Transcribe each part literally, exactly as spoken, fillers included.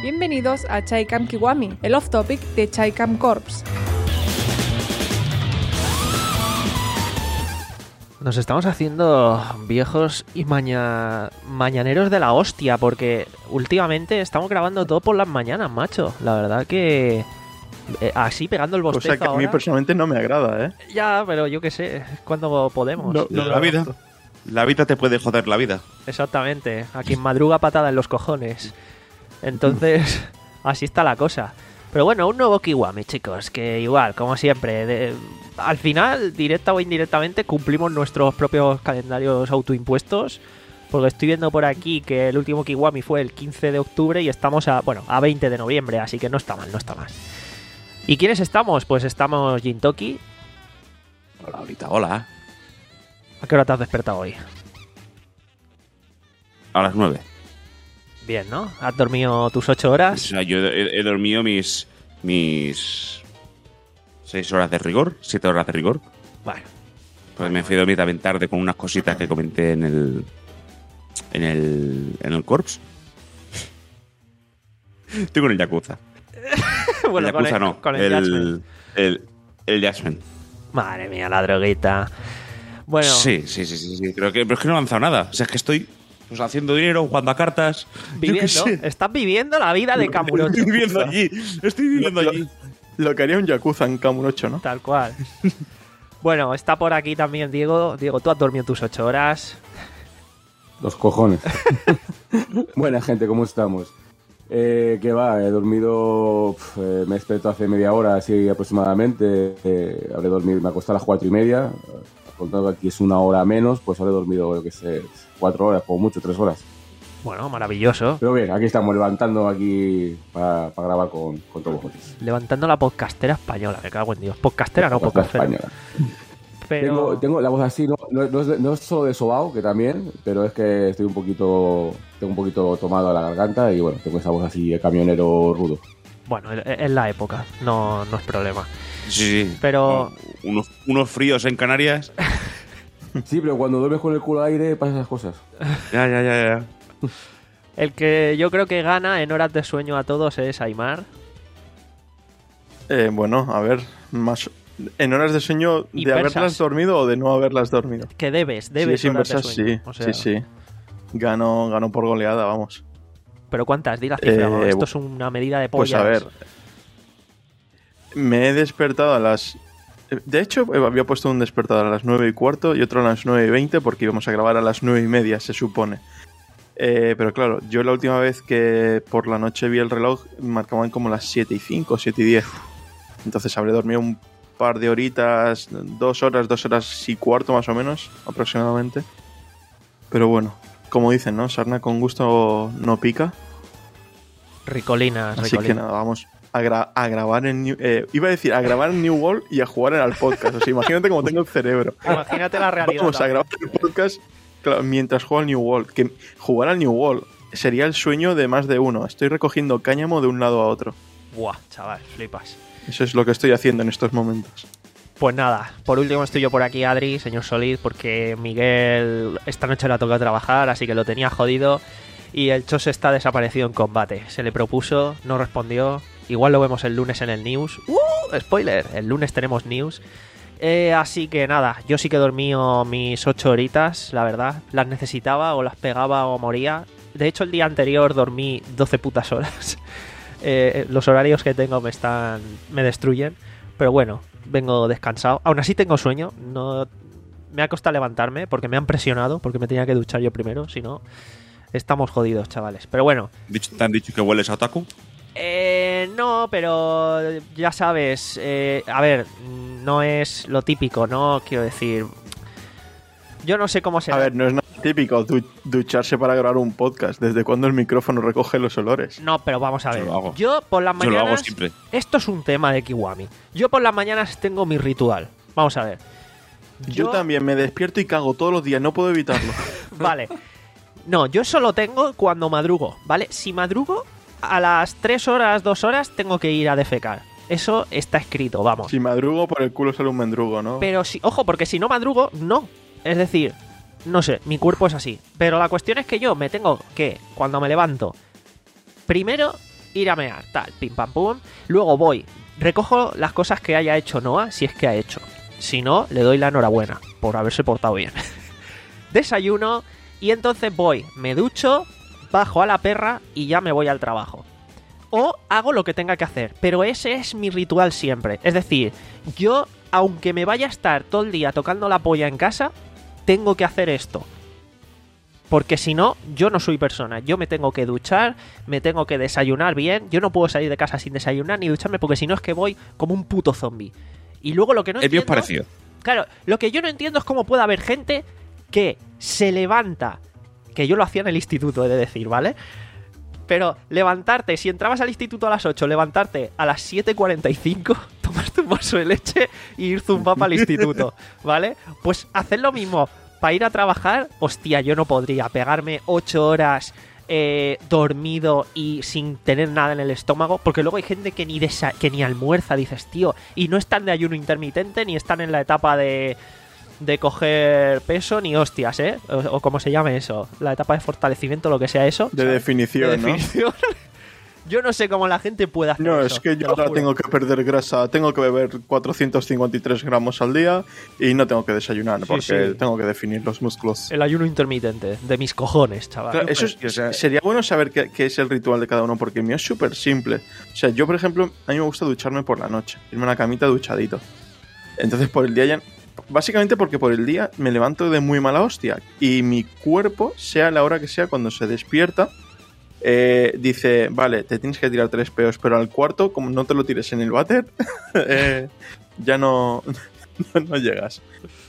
Bienvenidos a Chaicam Kiwami, el off-topic de Chaicam Corps. Nos estamos haciendo viejos y maña... mañaneros de la hostia, porque últimamente estamos grabando todo por las mañanas, macho. La verdad que... Eh, así pegando el bostezo. O sea que a mí ahora... personalmente no me agrada, ¿eh? Ya, pero yo qué sé, es cuando podemos. No, no, la vida. La vida te puede joder la vida. Exactamente. A quien madruga patada en los cojones. Entonces, así está la cosa. Pero bueno, un nuevo Kiwami, chicos, que igual, como siempre, de... al final, directa o indirectamente, cumplimos nuestros propios calendarios autoimpuestos. Porque estoy viendo por aquí que el último Kiwami fue el quince de octubre y estamos a, bueno, a veinte de noviembre, así que no está mal, no está mal. ¿Y quiénes estamos? Pues estamos Jintoki. Hola, ahorita, hola. ¿A qué hora te has despertado hoy? A las nueve. Bien, ¿no? ¿Has dormido tus ocho horas? O sea, yo he, he dormido mis... mis... seis horas de rigor, siete horas de rigor. Bueno. Pues me fui a dormir también tarde con unas cositas que comenté en el... en el... en el Corps. Estoy con el Yakuza. Bueno, el Yakuza con el, no, con el, el, Jasmine. el, el Jasmine. Madre mía, la droguita. Bueno. Sí, sí, sí, sí, sí. Pero, que, pero es que no he avanzado nada. O sea, es que estoy pues, haciendo dinero, jugando a cartas. Viviendo. Estás viviendo la vida de Kamurocho. Estoy viviendo allí. Estoy viviendo lo, allí. Lo, lo que haría un Yakuza en Kamurocho, ¿no? Tal cual. Bueno, está por aquí también Diego. Diego, tú has dormido tus ocho horas. Los cojones. Buena gente, ¿cómo estamos? Eh, ¿Qué va? He dormido... Pf, eh, me he despertado hace media hora, así aproximadamente. Eh, habré dormido, me acosté a las cuatro y media. Contando que aquí es una hora menos, pues habré dormido, yo qué sé, cuatro horas, o mucho, tres horas. Bueno, maravilloso. Pero bien, aquí estamos levantando aquí para, para grabar con, con todos vosotros. Levantando la podcastera española, me cago en Dios. Podcastera, no podcastera. Española. Pero... Tengo, tengo la voz así, no, no, no, es, no es solo de sobao, que también, pero es que estoy un poquito, tengo un poquito tomado a la garganta y bueno, tengo esa voz así de camionero rudo. Bueno, es la época, no, no es problema. Sí, sí. Pero... Unos, unos fríos en Canarias. Sí, pero cuando duermes con el culo al aire pasan esas cosas. Ya, ya, ya, ya. El que yo creo que gana en horas de sueño a todos es Aimar. Eh, bueno, a ver, más... ¿En horas de sueño y de persas. haberlas dormido o de no haberlas dormido? Que debes, debes sí, horas de inversas, sueño. Sí, o sea... sí, sí. Ganó, ganó por goleada, vamos. ¿Pero cuántas? Di la cifra. Eh, Esto es una medida de pollas. Pues a ver, me he despertado a las... De hecho, había puesto un despertador a las nueve y cuarto y otro a las nueve y veinte porque íbamos a grabar a las nueve y media, se supone. Eh, pero claro, yo la última vez que por la noche vi el reloj marcaban como las siete y cinco, siete y diez. Entonces habré dormido un par de horitas, dos horas, dos horas y cuarto más o menos, aproximadamente. Pero bueno, como dicen, ¿no? Sarna con gusto no pica. Ricolinas, Así ricolinas. que nada, vamos a, gra- a grabar en New... Eh, iba a decir, a grabar en New World y a jugar en el podcast. O sea, imagínate cómo tengo el cerebro. Imagínate la realidad. Vamos a grabar el podcast claro, mientras juego al New World. Que jugar al New World sería el sueño de más de uno. Estoy recogiendo cáñamo de un lado a otro. Buah, chaval, flipas. Eso es lo que estoy haciendo en estos momentos. Pues nada, por último estoy yo por aquí, Adri, señor Solid, porque Miguel esta noche le ha tocado trabajar, así que lo tenía jodido. Y el Chos está desaparecido en combate. Se le propuso, no respondió. Igual lo vemos el lunes en el news. ¡Uh! Spoiler, el lunes tenemos news. Eh, así que nada, yo sí que he dormido mis ocho horitas, la verdad. Las necesitaba, o las pegaba o moría. De hecho, el día anterior dormí doce putas horas. Eh, los horarios que tengo me están me destruyen, pero bueno, vengo descansado. Aún así tengo sueño, no me ha costado levantarme porque me han presionado, porque me tenía que duchar yo primero, si no estamos jodidos, chavales. Pero bueno, ¿Te han dicho que hueles a otaku? eh, no, pero ya sabes, eh, a ver, no es lo típico, ¿no? Quiero decir, yo no sé cómo se... A ver, no es nada típico du- ducharse para grabar un podcast. ¿Desde cuándo el micrófono recoge los olores? No, pero vamos a ver. Yo lo hago. Yo por las Yo mañanas... lo hago siempre. Esto es un tema de Kiwami. Yo por las mañanas tengo mi ritual. Vamos a ver. Yo, también me despierto y cago todos los días, no puedo evitarlo. Vale. No, yo solo tengo cuando madrugo, ¿vale? Si madrugo, a las tres horas, dos horas, tengo que ir a defecar. Eso está escrito, vamos. Si madrugo, por el culo sale un mendrugo, ¿no? Pero si, ojo, porque si no madrugo, no. Es decir, no sé, mi cuerpo es así. Pero la cuestión es que yo me tengo que, cuando me levanto, primero ir a mear, tal, pim pam pum. Luego voy, recojo las cosas que haya hecho Noah, si es que ha hecho. Si no, le doy la enhorabuena por haberse portado bien. Desayuno y entonces voy, me ducho, bajo a la perra y ya me voy al trabajo. O hago lo que tenga que hacer, pero ese es mi ritual siempre. Es decir, yo, aunque me vaya a estar todo el día tocando la polla en casa, tengo que hacer esto. Porque si no, yo no soy persona. Yo me tengo que duchar, me tengo que desayunar bien. Yo no puedo salir de casa sin desayunar ni ducharme porque si no es que voy como un puto zombie. Y luego lo que no El mío entiendo... es parecido. Claro, lo que yo no entiendo es cómo puede haber gente que se levanta, que yo lo hacía en el instituto, he de decir, ¿vale? Pero levantarte, si entrabas al instituto a las ocho, levantarte a las siete cuarenta y cinco, tomarte un vaso de leche y ir zumba para el instituto, ¿vale? Pues hacer lo mismo para ir a trabajar, hostia, yo no podría pegarme ocho horas eh, dormido y sin tener nada en el estómago, porque luego hay gente que ni, desa- que ni almuerza, dices, tío, y no están de ayuno intermitente, ni están en la etapa de... de coger peso ni hostias, ¿eh? O, o como se llame eso, la etapa de fortalecimiento, lo que sea eso. De ¿sabes? definición, De ¿no? definición. Yo no sé cómo la gente puede hacer No, eso. es que te yo lo ahora juro. tengo que perder grasa, tengo que beber cuatrocientos cincuenta y tres gramos al día y no tengo que desayunar Sí, porque sí. tengo que definir los músculos. El ayuno intermitente, de mis cojones, chaval. Claro, eso es- o sea- sería bueno saber qué, qué es el ritual de cada uno, porque el mío es súper simple. O sea, yo, por ejemplo, a mí me gusta ducharme por la noche, irme a la camita duchadito. Entonces, por el día ya... Básicamente porque por el día me levanto de muy mala hostia y mi cuerpo, sea la hora que sea, cuando se despierta, eh, dice, vale, te tienes que tirar tres peos, pero al cuarto, como no te lo tires en el váter, eh, ya no, no, no llegas.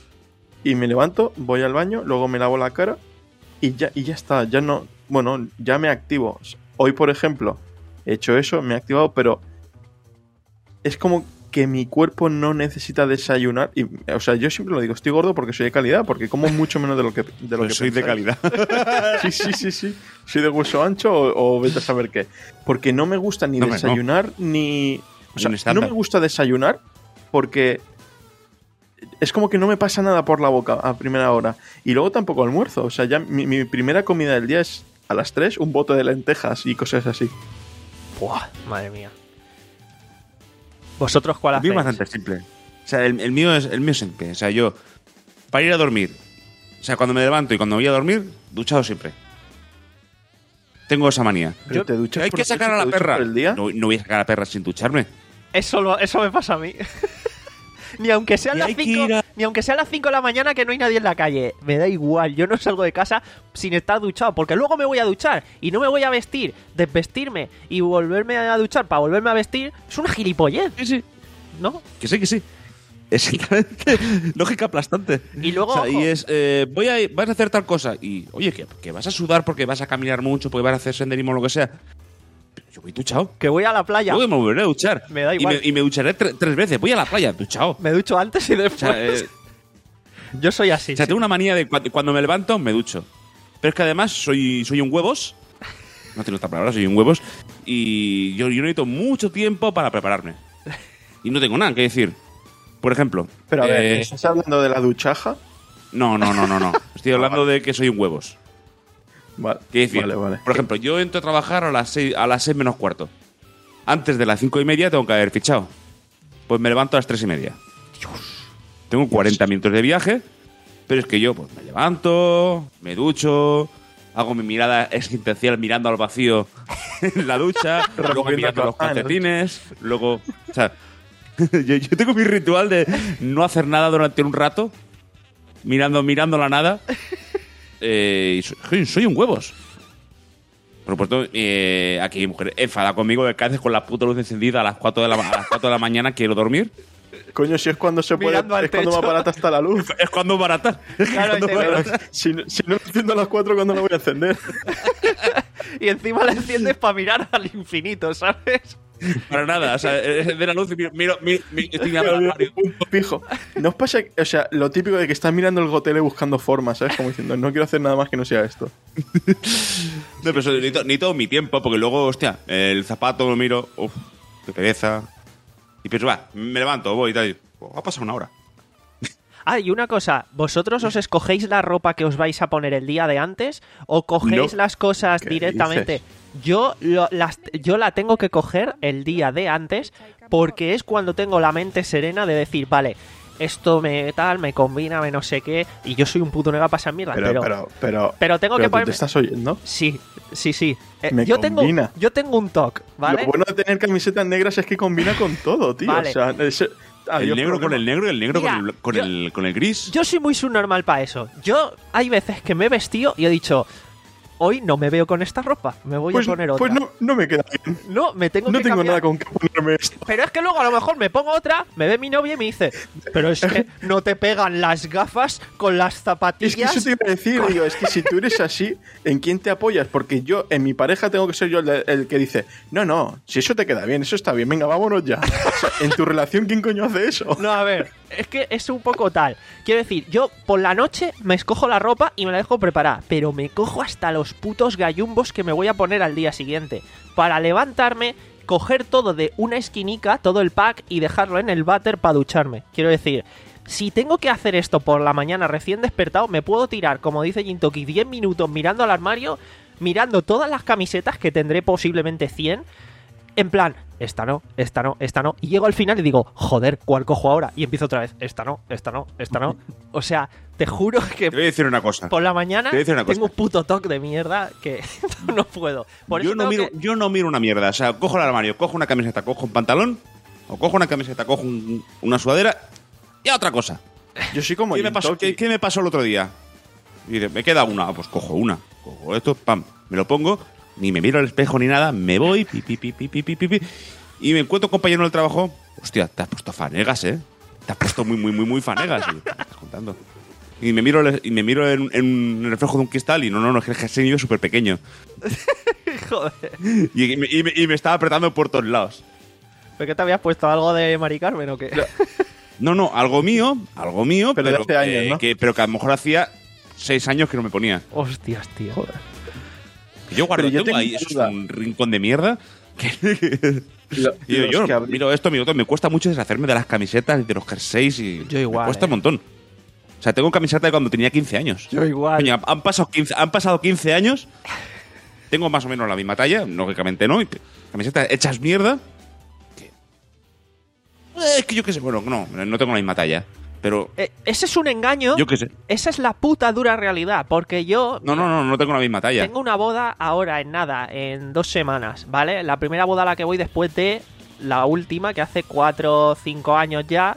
Y me levanto, voy al baño, luego me lavo la cara y ya, y ya está, ya no, bueno, ya me activo. Hoy, por ejemplo, he hecho eso, me he activado, pero es como que mi cuerpo no necesita desayunar. Y, o sea, yo siempre lo digo, estoy gordo porque soy de calidad, porque como mucho menos de lo que, de lo Pues que soy de pensáis. calidad. Sí, sí, sí, sí. Soy de hueso ancho o, o vete a saber qué. Porque no me gusta ni No, me- desayunar ni... O sea, Un no estándar. me gusta desayunar porque es como que no me pasa nada por la boca a primera hora. Y luego tampoco almuerzo. O sea, ya mi, mi primera comida del día es a las tres, un bote de lentejas y cosas así. Buah, madre mía. ¿Vosotros cuál El mío hacéis? es bastante simple. O sea, el, el mío es el mío es simple. O sea, yo, para ir a dormir, o sea, cuando me levanto y cuando voy a dormir, duchado siempre. Tengo esa manía. Pero Yo- te duchas Hay por que la sacar noche, a la te duchas perra. por el día. No, no voy a sacar a la perra sin ducharme. Eso, lo- eso me pasa a mí. Ni aunque sean Y las hay que cinco, ir a- ni aunque sean las cinco de la mañana que no hay nadie en la calle. Me da igual, yo no salgo de casa sin estar duchado, porque luego me voy a duchar y no me voy a vestir, desvestirme y volverme a duchar para volverme a vestir. Es una gilipollez, Sí, sí. ¿no? Que sí, que sí. Exactamente. Lógica aplastante. Y luego, O sea, ojo. y es, eh, voy a, vas a hacer tal cosa. Y, oye, que, que vas a sudar porque vas a caminar mucho, porque vas a hacer senderismo o lo que sea. Pero yo voy duchado. Que voy a la playa. Luego me volveré a duchar. Me da Y igual. me, y me ducharé tre- tres veces. Voy a la playa, duchado. Me ducho antes y O después. sea, eh, Yo soy así. o sea, sí. tengo una manía de cu- cuando me levanto, me ducho. Pero es que además soy, soy un huevos. No tengo esta palabra, soy un huevos. Y yo, yo necesito mucho tiempo para prepararme. Y no tengo nada que decir. Por ejemplo. Pero a ver, eh, ¿estás hablando de la duchaja? No, no, no, no, no. Estoy Ah, hablando de que soy un huevos. Vale, Quiero decir, vale, vale. por ejemplo, yo entro a trabajar a las seis, a las seis menos cuarto. Antes de las cinco y media tengo que haber fichado. Pues me levanto a las tres y media. Tengo cuarenta minutos de viaje, pero es que yo pues me levanto, me ducho, hago mi mirada existencial mirando al vacío en la ducha, luego Removiendo mirando los la- ah, en la calcetines, luego... O sea, yo, yo tengo mi ritual de no hacer nada durante un rato, mirando, mirando la nada. Eh, y soy, soy un huevos. Por supuesto, eh, aquí mi mujer enfada conmigo de que haces con la puta luz encendida a las cuatro de la, ma- a las cuatro de la mañana, quiero dormir. Coño, si es cuando se puede, Mirando al es cuando techo. más barata está la luz. Es cuando barata. Es Claro, cuando y te barata. ves. Si, no- si no lo enciendo a las cuatro, ¿cuándo lo voy a encender? Y encima la enciendes para mirar al infinito, ¿sabes? Para nada. O sea, es de la luz y miro, miro, miro- miro- estoy mirando al armario. Punto fijo. ¿No os pasa, o sea, lo típico de que estás mirando el gotele buscando formas, ¿sabes? Como diciendo, no quiero hacer nada más que no sea esto. No, pero eso, necesito, necesito mi tiempo, porque luego, hostia, el zapato lo miro, uff, qué pereza. Y pienso, va, me levanto, voy y tal. y, oh, ha pasado una hora. Ah, y una cosa, ¿vosotros os escogéis la ropa que os vais a poner el día de antes o cogéis No. las cosas ¿Qué directamente? dices? Yo, lo- las, yo la tengo que coger el día de antes porque es cuando tengo la mente serena de decir, vale, esto me tal, me combina, me no sé qué, y yo soy un puto nega para esa mierda, Pero, pero, pero, pero, pero tengo pero que ¿tú ponerme... ¿te estás oyendo? Sí, sí, sí. Eh, Me yo, tengo, combina. yo tengo un toque, ¿vale? Lo bueno de tener camisetas negras es que combina con todo, tío. Vale. O sea, ese- El adiós negro con problema. el negro y el negro Mira, con, el, con, yo- el, con el gris. Yo soy muy subnormal para eso. Yo, hay veces que me he vestido y he dicho, hoy no me veo con esta ropa, me voy Pues, a poner otra. pues no, no me queda bien. No, me tengo No que tengo cambiar. nada con que ponerme esto. Pero es que luego a lo mejor me pongo otra, me ve mi novia y me dice, pero es que no te pegan las gafas con las Es que zapatillas. eso te iba a decir, digo, es que si tú eres así, ¿en quién te apoyas? Porque yo, en mi pareja, tengo que ser yo el, de- el que dice, no, no, si eso te queda bien, eso está bien, venga, vámonos ya. O sea, en tu relación, ¿quién coño hace eso? No, a ver, es que es un poco tal. Quiero decir, yo por la noche me escojo la ropa y me la dejo preparada, pero me cojo hasta los putos gallumbos que me voy a poner al día siguiente. Para levantarme, coger todo de una esquinica, todo el pack, y dejarlo en el váter para ducharme. Quiero decir, si tengo que hacer esto por la mañana recién despertado, me puedo tirar, como dice Jintoki, diez minutos mirando al armario, mirando todas las camisetas, que tendré posiblemente cien, en plan, esta no, esta no, esta no. Y llego al final y digo, joder, ¿cuál cojo ahora? Y empiezo otra vez, esta no, esta no, esta no. O sea, te juro que Te voy a decir una cosa. por la mañana Te voy a decir una cosa. tengo un puto toque de mierda que no puedo. Por Yo eso no, tengo miro, que- yo no miro una mierda. O sea, cojo el armario, cojo una camiseta, cojo un pantalón, o cojo una camiseta, cojo un- una sudadera y a otra cosa. Yo soy como ¿Qué me, Jim pasó, Toki. ¿qué, qué me pasó el otro día? Y dice, me queda una, ah, pues cojo una. Cojo esto, pam, me lo pongo, ni me miro al espejo ni nada, me voy, pi, pi, pi, pi, pi, pi, pi, pi, y me encuentro un compañero del trabajo. Hostia, te has puesto fanegas, ¿eh? Te has puesto muy, muy, muy, muy fanegas. Y yo, ¿qué me estás contando? Y me miro, y me miro en, en el reflejo de un cristal y no, no, no, es que ese niño es súper pequeño. Joder. Y, y me- y me, y me estaba apretando por todos lados. ¿Pero qué te habías puesto? ¿Algo de Mari Carmen o qué? No, no, algo mío, algo mío, Pero pero, de hace años, que, ¿no? que- pero que a lo mejor hacía seis años que no me ponía. Hostias, tío. Que yo guardo, Pero yo tengo tengo ahí, eso es duda. un rincón de mierda. Que, Lo- y yo, los yo que abrí- miro esto, miro otro, me cuesta mucho deshacerme de las camisetas y de los jerseys y Yo igual, me cuesta eh. un montón. O sea, tengo camiseta de cuando tenía quince años. Yo igual. Coño, han pasado quince, han pasado quince años. Tengo más o menos la misma talla, lógicamente no. y Camisetas hechas mierda. que- Eh, es que yo qué sé, bueno, no, no tengo la misma talla. Pero Eh, ese es un engaño. yo qué sé. Esa es la puta dura realidad. Porque yo No, no, no, no tengo la misma talla. tengo una boda ahora en nada, en dos semanas, ¿vale? La primera boda a la que voy después de la última, que hace cuatro o cinco años ya,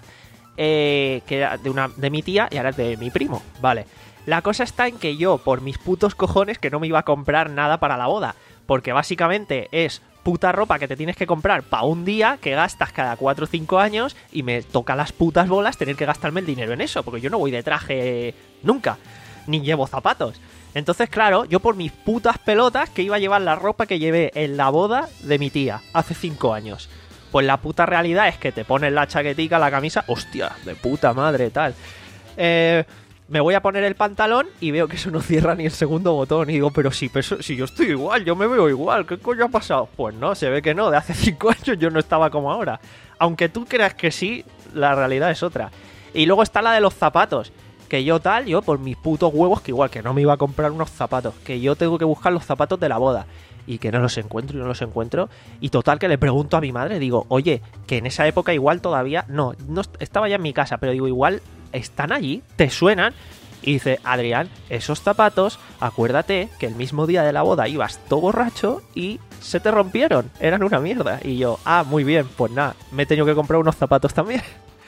eh, que era de, una, de mi tía y ahora es de mi primo, ¿vale? La cosa está en que yo, por mis putos cojones, que no me iba a comprar nada para la boda. Porque básicamente es puta ropa que te tienes que comprar para un día que gastas cada cuatro o cinco años y me toca las putas bolas tener que gastarme el dinero en eso, porque yo no voy de traje nunca, ni llevo zapatos. Entonces, claro, yo por mis putas pelotas que iba a llevar la ropa que llevé en la boda de mi tía hace cinco años. Pues la puta realidad es que te pones la chaquetica, la camisa, hostia, de puta madre, tal. Eh... Me voy a poner el pantalón y veo que eso no cierra ni el segundo botón. Y digo, pero si, pero si yo estoy igual, yo me veo igual, ¿qué coño ha pasado? Pues no, se ve que no, de hace cinco años yo no estaba como ahora. Aunque tú creas que sí, la realidad es otra. Y luego está la de los zapatos. Que yo tal, yo por mis putos huevos, que igual que no me iba a comprar unos zapatos, que yo tengo que buscar los zapatos de la boda. Y que no los encuentro y no los encuentro. Y total que le pregunto a mi madre, digo, oye, que en esa época igual todavía, no, no estaba ya en mi casa, pero digo, igual están allí, te suenan. Y dice, Adrián, esos zapatos, acuérdate que el mismo día de la boda ibas todo borracho y se te rompieron, eran una mierda. Y yo, ah, muy bien, pues nada, me he tenido que comprar unos zapatos también.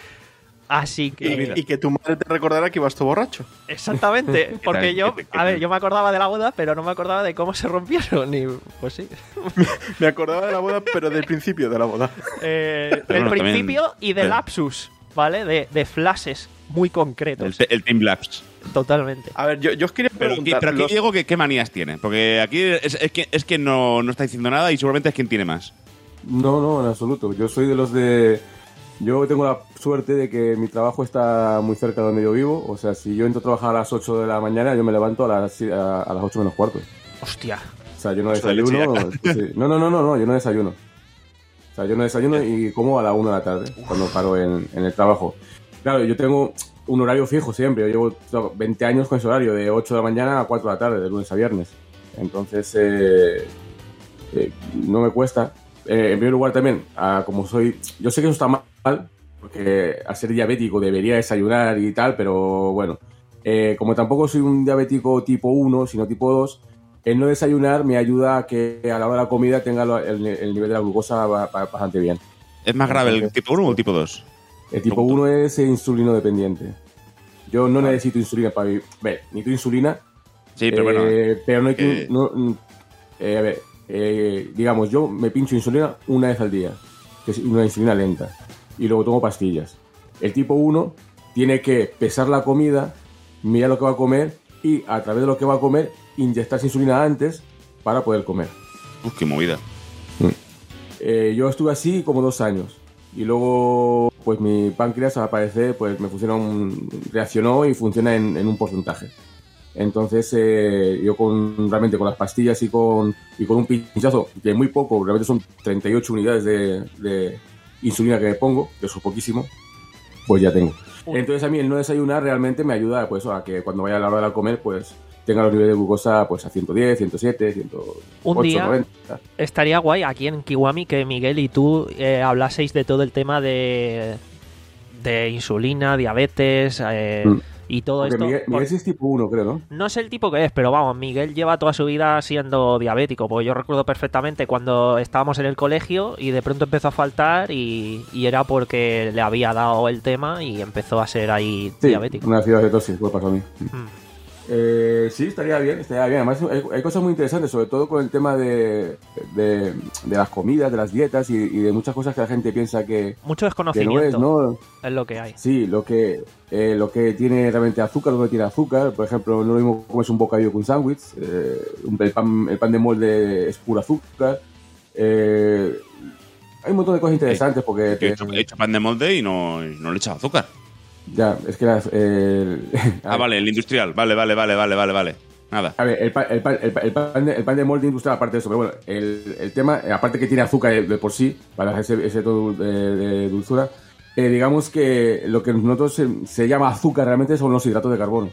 Así que... Y, y que tu madre te recordará que ibas tú borracho. Exactamente, porque tal? yo, ¿Qué te- qué a ver, tal? yo me acordaba de la boda, pero no me acordaba de cómo se rompieron. Y pues sí, Me acordaba de la boda, pero del principio de la boda. eh, Pero del bueno, principio también- y de pero- lapsus, ¿vale? De, de flashes muy concretos, El, te- el Team Labs. totalmente. A ver, yo, yo os quería Pero, aquí- preguntar. pero aquí los- Diego, ¿qué, qué manías tiene? Porque aquí es, es que, es que no, no está diciendo nada y seguramente es quien tiene más. No, no, en absoluto. Yo soy de los de... Yo tengo la suerte de que mi trabajo está muy cerca de donde yo vivo. O sea, si yo entro a trabajar a las ocho de la mañana, yo me levanto a las, si- a, a las ocho menos cuarto. Hostia, O sea, yo no Ocho de leche desayuno. sí. No, no, no, no, no, yo no desayuno. O sea, yo no desayuno y como a la una de la tarde, cuando paro en, en el trabajo. Claro, yo tengo... un horario fijo siempre. Yo llevo veinte años con ese horario, de ocho de la mañana a cuatro de la tarde, de lunes a viernes. Entonces, eh, eh, no me cuesta. Eh, en primer lugar también, ah, como soy... Yo sé que eso está mal, porque al ser diabético debería desayunar y tal, pero bueno. Eh, como tampoco soy un diabético tipo uno, sino tipo dos, el no desayunar me ayuda a que a la hora de la comida tenga lo- el, el nivel de la glucosa ba- ba- bastante bien. ¿Es más grave el tipo uno o el tipo dos? El tipo uno es insulino dependiente. Yo no necesito insulina para vivir. Ve, necesito insulina, Sí, pero bueno. eh, pero no hay que... eh, no, mm, eh, a ver, eh, digamos, yo me pincho insulina una vez al día, que es una insulina lenta, y luego tomo pastillas. El tipo uno tiene que pesar la comida, mirar lo que va a comer y a través de lo que va a comer inyectarse insulina antes para poder comer. Uf, qué movida. Eh, yo estuve así como dos años y luego pues mi páncreas al parecer pues me funciona un- reaccionó y funciona en, en un porcentaje. Entonces eh, yo con realmente con las pastillas y con y con un pinchazo que muy poco, realmente son treinta y ocho unidades de, de insulina que me pongo, que eso es poquísimo, pues ya tengo. Entonces a mí el no desayunar realmente me ayuda pues a que cuando vaya a la hora de comer pues tenga los niveles de glucosa pues a ciento diez, ciento siete, ciento ocho, Un día- noventa. Estaría guay aquí en Kiwami que Miguel y tú eh, hablaseis de todo el tema de, de insulina, diabetes eh, Mm. y todo Porque esto. Miguel, por- Miguel sí es tipo uno, creo, ¿no? No sé el tipo que es, pero vamos, Miguel lleva toda su vida siendo diabético. Pues yo recuerdo perfectamente cuando estábamos en el colegio y de pronto empezó a faltar y, y era porque le había dado el tema y empezó a ser ahí Sí, diabético. una ciudad me pasó a mí. Mm. Eh, sí, estaría bien, estaría bien. Además, hay, hay cosas muy interesantes, sobre todo con el tema de, de, de las comidas, de las dietas y, y de muchas cosas que la gente piensa que, Mucho que no desconocimiento es, ¿no? es lo que hay. Sí, lo que, eh, lo que tiene realmente azúcar, lo que tiene azúcar. Por ejemplo, no es lo mismo comerse un bocadillo que un sándwich. Eh, un- el, pan, el pan de molde es puro azúcar. Eh, hay un montón de cosas interesantes porque... Yo he te- hecho, he hecho pan de molde y no, y no le he echado azúcar. ya, es que las... eh, Ah, vale, el industrial. Vale, vale, vale, vale, vale, vale. Nada. A ver, el pan, el pan, el pan, el pan de, el pan de molde industrial, aparte de eso, pero bueno, el, el tema, eh, aparte que tiene azúcar de, de por sí, para ese, ese todo de, de dulzura, eh, digamos que lo que nosotros se, se llama azúcar realmente son los hidratos de carbono.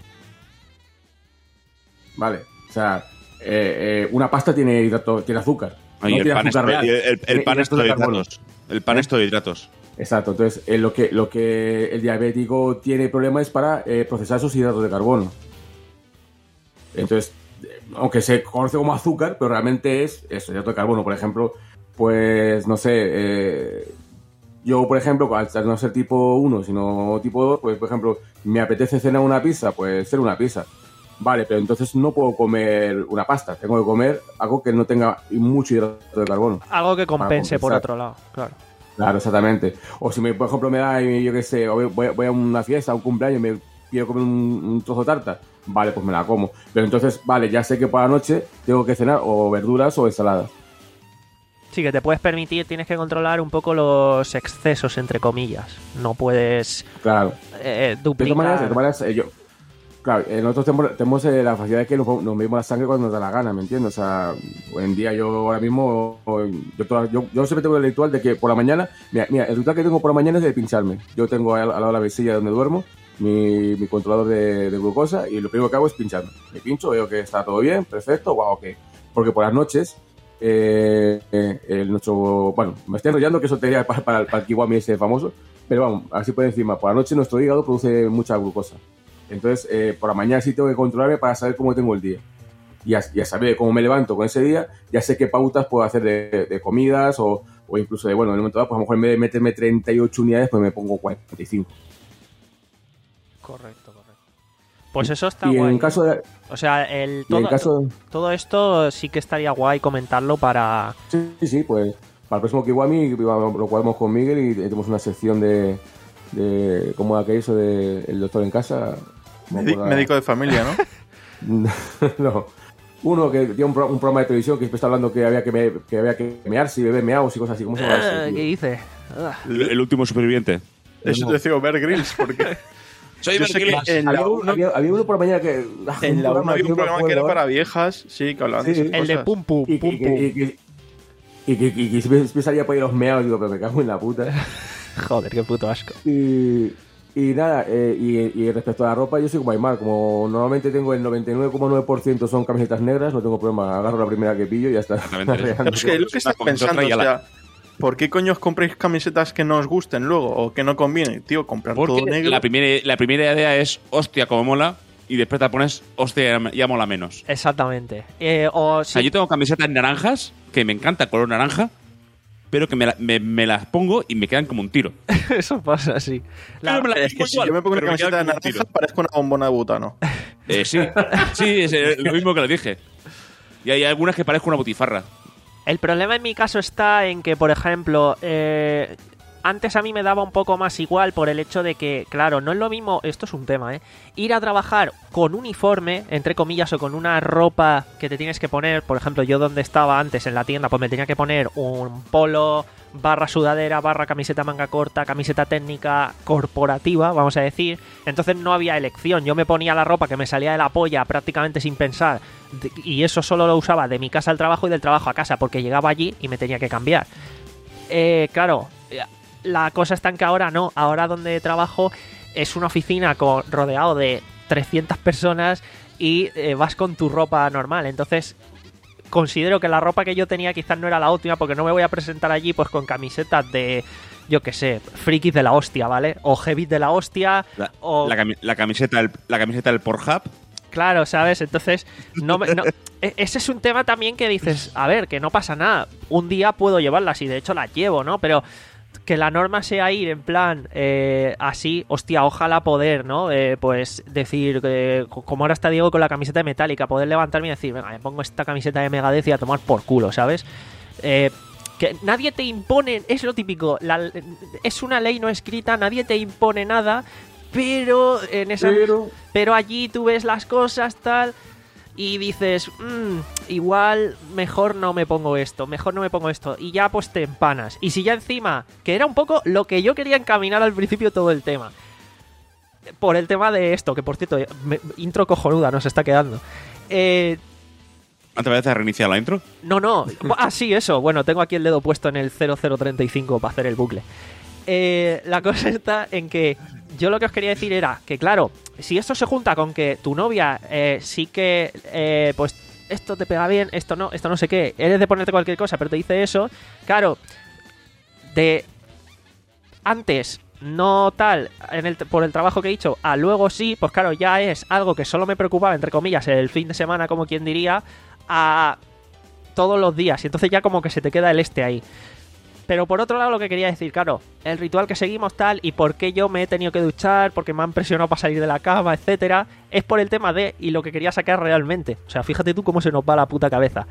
Vale, o sea, eh, eh, una pasta tiene hidrato, tiene azúcar. Ay, no el, tiene pan es, azúcar real. el, el- el Tiene pan es hidratos todo de carbono. hidratos. El pan ¿Eh? es todo hidratos. Exacto, entonces eh, lo, que, lo que el diabético tiene problema es para eh, procesar esos hidratos de carbono. Entonces, eh, aunque se conoce como azúcar, pero realmente es eso, hidrato de carbono. Por ejemplo, pues no sé, eh, yo por ejemplo, al no ser tipo uno, sino tipo dos, pues por ejemplo, me apetece cenar una pizza, pues ser una pizza. Vale, pero entonces no puedo comer una pasta, tengo que comer algo que no tenga mucho hidrato de carbono. Algo que compense por compensar. otro lado, claro. Claro, exactamente. O si, me, por ejemplo, me da, yo qué sé, o voy, voy a una fiesta, a un cumpleaños, y me quiero comer un, un trozo de tarta, vale, pues me la como. Pero entonces, vale, ya sé que por la noche tengo que cenar o verduras o ensaladas. Sí, que te puedes permitir, tienes que controlar un poco los excesos, entre comillas. No puedes Claro. eh, De todas duplicar. maneras, de todas maneras, eh, yo... Claro, eh, nosotros tenemos, tenemos eh, la facilidad de que nos, nos medimos la sangre cuando nos da la gana, ¿me entiendes? O sea, hoy en día yo ahora mismo, o- yo, toda- yo, yo siempre tengo el ritual de que por la mañana, mira, mira, el ritual que tengo por la mañana es de pincharme. Yo tengo al al lado de la mesilla donde duermo mi, mi controlador de, de glucosa y lo primero que hago es pincharme. Me pincho, veo que está todo bien, perfecto, wow, ok. Porque por las noches, eh, eh, el nuestro, bueno, me estoy enrollando que eso te diría para, para, para el kiwami ese famoso, pero vamos, así por encima, por la noche nuestro hígado produce mucha glucosa. Entonces, eh, por la mañana sí tengo que controlarme para saber cómo tengo el día. Y a, y a saber cómo me levanto con ese día, ya sé qué pautas puedo hacer de, de comidas o, o incluso de, bueno, en el momento dado, pues a lo mejor en vez de meterme treinta y ocho unidades, pues me pongo cuarenta y cinco. Correcto, correcto. Pues eso está Y guay. en caso de... O sea, el, y en todo, caso todo esto sí que estaría guay comentarlo para... sí, sí, sí, pues para el próximo Kiwami lo cuadramos con Miguel y tenemos una sección de, de ¿cómo era que eso de el doctor en casa? ¿Cómo Medi- era? médico de familia, ¿no? No. Uno que tiene un, pro- un programa de televisión que siempre está hablando que había que, me, que había que mearse y beber meados y cosas así. ¿Cómo se llama Ah, ese, ¿Qué tío? dice? Ah. El, el último superviviente. Eso te decía Bear Grylls, porque Soy yo sé que en Había, la uno, uno, había, había uno por la mañana que... en la uno había un no me programa que era acuerdo para ahora. viejas, sí, que hablaban Sí, de esas El de cosas. pum pum, Y pum que, pum. y que, y que, y que, y que siempre siempre salía por ahí los meados, digo, pero me cago en la puta. Joder, qué puto asco. Y, Y nada, eh, y, y respecto a la ropa, yo soy como Aymar, como normalmente tengo el noventa y nueve coma nueve por ciento son camisetas negras, no tengo problema, agarro la primera que pillo y ya está. Pero es que es lo que estás pensando, o sea, ¿por qué coño os compréis camisetas que no os gusten luego o que no convienen? Tío, comprar Porque todo negro. La primera, la primera idea es, hostia, como mola, y después te pones, hostia, ya mola menos. Exactamente. Eh, o, O sea, yo tengo camisetas naranjas, que me encanta el color naranja, pero que me, la- me, me las pongo y me quedan como un tiro. Eso pasa así. La- Pero me la- Es que si yo me pongo una pero me camiseta queda de como un naranja tiro. parezco una bombona de butano. Eh, sí, sí, es eh, lo mismo que le dije. Y hay algunas que parezco una botifarra. El problema en mi caso está en que, por ejemplo, eh, antes a mí me daba un poco más igual por el hecho de que, claro, no es lo mismo, esto es un tema, ¿eh? Ir a trabajar con uniforme, entre comillas, o con una ropa que te tienes que poner, por ejemplo, yo donde estaba antes en la tienda, pues me tenía que poner un polo, barra sudadera, barra camiseta manga corta, camiseta técnica corporativa, vamos a decir. Entonces no había elección, yo me ponía la ropa que me salía de la polla prácticamente sin pensar, de- y eso solo lo usaba de mi casa al trabajo y del trabajo a casa, porque llegaba allí y me tenía que cambiar. Eh, claro, eh, la cosa está en que ahora no, ahora donde trabajo es una oficina con, rodeado de trescientas personas y eh, vas con tu ropa normal, entonces considero que la ropa que yo tenía quizás no era la óptima porque no me voy a presentar allí pues con camisetas de, yo qué sé, frikis de la hostia, ¿vale? O heavy de la hostia, La, o... la cami- la camiseta del, la camiseta del Pornhub. Claro, ¿sabes? Entonces, no, me- no- e- ese es un tema también que dices, a ver, que no pasa nada. Un día puedo llevarlas y de hecho las llevo, ¿no? Pero que la norma sea ir en plan eh, así, hostia, ojalá poder, ¿no? Eh, pues decir, eh, co- como ahora está Diego con la camiseta de Metallica, poder levantarme y decir, venga, me pongo esta camiseta de Megadeth y a tomar por culo, ¿sabes? Eh, que nadie te impone, es lo típico, la- es una ley no escrita, nadie te impone nada, pero en esa... Pero, Pero allí tú ves las cosas, tal, y dices, "Mm, igual mejor no me pongo esto, mejor no me pongo esto", y ya pues te empanas. Y si ya encima, que era un poco lo que yo quería encaminar al principio todo el tema, por el tema de esto, que por cierto, me- intro cojonuda nos está quedando. Eh, ¿Antes veces reiniciar la intro? no, no, ah, sí, eso, bueno, tengo aquí el dedo puesto en el cero cero treinta y cinco para hacer el bucle. Eh, la cosa está en que yo lo que os quería decir era que, claro, si esto se junta con que tu novia eh, sí que, eh, pues, esto te pega bien, esto no, esto no sé qué, eres de ponerte cualquier cosa, pero te dice eso, claro, de antes no tal, en el, por el trabajo que he dicho, a luego sí, pues claro, ya es algo que solo me preocupaba, entre comillas, el fin de semana, como quien diría, a todos los días, y entonces ya como que se te queda el este ahí. Pero por otro lado lo que quería decir, claro, el ritual que seguimos tal y por qué yo me he tenido que duchar, porque me han presionado para salir de la cama, etcétera, es por el tema de, y lo que quería sacar realmente. O sea, fíjate tú cómo se nos va la puta cabeza.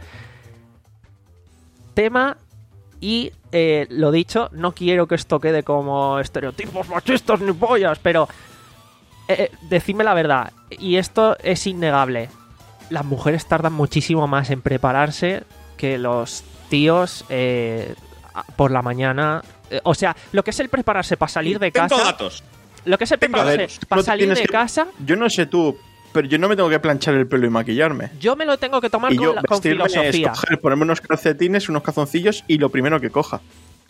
Tema y, eh, lo dicho, no quiero que esto quede como estereotipos machistas ni pollas, pero eh, decidme la verdad, y esto es innegable. Las mujeres tardan muchísimo más en prepararse que los tíos eh, por la mañana. Eh, o sea, lo que es el prepararse para salir de Tengo casa. datos. Lo que es el Tengo prepararse datos. para No te salir tienes de que- casa, Yo no sé tú, pero yo no me tengo que planchar el pelo y maquillarme. yo me lo tengo que tomar Y con, yo la- con vestirme es filosofía. coger, ponerme unos calcetines, unos calzoncillos y lo primero que coja.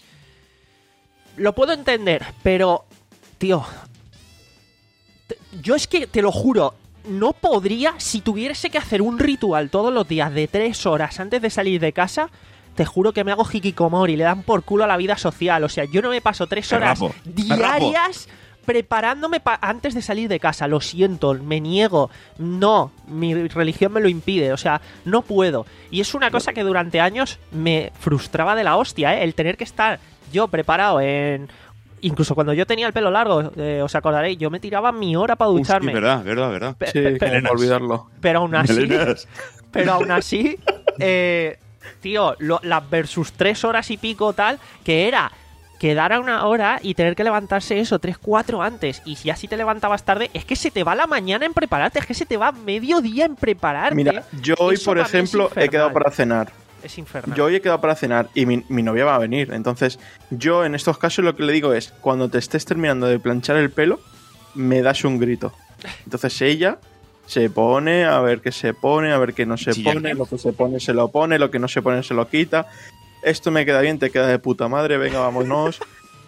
Lo puedo entender, pero, tío, te- yo es que te lo juro, no podría, si tuviese que hacer un ritual todos los días de tres horas antes de salir de casa, te juro que me hago hikikomori, le dan por culo a la vida social. O sea, yo no me paso tres Me horas rapo, me rapo. diarias preparándome pa- antes de salir de casa. Lo siento, me niego. No, mi religión me lo impide. O sea, no puedo. Y es una cosa que durante años me frustraba de la hostia, ¿eh? El tener que estar yo preparado en... Incluso cuando yo tenía el pelo largo, eh, os acordaréis, yo me tiraba mi hora para Uf, sí, ducharme. verdad, verdad, verdad. Pe- Sí, pe- pe- como Melenas. olvidarlo. pero aún así, Melenas. pero aún así, eh, tío, lo- las versus tres horas y pico tal, que era quedar a una hora y tener que levantarse eso, tres, cuatro antes. Y si así te levantabas tarde, es que se te va la mañana en prepararte, es que se te va mediodía en prepararte. Mira, yo hoy, Eso por para mí es ejemplo, he infernal. quedado para cenar. Es infernal. Yo hoy he quedado para cenar y mi, mi novia va a venir. Entonces, yo en estos casos lo que le digo es, cuando te estés terminando de planchar el pelo, me das un grito. Entonces ella se pone, a ver qué se pone, a ver qué no se Sí, ya pone, que- lo que se pone se lo pone, lo que no se pone se lo quita. Esto me queda bien, te queda de puta madre, venga, vámonos.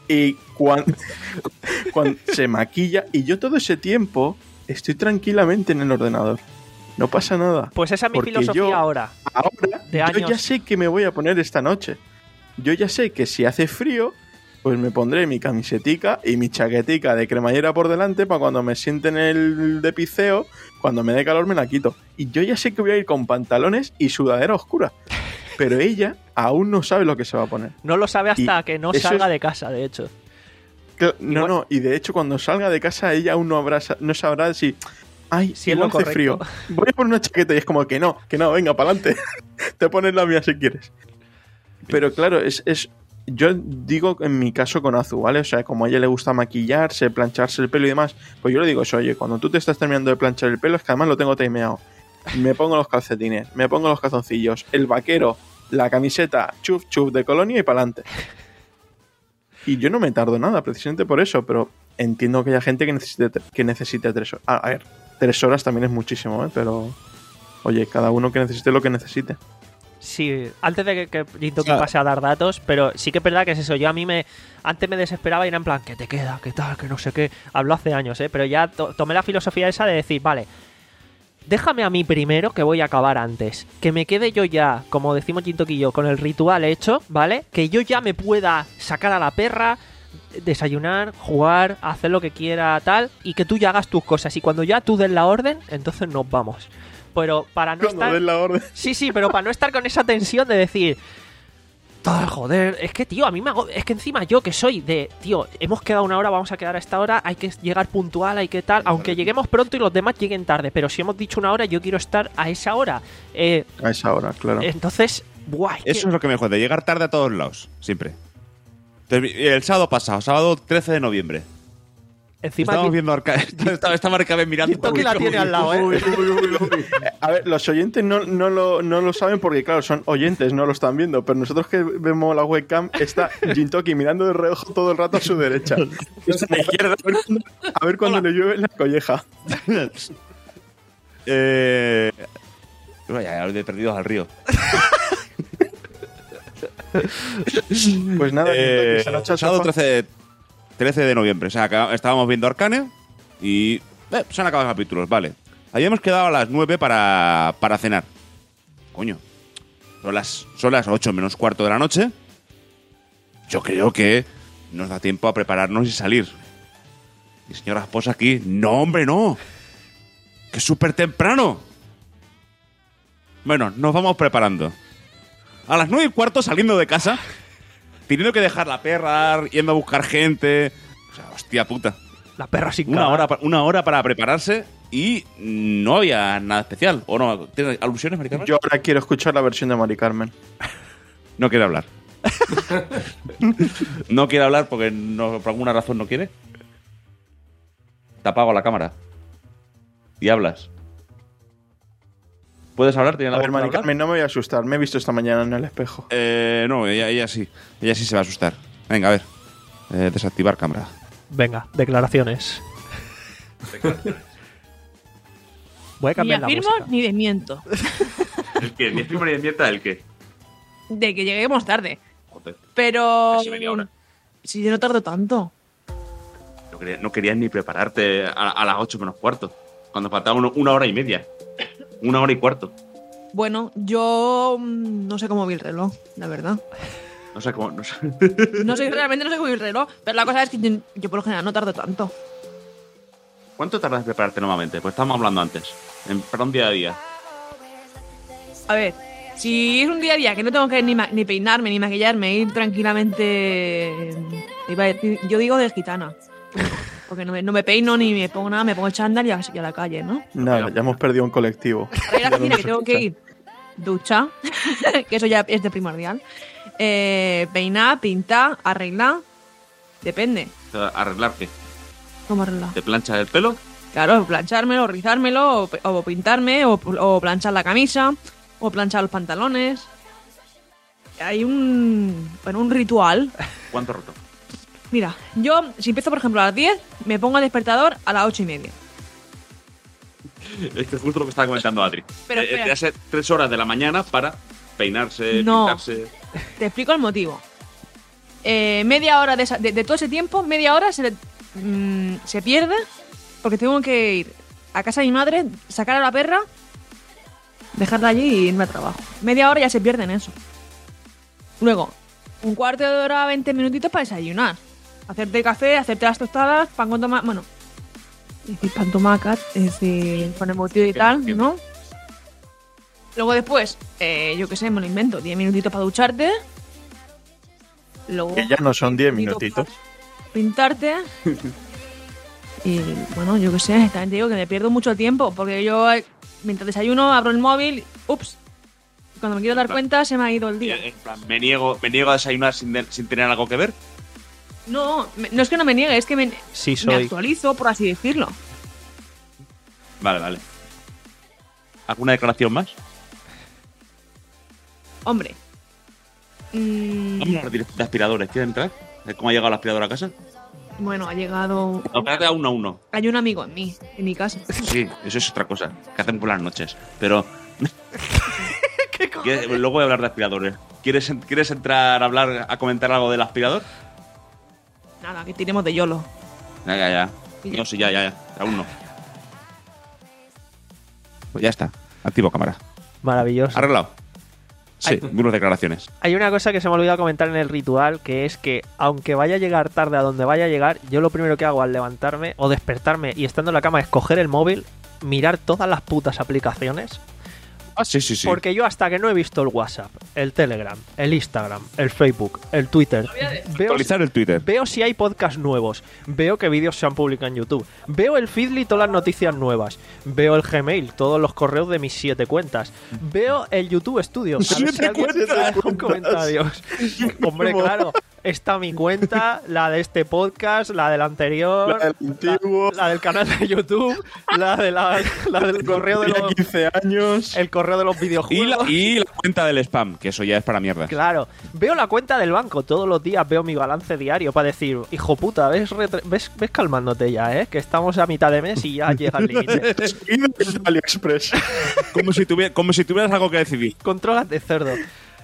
Y cuando, cuando se maquilla, y yo todo ese tiempo estoy tranquilamente en el ordenador. No pasa nada. Pues esa es mi Porque filosofía yo, ahora. Ahora, de yo años. ya sé que me voy a poner esta noche. Yo ya sé que si hace frío, pues me pondré mi camisetica y mi chaquetica de cremallera por delante para cuando me siente en el de piceo, cuando me dé calor me la quito. Y yo ya sé que voy a ir con pantalones y sudadera oscura. Pero ella aún no sabe lo que se va a poner. No lo sabe hasta Y que no eso salga es- de casa, de hecho. Que- No, Igual- no, y de hecho cuando salga de casa ella aún no, habrá, sa- no sabrá si... Ay, Si es igual lo hace correcto. frío. Voy a poner una chaqueta y es como que no, que no, venga, para adelante. Te pones la mía si quieres. Pero claro, es, es... Yo digo en mi caso con Azu, ¿vale? O sea, como a ella le gusta maquillarse, plancharse el pelo y demás, pues yo le digo eso, oye, cuando tú te estás terminando de planchar el pelo, es que además lo tengo timeado. Me pongo los calcetines, me pongo los calzoncillos, el vaquero, la camiseta, chuf, chuf de colonia y para adelante. Y yo no me tardo nada, precisamente por eso, pero entiendo que haya gente que necesite, que necesite tres horas. Ah, a ver, tres horas también es muchísimo, ¿eh? Pero, oye, cada uno que necesite lo que necesite. Sí, antes de que, que Jintoki Claro. pase a dar datos, pero sí que es verdad que es eso. Yo a mí me. Antes me desesperaba y era en plan, que te queda, que tal, que no sé qué. Hablo hace años, ¿eh? Pero ya to- tomé la filosofía esa de decir, vale, déjame a mí primero que voy a acabar antes. Que me quede yo ya, como decimos Jintoki y yo, con el ritual hecho, ¿vale? Que yo ya me pueda sacar a la perra, desayunar, jugar, hacer lo que quiera, tal, y que tú ya hagas tus cosas. Y cuando ya tú des la orden, entonces nos vamos. Pero para no Cuando estar. den la orden. Sí, sí, pero para no estar con esa tensión de decir, "Ah, joder, es que, tío, a mí me hago... Es que encima yo que soy de, tío, hemos quedado una hora, vamos a quedar a esta hora, hay que llegar puntual, hay que tal, aunque lleguemos pronto y los demás lleguen tarde, pero si hemos dicho una hora, yo quiero estar a esa hora. Eh, A esa hora, claro. entonces, guay. Eso es lo que me jode, llegar tarde a todos lados, siempre. Termi- El sábado pasado, sábado trece de noviembre. Encima Estábamos aquí- viendo Arcane. Estaba, estaba Arcane mirando. Jintoki la tiene al lado, ¿eh? A ver, los oyentes no, no, lo, no lo saben porque, claro, son oyentes, no lo están viendo. Pero nosotros que vemos la webcam, está Jintoki mirando de reojo todo el rato a su derecha. Está a la izquierda, a ver cuándo- a ver cuando le llueve la colleja. eh... Vaya, de perdidos al río. Pues nada, Eh, Jintoki, esa noche al sábado sofá. trece, trece de noviembre. O sea, acá- estábamos viendo Arcane y eh, se han acabado los capítulos, vale. Habíamos quedado a las nueve para, para cenar. Coño. Son las, son las ocho menos cuarto de la noche. Yo creo que nos da tiempo a prepararnos y salir. Y señora esposa aquí, no, hombre, no. Que es súper temprano. Bueno, nos vamos preparando. A las nueve y cuarto saliendo de casa, teniendo que dejar la perra, yendo a buscar gente. O sea, hostia puta. La perra sin Una cara. hora, pa- una hora para prepararse y no había nada especial. ¿O no? ¿Tienes alusiones, Mari Carmen? Yo ahora quiero escuchar la versión de Mari Carmen. No quiere hablar. No quiere hablar porque no, por alguna razón no quiere. Te apago la cámara. Y hablas. ¿Puedes hablar? ¿Tienes A la ver, voz para Mari hablar? Carmen, no me voy a asustar. Me he visto esta mañana en el espejo. Eh, no, ella, ella sí. Ella sí se va a asustar. Venga, a ver. Eh, desactivar cámara. Venga, declaraciones. Voy a Ni cambiar la afirmo música. ni desmiento. ¿El qué? ¿Ni primo ni mierda el qué? De que lleguemos tarde. Joder, Pero. casi media hora. Si yo no tardo tanto. No, quería- no querías ni prepararte a, a las ocho menos cuarto. Cuando faltaba uno- una hora y media. Una hora y cuarto. Bueno, yo mm, no sé cómo vi el reloj, la verdad. No sé cómo. No sé. No sé, realmente no sé cómo vi el reloj. Pero la cosa es que yo, yo por lo general no tardo tanto. ¿Cuánto tardas en prepararte normalmente? Pues estábamos hablando antes. En, para un día a día. A ver, si es un día a día que no tengo que ni, ma- ni peinarme ni maquillarme, ir tranquilamente. Iba a decir- yo digo de gitana. Porque no me, no me peino ni me pongo nada, me pongo el chándal y a, y a la calle, ¿no? Nada, ya hemos perdido un colectivo. Para ir a Ya la no cocina nos que tengo que escuchan. ir, ducha, que eso ya es de primordial. Eh, peinar, pintar, arreglar, depende. O sea, ¿arreglar qué? ¿Cómo arreglar? ¿Te planchas el pelo? Claro, planchármelo, rizármelo, o, pe- o pintarme, o, o planchar la camisa, o planchar los pantalones. Hay un, bueno, un ritual. ¿Cuánto roto? Mira, yo si empiezo por ejemplo a las diez, me pongo el despertador a las ocho y media. Es que es justo lo que estaba comentando Adri. Pero Eh, espera. te hace tres horas de la mañana para peinarse, No. pintarse. Te explico el motivo. eh, media hora de, esa- de, de todo ese tiempo, media hora se, le- mm, se pierde porque tengo que ir a casa de mi madre, sacar a la perra, dejarla allí y irme a trabajo. Media hora ya se pierde en eso. Luego, un cuarto de hora, veinte minutitos para desayunar. Hacerte café, hacerte las tostadas, pan con tomate. Bueno, es decir, pan tomacat, es decir, con embutido y tal, ¿no? Luego después, eh, yo qué sé, me lo invento, diez minutitos para ducharte. Luego, Que ya no son diez minutitos minutitos. para pintarte. Y bueno, yo qué sé, también te digo que me pierdo mucho tiempo, porque yo eh, mientras desayuno abro el móvil, ups, y cuando me quiero dar cuenta se me ha ido el día. En plan, me niego, me niego a desayunar sin, de- sin tener algo que ver. No, me- no es que no me niegue, es que me, Sí me soy. actualizo, por así decirlo. Vale, vale. ¿Alguna declaración más? Hombre. Mm, Vamos a hablar de de aspiradores. ¿Quieres entrar? ¿De ¿Cómo ha llegado el aspirador a casa? bueno, ha llegado. No, espérate a uno a uno. Hay un amigo en mí, en mi casa. Sí, eso es otra cosa que hacemos por las noches. Pero. ¿Quieres- Luego voy a hablar de aspiradores. ¿Quieres, en- ¿Quieres entrar a hablar, a comentar algo del aspirador? Nada, que tiremos de YOLO. Ya, ya, ya. No, sí, ya, ya, ya. Aún no. Pues ya está. Activo cámara. Maravilloso. Arreglado. Sí, Ay. unas declaraciones. Hay una cosa que se me ha olvidado comentar en el ritual, que es que aunque vaya a llegar tarde a donde vaya a llegar, yo lo primero que hago al levantarme o despertarme y estando en la cama es coger el móvil, mirar todas las putas aplicaciones, Ah, sí, sí, sí. porque yo hasta que no he visto el WhatsApp, el Telegram, el Instagram, el Facebook, el Twitter, veo, Actualizar el Twitter. veo si hay podcasts nuevos, veo qué vídeos se han publicado en YouTube, veo el Feedly, todas las noticias nuevas, veo el Gmail, todos los correos de mis siete cuentas, veo el YouTube Studio, a ver si ¡Siete alguien cuentas! deja un comentarios. Hombre, claro, está mi cuenta, la de este podcast, la del anterior, La del antiguo. la, la del canal de YouTube, la de la, la del correo de Tenía los, quince años. el correo de los Y videojuegos. la, y la cuenta del spam, que eso ya es para mierda. Claro, veo la cuenta del banco todos los días, veo mi balance diario para decir, hijo puta, ves, retre- ves, ves calmándote ya, ¿eh? Que estamos a mitad de mes y ya llega el límite. Y de AliExpress. Como si, tuviera, como si tuvieras algo que decidir. Contrólate, cerdo.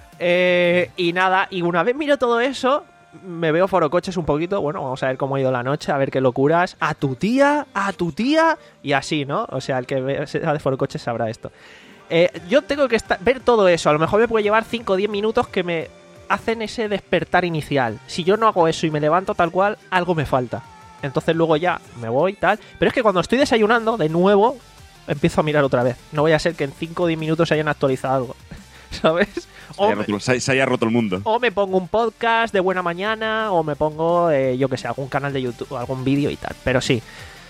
Eh, y nada, y una vez miro todo eso, me veo forocoches un poquito. Bueno, vamos a ver cómo ha ido la noche, a ver qué locuras. A tu tía, a tu tía, y así, ¿no? O sea, el que ve- sea de forocoches sabrá esto. Eh, yo tengo que estar- ver todo eso. A lo mejor me puede llevar cinco o diez minutos que me hacen ese despertar inicial. Si yo no hago eso y me levanto tal cual, algo me falta. Entonces luego ya me voy tal. Pero es que cuando estoy desayunando, de nuevo, empiezo a mirar otra vez. No voy a ser que en cinco o diez minutos se hayan actualizado algo. ¿Sabes? Se O haya, me, roto, se- se haya roto el mundo. o me pongo un podcast de buena mañana, o me pongo, eh, yo que sé, algún canal de YouTube, algún vídeo y tal. Pero sí.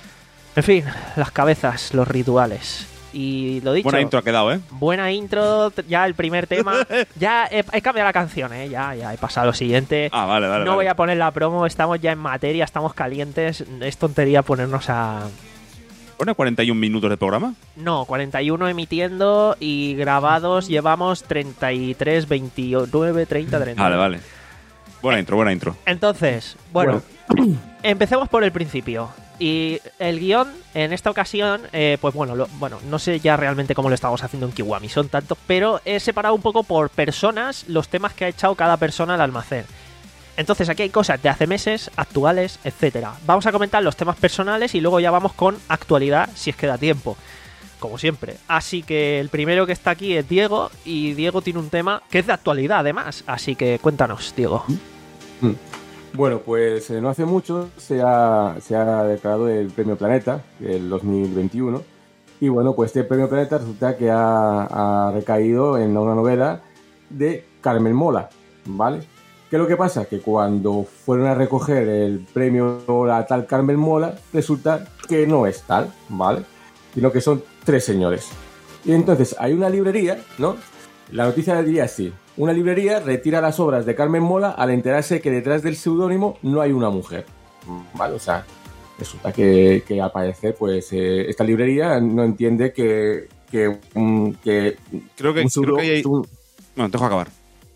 En fin, las cabezas, los rituales. Y lo dicho. Buena intro ha quedado, ¿eh? Buena intro, t- ya el primer tema. Ya he, he cambiado la canción, ¿eh? Ya, ya he pasado a lo siguiente. Ah, vale, vale. no voy vale. a poner la promo, estamos ya en materia, estamos calientes. Es tontería ponernos a. ¿Pone cuarenta y un minutos de programa? No, cuarenta y uno emitiendo y grabados llevamos treinta y tres, veintinueve, treinta, treinta. Vale, vale. Buena intro, buena intro. Entonces, bueno, empecemos por el principio. Y el guión, en esta ocasión, eh, pues bueno, lo- bueno, no sé ya realmente cómo lo estamos haciendo en Kiwami, son tantos, pero he separado un poco por personas los temas que ha echado cada persona al almacén. Entonces aquí hay cosas de hace meses, actuales, etcétera. Vamos a comentar los temas personales y luego ya vamos con actualidad, si es que da tiempo, como siempre. Así que el primero que está aquí es Diego, y Diego tiene un tema que es de actualidad además, así que cuéntanos, Diego. Mm. Bueno, pues eh, no hace mucho se ha, se ha declarado el Premio Planeta, el dos mil veintiuno. Y bueno, pues este Premio Planeta resulta que ha, ha recaído en una novela de Carmen Mola, ¿vale? ¿Qué es lo que pasa? Que cuando fueron a recoger el premio a tal Carmen Mola, resulta que no es tal, ¿vale? Sino que son tres señores. Y entonces hay una librería, ¿no? La noticia diría así: una librería retira las obras de Carmen Mola al enterarse que detrás del seudónimo no hay una mujer, ¿vale? O sea, resulta que, que al parecer, pues, eh, esta librería no entiende que, que, um, que Creo que, un, creo pseudo- que hay... un- Bueno, te dejo acabar.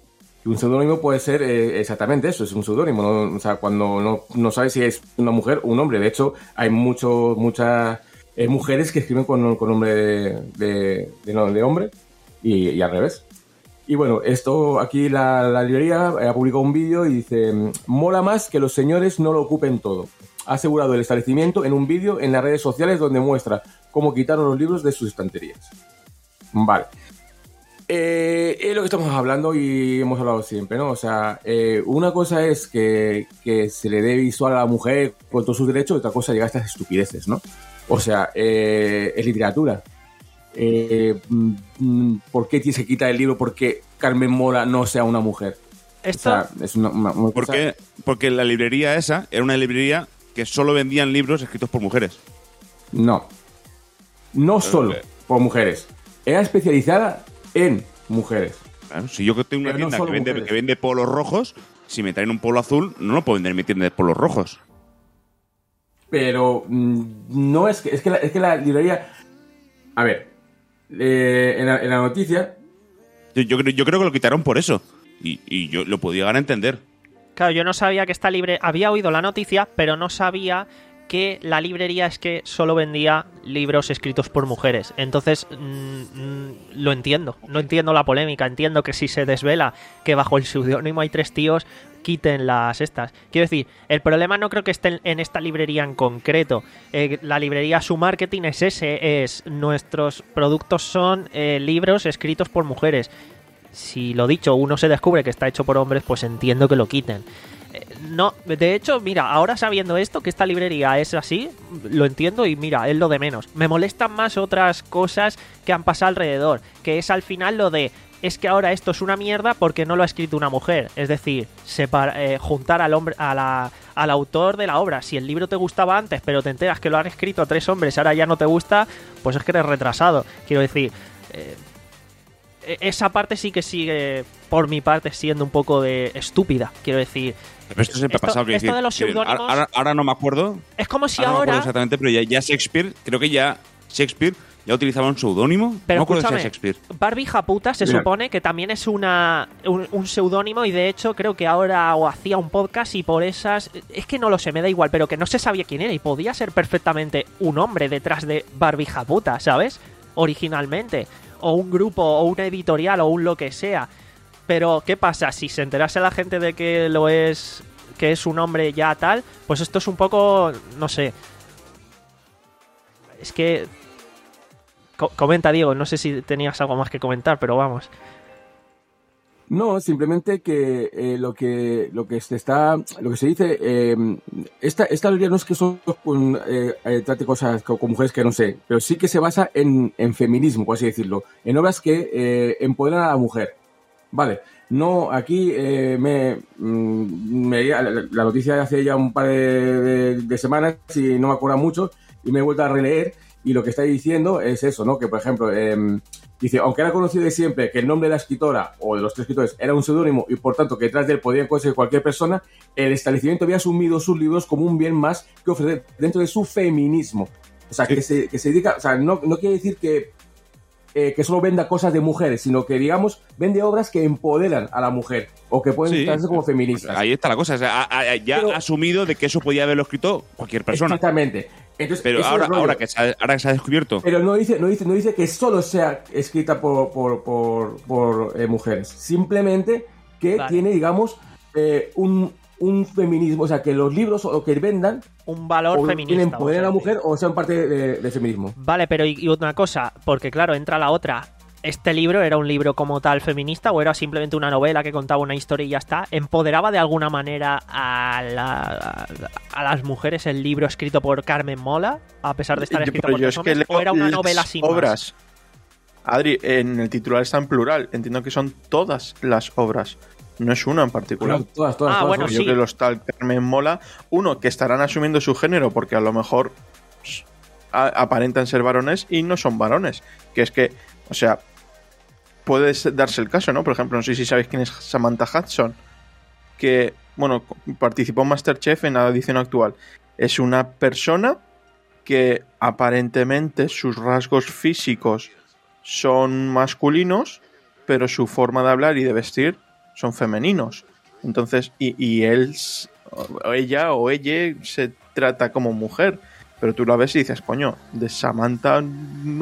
un seudónimo puede ser eh, exactamente eso, es un seudónimo, ¿no? O sea, cuando no, no sabes si es una mujer o un hombre. De hecho, hay mucho, muchas eh, mujeres que escriben con, con nombre de, de, de, no, de hombre y, y al revés. Y bueno, esto aquí la, la librería ha publicado un vídeo y dice: mola más que los señores no lo ocupen todo. Ha asegurado el establecimiento en un vídeo en las redes sociales donde muestra cómo quitaron los libros de sus estanterías. Vale. Eh, es lo que estamos hablando y hemos hablado siempre, ¿no? O sea, eh, una cosa es que, que se le dé visual a la mujer con todos sus derechos, y otra cosa llega a estas estupideces, ¿no? O sea, eh, es literatura. Eh, ¿Por qué se quita el libro porque Carmen Mola no sea una mujer? Esto... O sea, es una, una, una ¿Por cosa... qué? Porque la librería esa era una librería que solo vendían libros escritos por mujeres. No. No solo eh. por mujeres. Era especializada en mujeres. Claro, si yo tengo una Pero no tienda solo que, vende, mujeres. que vende polos rojos, si me traen un polo azul, no lo puedo vender en mi tienda de polos rojos. Pero mmm, no es que, es que la, es que la librería... A ver, eh, en, la, en la noticia... Yo, yo, creo- yo creo que lo quitaron por eso. Y, y yo lo podía llegar a entender. Claro, yo no sabía que esta librería... Había oído la noticia, pero no sabía que la librería es que solo vendía libros escritos por mujeres. Entonces, mm, mm, lo entiendo. No entiendo la polémica. Entiendo que si se desvela que bajo el seudónimo hay tres tíos, quiten las estas. Quiero decir, el problema no creo que esté en, en esta librería en concreto. Eh, la librería, su marketing es ese. Es nuestros productos son eh, libros escritos por mujeres. Si lo dicho, uno se descubre que está hecho por hombres, pues entiendo que lo quiten. Eh, no, de hecho, mira, ahora sabiendo esto, que esta librería es así, lo entiendo y mira, es lo de menos. Me molestan más otras cosas que han pasado alrededor, que es al final lo de, es que ahora esto es una mierda porque no lo ha escrito una mujer. Es decir, separa, eh, juntar al hombre, a la, al autor de la obra. Si el libro te gustaba antes, pero te enteras que lo han escrito tres hombres, ahora ya no te gusta, pues es que eres retrasado. Quiero decir... Eh, esa parte sí que sigue, por mi parte, siendo un poco de estúpida, quiero decir. Pero esto siempre Esto- ha pasado. quiero esto decir, de los que seudónimos- Ahora, ahora no me acuerdo. Es como si ahora no me acuerdo ahora... exactamente, pero ya, ya Shakespeare, creo que ya Shakespeare ya utilizaba un seudónimo. Pero no me acuerdo si escúchame, era Shakespeare. Barbie Japuta se Mira. supone que también es una un, un seudónimo y de hecho creo que ahora o hacía un podcast y por esas... Es que no lo sé, me da igual, pero que no se sabía quién era y podía ser perfectamente un hombre detrás de Barbie Japuta, ¿sabes? Originalmente. O un grupo, o una editorial, o un lo que sea. Pero, ¿qué pasa? Si se enterase la gente de que lo es... que es un hombre ya tal, pues esto es un poco... no sé... Es que... Co- comenta, Diego, no sé si tenías algo más que comentar, pero vamos. No, simplemente que eh, lo que lo que se está, lo que se dice, eh, esta esta librería no es que solo con, eh, eh, trate cosas con, con mujeres que no sé, pero sí que se basa en, en feminismo, por así decirlo, en obras que eh, empoderan a la mujer. Vale, no, aquí eh, me, mm, me la, la noticia de hace ya un par de, de, de semanas y no me acuerdo mucho y me he vuelto a releer y lo que está diciendo es eso, ¿no? Que por ejemplo eh, dice, aunque era conocido de siempre que el nombre de la escritora o de los tres escritores era un seudónimo y por tanto que detrás de él podía conseguir cualquier persona, el establecimiento había asumido sus libros como un bien más que ofrecer dentro de su feminismo. O sea, Sí. que, se, que se dedica, o sea, no, no quiere decir que, eh, que solo venda cosas de mujeres, sino que, digamos, vende obras que empoderan a la mujer o que pueden Sí. tratarse como feministas. Ahí está la cosa. O sea, ha- ha- ya Pero- ha asumido de que eso podía haberlo escrito cualquier persona. Exactamente. Entonces, Pero ese es el ahora, rollo. ahora, que se ha, ahora que se ha descubierto. Pero no dice, no dice, no dice que solo sea escrita por, por, por, por eh, mujeres. Simplemente que Vale. tiene, digamos, eh, un, un feminismo. O sea, que los libros o que vendan Un valor o feminista. tienen vamos poder a la decir. mujer o sean parte de- del feminismo. Vale, pero y, y una cosa, porque claro, entra la otra. ¿Este libro era un libro como tal feminista o era simplemente una novela que contaba una historia y ya está? ¿Empoderaba de alguna manera a, la- a las mujeres el libro escrito por Carmen Mola, a pesar de estar Yo- escrito pero por yo tres es que hombres? leo ¿O era una las novela sin más? obras. Adri, en el titular está en plural. Entiendo que son todas las obras. No es una en particular. Bueno, todas, todas, Ah, todas, bueno, todas. Yo sí. creo que los tal Carmen Mola, uno, que estarán asumiendo su género porque a lo mejor pues, a- aparentan ser varones y no son varones. Que es que, o sea, puede ser- darse el caso, ¿no? Por ejemplo, no sé si sabéis quién es Samantha Hudson, que, bueno, participó en MasterChef en la edición actual. Es una persona que aparentemente sus rasgos físicos son masculinos, pero su forma de hablar y de vestir son femeninos. Entonces, y, y él, s- o ella o ella se trata como mujer, pero tú la ves y dices, coño, de Samantha no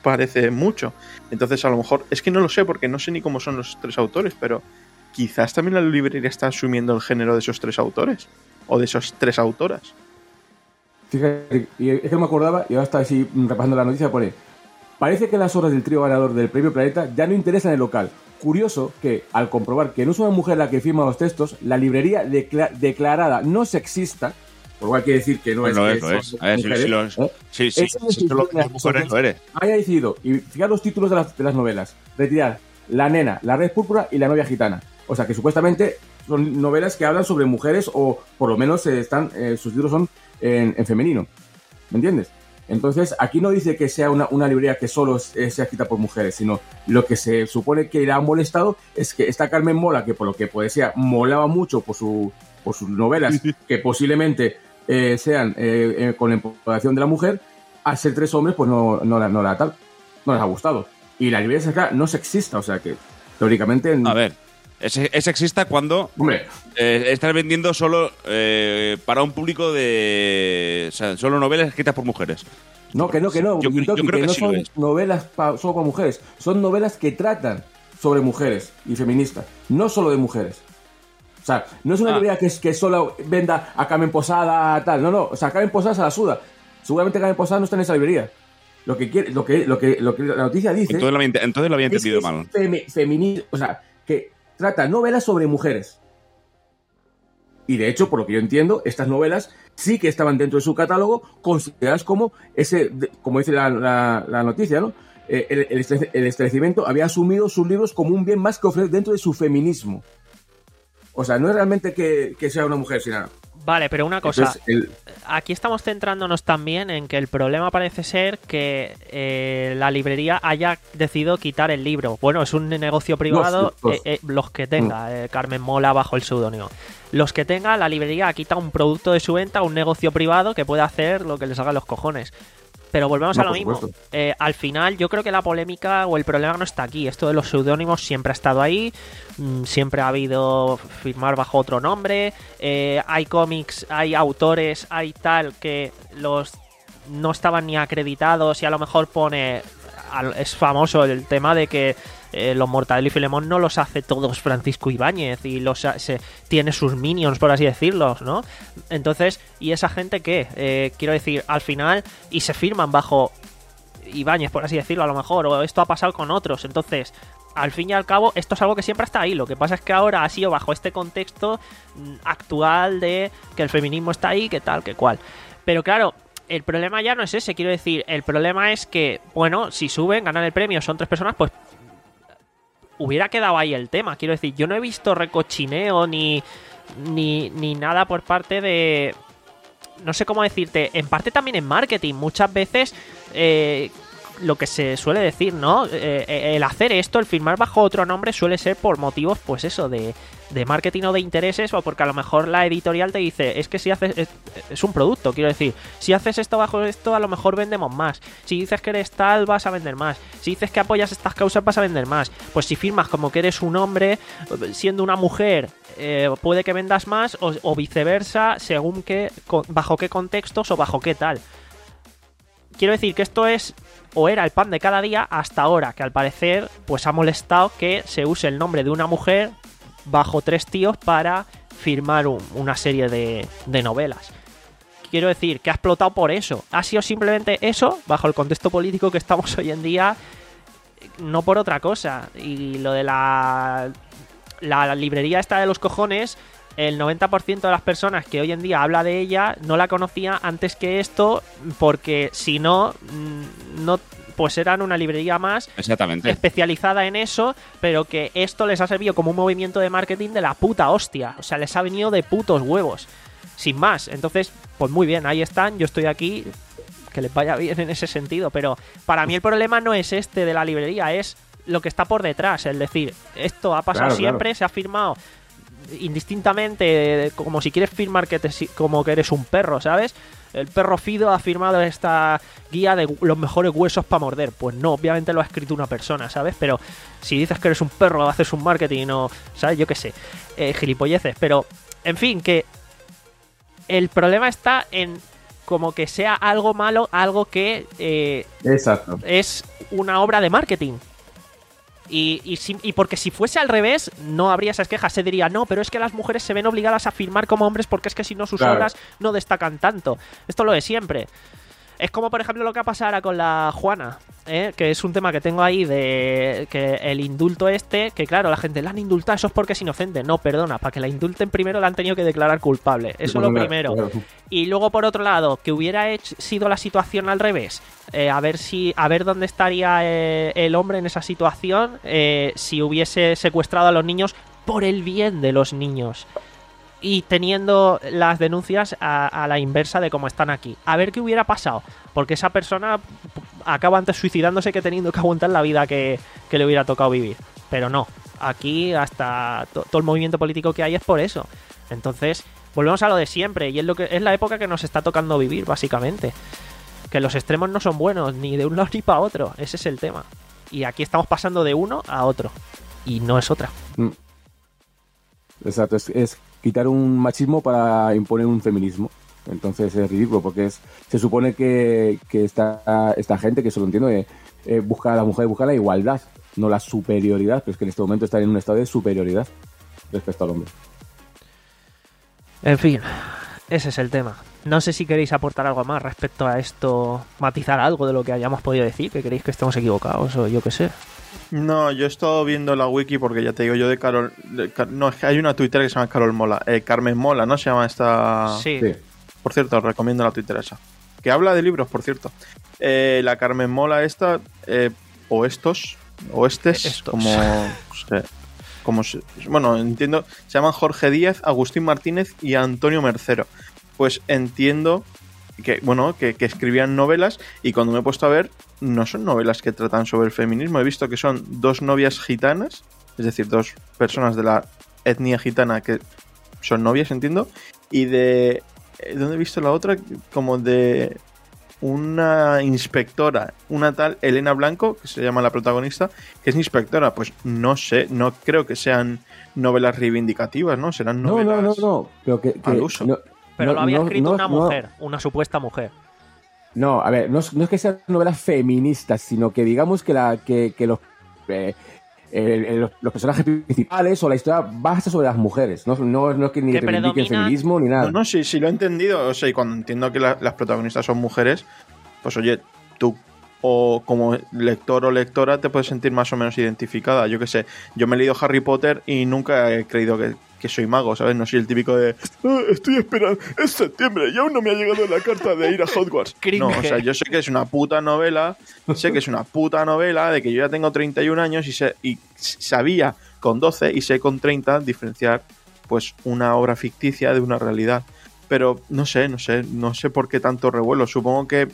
parece mucho. Entonces, a lo mejor, es que no lo sé, porque no sé ni cómo son los tres autores, pero quizás también la librería está asumiendo el género de esos tres autores, o de esas tres autoras. Fíjate, y es que no me acordaba, y ahora está así repasando la noticia, pone: parece que las obras del trío ganador del Premio Planeta ya no interesan el local. Curioso que, al comprobar que no es una mujer la que firma los textos, la librería decla- declarada no sexista, por lo cual quiere decir que no Bueno, es... lo que es, son lo es. A ver, si- mujeres, si lo es. ¿eh? Sí, sí, Esa si eso lo decisión es mujeres, lo eres. haya decidido, y fijar los títulos de las, de las novelas, retirar La Nena, La Red Púrpura y La Novia Gitana. O sea, que supuestamente son novelas que hablan sobre mujeres, o por lo menos eh, están eh, sus títulos son en, en femenino. ¿Me entiendes? Entonces, aquí no dice que sea una, una librería que solo eh, sea escrita por mujeres, sino lo que se supone que le ha molestado es que esta Carmen Mola, que por lo que puede ser, molaba mucho por, su, por sus novelas, que posiblemente eh, sean eh, eh, con la empoderación de la mujer, al ser tres hombres, pues no, no, la- no, la tal, no les ha gustado. Y la librería sexista no sexista, o sea que, teóricamente... A ver, es, es sexista cuando Hombre, eh, estás vendiendo solo eh, para un público de... O sea, solo novelas escritas por mujeres. no, que no, que no, Yo- yo Toki, creo que que no sí lo son es. novelas pa- solo para mujeres, son novelas que tratan sobre mujeres y feministas, no solo de mujeres. O sea, no es una Ah. librería que, es- que solo venda a Carmen Posada, tal, no, no, o sea, Carmen Posada se la suda. Seguramente Carmen Posada no está en esa librería. Lo que quiere, lo que, lo que, lo que la noticia dice Entonces lo había, ent- entonces lo había es que entendido es mal. femi- femini- o sea, que trata novelas sobre mujeres. Y de hecho, por lo que yo entiendo, estas novelas sí que estaban dentro de su catálogo, consideradas como ese, de- como dice la, la- la noticia, ¿no? Eh, el, el estre- el establecimiento había asumido sus libros como un bien más que ofrecer dentro de su feminismo. O sea, no es realmente que, que sea una mujer, sino nada. Vale, pero una cosa. Entonces, el- Aquí estamos centrándonos también en que el problema parece ser que eh, la librería haya decidido quitar el libro. Bueno, es un negocio privado, Los- los- eh, eh, los que tenga, eh, Carmen Mola bajo el seudónimo. Los que tenga, la librería quita un producto de su venta, un negocio privado que puede hacer lo que les haga los cojones. Pero volvemos No, a lo por mismo. supuesto. Eh, al final, yo creo que la polémica o el problema no está aquí. Esto de los seudónimos siempre ha estado ahí. Mm, siempre ha habido firmar bajo otro nombre. Eh, hay cómics, hay autores, hay tal que los no estaban ni acreditados y a lo mejor pone... al- Es famoso el tema de que eh, los Mortadelo y Filemón no los hace todos Francisco Ibáñez y los ha- se, tiene sus minions, por así decirlo, ¿no? Entonces, ¿y esa gente qué? Eh, quiero decir, al final, y se firman bajo Ibáñez, por así decirlo, a lo mejor, o esto ha pasado con otros. Entonces, al fin y al cabo, esto es algo que siempre está ahí. Lo que pasa es que ahora ha sido bajo este contexto mm, actual de que el feminismo está ahí, que tal, que cual. Pero claro, el problema ya no es ese, quiero decir, el problema es que, bueno, si suben, ganan el premio, son tres personas, pues hubiera quedado ahí el tema. Quiero decir, yo no he visto recochineo ni, ni, ni nada por parte de... No sé cómo decirte, en parte también en marketing. Muchas veces eh, lo que se suele decir, ¿no? Eh, eh, el hacer esto, el firmar bajo otro nombre suele ser por motivos, pues eso, de, de marketing o de intereses, o porque a lo mejor la editorial te dice, es que si haces, es, es un producto, quiero decir, si haces esto bajo esto, a lo mejor vendemos más. Si dices que eres tal, vas a vender más. Si dices que apoyas estas causas, vas a vender más. Pues si firmas como que eres un hombre, siendo una mujer, eh, puede que vendas más, o, o viceversa, según qué, con- bajo qué contextos o bajo qué tal. Quiero decir que esto es o era el pan de cada día hasta ahora, que al parecer pues ha molestado que se use el nombre de una mujer bajo tres tíos para firmar un- una serie de, de novelas. Quiero decir que ha explotado por eso. Ha sido simplemente eso, bajo el contexto político que estamos hoy en día, no por otra cosa. Y lo de la, la librería esta de los cojones, el noventa por ciento de las personas que hoy en día habla de ella no la conocía antes que esto, porque si no, mm, no pues eran una librería más Exactamente. especializada en eso, pero que esto les ha servido como un movimiento de marketing de la puta hostia. O sea, les ha venido de putos huevos. Sin más. Entonces, pues muy bien, ahí están. Yo estoy aquí. Que les vaya bien en ese sentido. Pero para mí el problema no es este de la librería, es lo que está por detrás. Es decir, esto ha pasado Claro, siempre, claro. se ha firmado indistintamente, como si quieres firmar que te, como que eres un perro, ¿sabes? El perro Fido ha firmado esta guía de los mejores huesos para morder. Pues no, obviamente lo ha escrito una persona, ¿sabes? Pero si dices que eres un perro, haces un marketing o, ¿sabes? Yo qué sé, eh, gilipolleces. Pero, en fin, que el problema está en como que sea algo malo, algo que eh, Exacto. es una obra de marketing. Y, y, si, y porque si fuese al revés, no habría esas quejas. Se diría, no, pero es que las mujeres se ven obligadas a firmar como hombres porque es que si no sus Claro. obras no destacan tanto. Esto lo de siempre. Es como, por ejemplo, lo que ha pasado ahora con la Juana, ¿eh? Que es un tema que tengo ahí de que el indulto este, que claro, la gente la han indultado, eso es porque es inocente. No, perdona, para que la indulten primero la han tenido que declarar culpable. Eso es lo primero. Claro. Y luego, por otro lado, que hubiera hecho, sido la situación al revés. Eh, a ver si a ver dónde estaría eh, el hombre en esa situación eh, si hubiese secuestrado a los niños por el bien de los niños. Y teniendo las denuncias a, a la inversa de cómo están aquí. A ver qué hubiera pasado. Porque esa persona acaba antes suicidándose que teniendo que aguantar la vida que, que le hubiera tocado vivir. Pero no. Aquí hasta to, todo el movimiento político que hay es por eso. Entonces, volvemos a lo de siempre. Y es, lo que, es la época que nos está tocando vivir, básicamente. Que los extremos no son buenos, ni de un lado ni para otro. Ese es el tema. Y aquí estamos pasando de uno a otro. Y no es otra. Mm. Exacto, es, es quitar un machismo para imponer un feminismo. Entonces es ridículo porque es, se supone que, que esta, esta gente, que eso lo entiendo, eh, eh, busca a la mujer, busca la igualdad, no la superioridad, pero es que en este momento están en un estado de superioridad respecto al hombre. En fin, ese es el tema. No sé si queréis aportar algo más respecto a esto, matizar algo de lo que hayamos podido decir, que queréis que estemos equivocados o yo qué sé. No, yo he estado viendo la wiki porque ya te digo yo de Carol... de Car- no, es que hay una tuitera que se llama Carol Mola. Eh, Carmen Mola, ¿no? Se llama esta... Sí. Sí. Por cierto, os recomiendo la tuitera esa. Que habla de libros, por cierto. Eh, la Carmen Mola esta... Eh, o estos... O estes... Estos. Como... se- como se- bueno, entiendo... Se llaman Jorge Díaz, Agustín Martínez y Antonio Mercero. Pues entiendo... que bueno, que, que escribían novelas y cuando me he puesto a ver, no son novelas que tratan sobre el feminismo. He visto que son dos novias gitanas, es decir, dos personas de la etnia gitana que son novias, entiendo, y de... ¿Dónde he visto la otra? Como de una inspectora, una tal Elena Blanco, que se llama la protagonista, que es inspectora. Pues no sé, no creo que sean novelas reivindicativas, ¿no? Serán No, novelas... no, no, no. Pero que, que- al uso. no- Pero no- lo había no- escrito no- una no- mujer, una supuesta mujer. No, a ver, no es, no es que sean novelas feministas, sino que digamos que la que, que los, eh, eh, eh, los, los personajes principales o la historia basa sobre las mujeres. No, no, no es que ni Que reivindiquen predominan- feminismo ni nada. No, no, sí, sí lo he entendido. O sea, y cuando entiendo que la- las protagonistas son mujeres, pues oye, tú o como lector o lectora te puedes sentir más o menos identificada. Yo qué sé, yo me he leído Harry Potter y nunca he creído que, que soy mago, ¿sabes? No soy el típico de "Ah, estoy esperando, es septiembre y aún no me ha llegado la carta de ir a Hogwarts". Cringe. No, o sea, yo sé que es una puta novela, sé que es una puta novela de que yo ya tengo treinta y un años y, sé, y sabía con doce y sé con treinta diferenciar pues una obra ficticia de una realidad. Pero no sé, no sé, no sé por qué tanto revuelo. Supongo que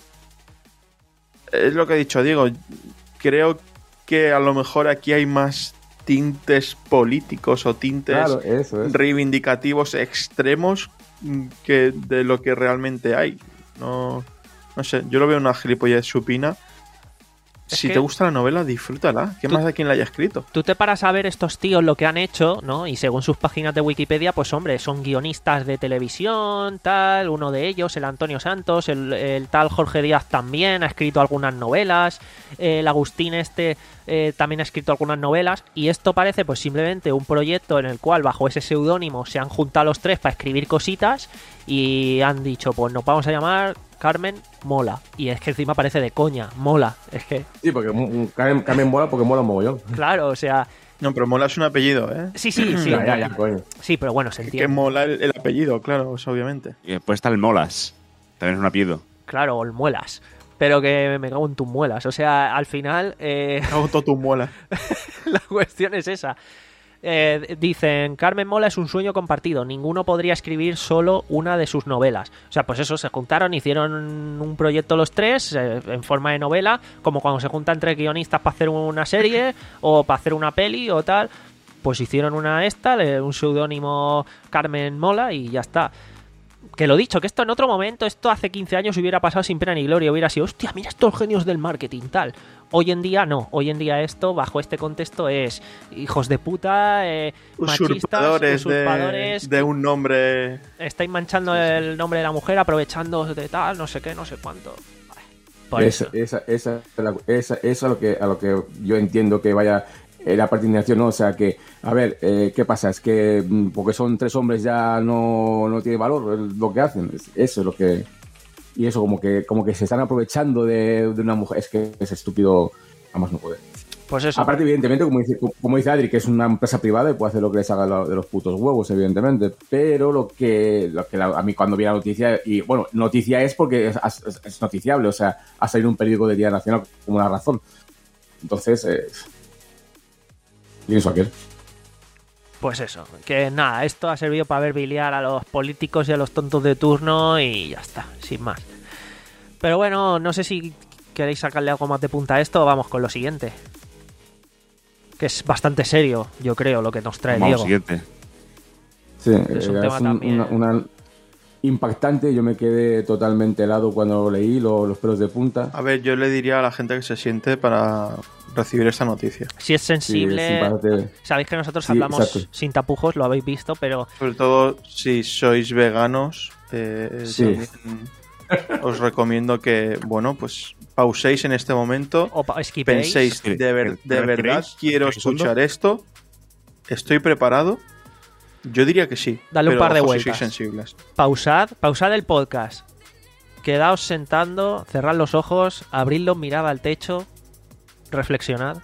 es lo que ha dicho Diego. Creo que a lo mejor aquí hay más tintes políticos o tintes Claro, eso es. reivindicativos extremos mm, que de lo que realmente hay. No, no sé, yo lo veo una gilipollez supina. Es Si que- te gusta la novela, disfrútala. ¿Qué Tú- más de quien la haya escrito? Tú te paras a ver estos tíos lo que han hecho, ¿no? Y según sus páginas de Wikipedia, pues hombre, son guionistas de televisión, tal, uno de ellos, el Antonio Santos, el, el tal Jorge Díaz también ha escrito algunas novelas, eh, el Agustín este eh, también ha escrito algunas novelas, y esto parece pues simplemente un proyecto en el cual bajo ese seudónimo se han juntado los tres para escribir cositas y han dicho, pues nos vamos a llamar Carmen Mola. Y es que encima parece de coña, mola. Es que, Sí, porque mm, Carmen, Carmen mola porque mola un mogollón. claro, o sea, No, pero mola es un apellido, ¿eh? sí, sí, sí. Ya, ya, ya, coño. Sí, pero bueno, se Que entiende. mola el, el apellido, claro, pues, obviamente. Y después está el Molas. También es un apellido. Claro, o el muelas. Pero que me cago en tus muelas. O sea, al final, eh, Hago todo tu muela. la cuestión es esa. Eh, dicen, Carmen Mola es un sueño compartido. Ninguno podría escribir solo una de sus novelas. O sea, pues eso, se juntaron, hicieron un proyecto los tres eh, en forma de novela, como cuando se juntan tres guionistas para hacer una serie o para hacer una peli o tal. Pues hicieron una esta, le- un seudónimo Carmen Mola y ya está. Que lo dicho, que esto en otro momento, esto hace quince años hubiera pasado sin pena ni gloria, hubiera sido, hostia, mira estos genios del marketing, tal. Hoy en día no, hoy en día esto, bajo este contexto, es hijos de puta, eh, usurpadores, machistas, usurpadores de, de un nombre. Estáis manchando el nombre de la mujer, aprovechando de tal, no sé qué, no sé cuánto. Por Esa, eso. esa, esa, esa, eso a lo que a lo que yo entiendo que vaya eh, la participación, ¿no? O sea que, a ver, eh, ¿qué pasa? Es que mm, porque son tres hombres ya no, no tiene valor lo que hacen. Eso es lo que... Y eso, como que como que se están aprovechando de, de una mujer. Es que es estúpido, además no poder. Pues eso. Aparte, evidentemente, como dice, como dice Adri, que es una empresa privada y puede hacer lo que les haga lo, de los putos huevos, evidentemente. Pero lo que, lo que la, a mí cuando vi la noticia, y bueno, noticia es porque es, es, es noticiable, o sea, ha salido un periódico de Día Nacional como una razón. Entonces, eh, y eso aquel. Pues eso, que nada, esto ha servido para ver biliar a los políticos y a los tontos de turno y ya está, sin más. Pero bueno, no sé si queréis sacarle algo más de punta a esto o vamos con lo siguiente. Que es bastante serio, yo creo, lo que nos trae Vamos, Diego. siguiente. Sí, Es un eh, tema es un- también. una, una impactante. Yo me quedé totalmente helado cuando lo leí, lo- los pelos de punta. A ver, yo le diría a la gente que se siente para recibir esta noticia. Si es Sí, sensible, es impactante. sabéis que nosotros Sí, hablamos exacto. sin tapujos, lo habéis visto, pero Sobre todo si sois veganos, eh, Sí. también os recomiendo que, bueno, pues pauséis en este momento, o pa- esquipéis. penséis, ¿Qué- de, ver- qué- de qué verdad referéis? quiero ¿Qué son escuchar esto, estoy preparado. Yo diría que sí. Dale un pero par de ojo si vueltas. sois sensibles. Pausad, pausad el podcast. Quedaos sentando, cerrad los ojos, abridlos, mirad al techo, reflexionad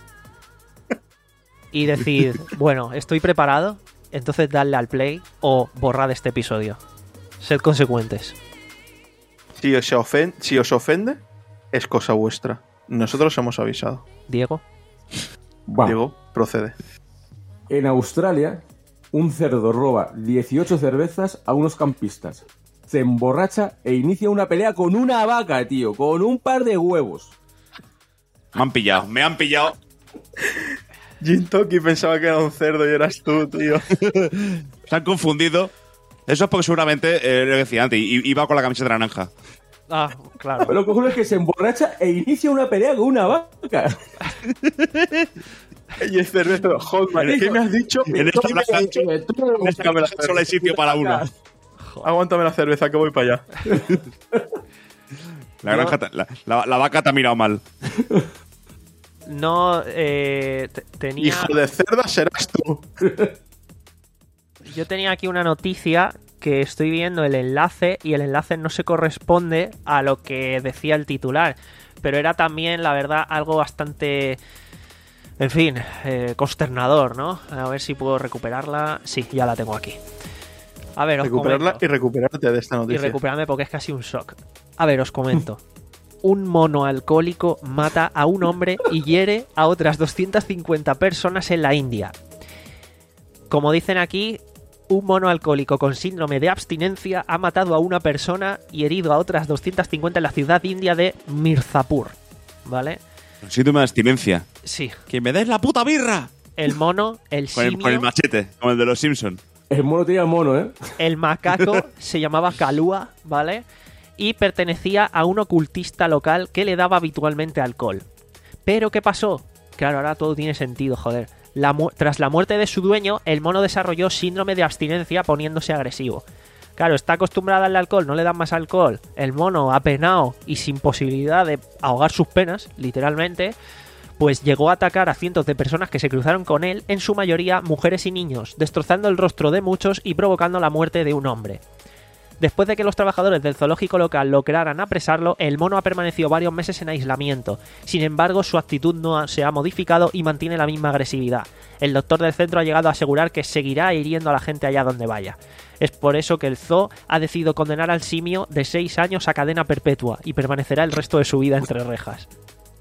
y decid, bueno, estoy preparado, entonces dadle al play o borrad este episodio. Sed consecuentes. Si os, ofen- si os ofende, es cosa vuestra. Nosotros hemos avisado. Diego. Vamos. Diego, procede. En Australia, un cerdo roba dieciocho cervezas a unos campistas. Se emborracha e inicia una pelea con una vaca, tío, con un par de huevos. Me han pillado, me han pillado. Jin Toki pensaba que era un cerdo y eras tú, tío. Se han confundido. Eso es porque seguramente, eh, lo que decía antes, i- iba con la camiseta naranja. Ah, claro. Pero lo que ocurre es que se emborracha e inicia una pelea con una vaca. Y el cerveza, joder, ¿qué me has dicho? En esta plaza, en esta plaza solo hay sitio para uno. Aguántame la cerveza que voy para allá. La, granja te- la, la- la vaca te ha mirado mal. No, eh, te- tenía... Hijo de cerda serás tú. Yo tenía aquí una noticia que estoy viendo el enlace y el enlace no se corresponde a lo que decía el titular, pero era también, la verdad, algo bastante, en fin, eh, consternador, ¿no? A ver si puedo recuperarla. Sí, ya la tengo aquí. A ver, os Recuperarla comento. y recuperarte de esta Y noticia. recuperarme porque es casi un shock. A ver, os comento. Un mono alcohólico mata a un hombre y hiere a otras doscientas cincuenta personas en la India. Como dicen aquí, un mono alcohólico con síndrome de abstinencia ha matado a una persona y herido a otras doscientas cincuenta en la ciudad india de Mirzapur. ¿Vale? Síndrome de abstinencia. Sí. ¡Que me des la puta birra! El mono, el Con el, simio, con el machete, como el de los Simpsons. El mono tenía el mono, ¿eh? el macaco se llamaba Kalua, ¿vale? Y pertenecía a un ocultista local que le daba habitualmente alcohol. Pero ¿qué pasó? Claro, ahora todo tiene sentido, joder. La mu- tras la muerte de su dueño, el mono desarrolló síndrome de abstinencia poniéndose agresivo. Claro, está acostumbrado al alcohol, no le dan más alcohol. El mono, apenado y sin posibilidad de ahogar sus penas, literalmente, pues llegó a atacar a cientos de personas que se cruzaron con él, en su mayoría mujeres y niños, destrozando el rostro de muchos y provocando la muerte de un hombre. Después de que los trabajadores del zoológico local lograran apresarlo, el mono ha permanecido varios meses en aislamiento. Sin embargo, su actitud no ha- se ha modificado y mantiene la misma agresividad. El doctor del centro ha llegado a asegurar que seguirá hiriendo a la gente allá donde vaya. Es por eso que el zoo ha decidido condenar al simio de seis años a cadena perpetua y permanecerá el resto de su vida entre rejas.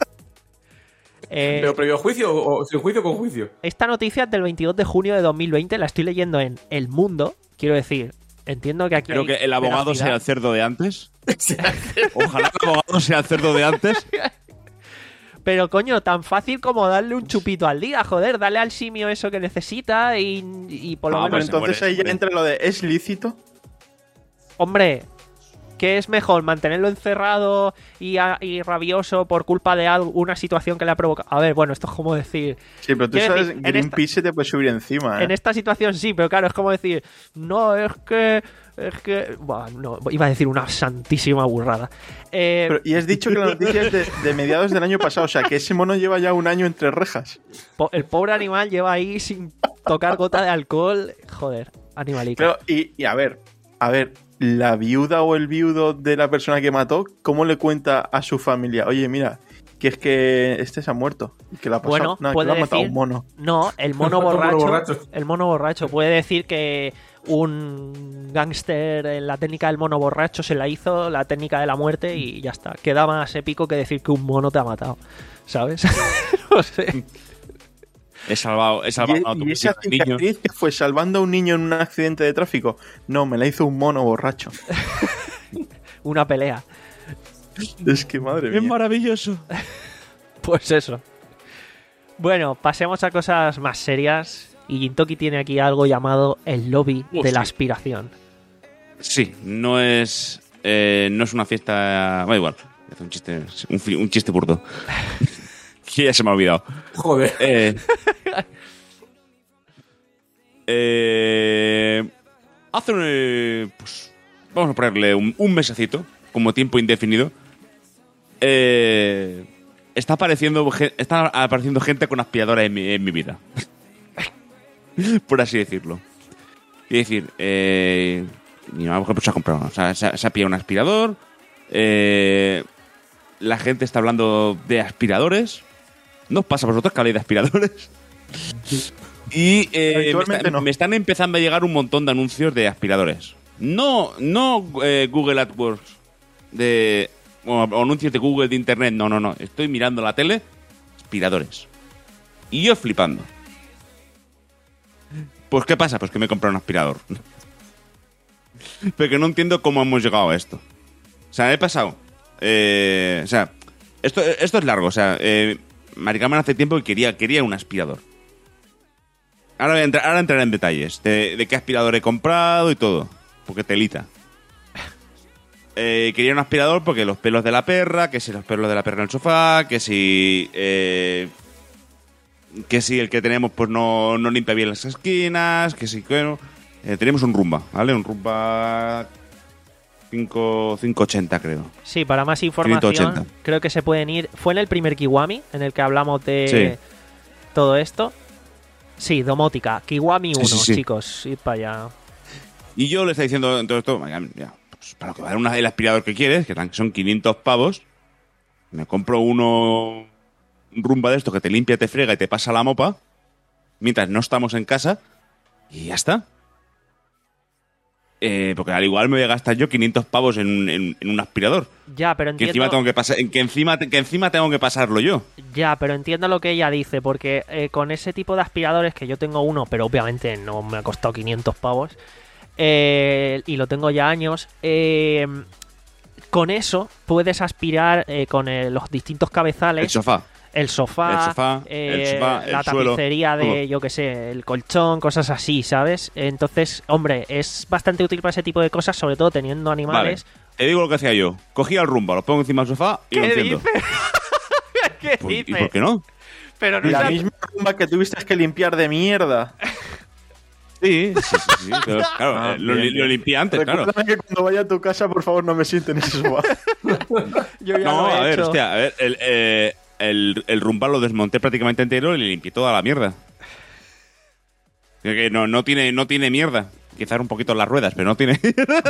Eh, ¿Pero previo juicio o sin juicio con juicio? esta noticia es del veintidós de junio de dos mil veinte, la estoy leyendo en El Mundo. Quiero decir, entiendo que aquí Creo hay que el abogado sea el veracidad. cerdo de antes. Ojalá el abogado sea el cerdo de antes. Pero coño, tan fácil como darle un chupito al día, joder, dale al simio eso que necesita y, y por lo Ah, Pero menos... pues entonces se muere, ahí se ya muere. entra lo de ¿es lícito? hombre, ¿qué es mejor? ¿Mantenerlo encerrado y, a, y rabioso por culpa de algo, una situación que le ha provocado? A ver, bueno, esto es como decir... Sí, pero tú quiero sabes, decir, en Greenpeace esta- se te puede subir encima, ¿eh? En esta situación sí, pero claro, es como decir, no, es que... Es que... Buah, no, iba a decir una santísima burrada. Eh, Pero- y has dicho que la noticia es de, de mediados del año pasado, o sea, que ese mono lleva ya un año entre rejas. po- el pobre animal lleva ahí sin tocar gota de alcohol. Joder, animalito. Claro, y, y a ver, a ver, la viuda o el viudo de la persona que mató, ¿cómo le cuenta a su familia? Oye, mira, que es que este se ha muerto. Y que le ha pasado. Bueno, Nada, que puede lo ha matado decir- un mono. No, el mono El mono borracho, borracho. el mono borracho puede decir que un gángster en la técnica del mono borracho se la hizo, la técnica de la muerte, y ya está. Queda más épico que decir que un mono te ha matado, ¿sabes? No sé. He salvado, he salvado a Y, tu y esa niño. cicatriz que fue salvando a un niño en un accidente de tráfico. No, me la hizo un mono borracho. Una pelea. Es que madre Es mía. maravilloso. Pues eso. Bueno, pasemos a cosas más serias. Y Gintoki tiene aquí algo llamado el lobby Oh, de la sí. aspiración. Sí, no es. eh, no es una fiesta. Bueno, igual. Es un chiste. Un, fi- un chiste burdo. Que ya se me ha olvidado. Joder. Eh, eh, hace un. eh, pues, vamos a ponerle un, un mesecito, como tiempo indefinido. Eh, está apareciendo gen- está apareciendo gente con aspiradora en mi, en mi vida. Por así decirlo. Y decir, eh, mi mamá, por ejemplo, se ha comprado, o sea, se, ha- se ha pillado un aspirador. eh, la gente está hablando de aspiradores. ¿No os pasa a vosotros que habléis de aspiradores? Y eh, me, Habitualmente está- no. me están empezando a llegar un montón de anuncios de aspiradores. No, no eh, Google AdWords de o, o anuncios de Google de Internet. No, no, no. Estoy mirando la tele, aspiradores. Y yo flipando. Pues ¿qué pasa? Pues que me he comprado un aspirador. Pero que no entiendo cómo hemos llegado a esto. O sea, he pasado. eh, o sea, esto, esto es largo. O sea, eh, Mari Carmen hace tiempo que quería, quería un aspirador. Ahora, voy a entrar, ahora entraré en detalles de, de qué aspirador he comprado y todo. Porque telita. Eh, quería un aspirador porque los pelos de la perra, que si los pelos de la perra en el sofá, que si... eh, que si el que tenemos pues no, no limpia bien las esquinas, que si... Bueno, eh, tenemos un Rumba, ¿vale? Un Rumba cinco, quinientos ochenta, creo. Sí, para más información, quinientos ochenta. creo que se pueden ir. Fue en el primer Kiwami en el que hablamos de Sí. todo esto. Sí, domótica. Kiwami uno, Sí, sí, sí. chicos. Id para allá. Y yo le estaba diciendo en todo esto, "Venga, ya, pues para lo que vale una, el aspirador que quieres, que son quinientos pavos, me compro uno, un Rumba de esto que te limpia, te frega y te pasa la mopa, mientras no estamos en casa, y ya está. Eh, porque al igual me voy a gastar yo quinientos pavos en, un- en- en un aspirador. Ya, pero Que entiendo, encima tengo que pasar, que encima, que encima tengo que pasarlo yo. ya, pero entiendo lo que ella dice, porque eh, con ese tipo de aspiradores, que yo tengo uno, pero obviamente no me ha costado quinientos pavos, eh, y lo tengo ya años, eh, con eso puedes aspirar eh, con eh, los distintos cabezales. El sofá. El sofá, El sofá, eh, el sofá, el la suelo, tapicería de, todo. yo que sé, el colchón, cosas así, ¿sabes? Entonces, hombre, es bastante útil para ese tipo de cosas, sobre todo teniendo Vale. animales. Te digo lo que hacía yo. Cogía el Rumba, lo pongo encima del sofá y lo ¿Qué enciendo. dices? ¿Qué Pues, ¿y dices? por qué no? Pero no La es- misma rumba que tuviste que limpiar de mierda. Sí, sí, sí, sí. Pero, claro, Ah, eh, lo, bien, li- lo bien. limpié antes, claro. Recuérdame que cuando vaya a tu casa, por favor, no me sienten en ese sofá. yo ya No, lo he a ver, hecho. hostia, a ver, el, eh, el, el Rumba lo desmonté prácticamente entero y le limpié toda la mierda. Que que no, no, tiene, no tiene mierda. Quizás un poquito las ruedas, pero no tiene...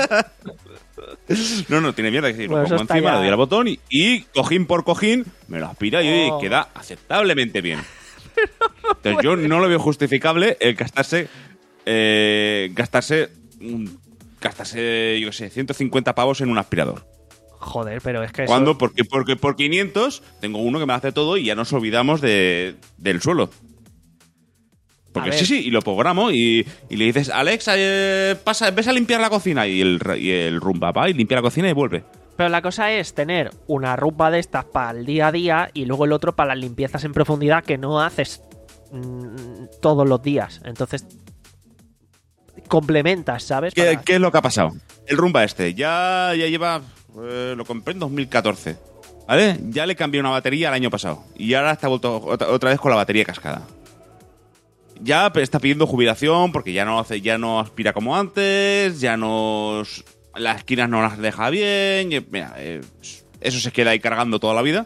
no, no tiene mierda. Que sí, Bueno, lo eso pongo está encima, ya- le doy al botón y, y cojín por cojín me lo aspira y oye, Oh. queda aceptablemente bien. Entonces yo no lo veo justificable el gastarse... Eh, gastarse... un- gastarse, yo qué sé, ciento cincuenta pavos en un aspirador. Joder, pero es que eso... ¿Cuándo? Porque, porque por quinientos tengo uno que me hace todo y ya nos olvidamos de, del suelo. Porque A ver. sí, sí, y lo programo y, y le dices, Alexa, eh, pasa, ves a limpiar la cocina. Y el, y el Rumba va y limpia la cocina y vuelve. Pero la cosa es tener una rumba de estas para el día a día y luego el otro para las limpiezas en profundidad que no haces mm, todos los días. Entonces, complementas, ¿sabes? ¿Qué, Para- qué es lo que ha pasado? El Rumba este ya, ya lleva... eh, lo compré en dos mil catorce, ¿vale? Ya le cambié una batería el año pasado y ahora está vuelto otra, otra vez con la batería cascada. Ya está pidiendo jubilación porque ya no hace, ya no aspira como antes, ya no... las esquinas no las deja bien. Y, mira, eh, eso se queda ahí cargando toda la vida.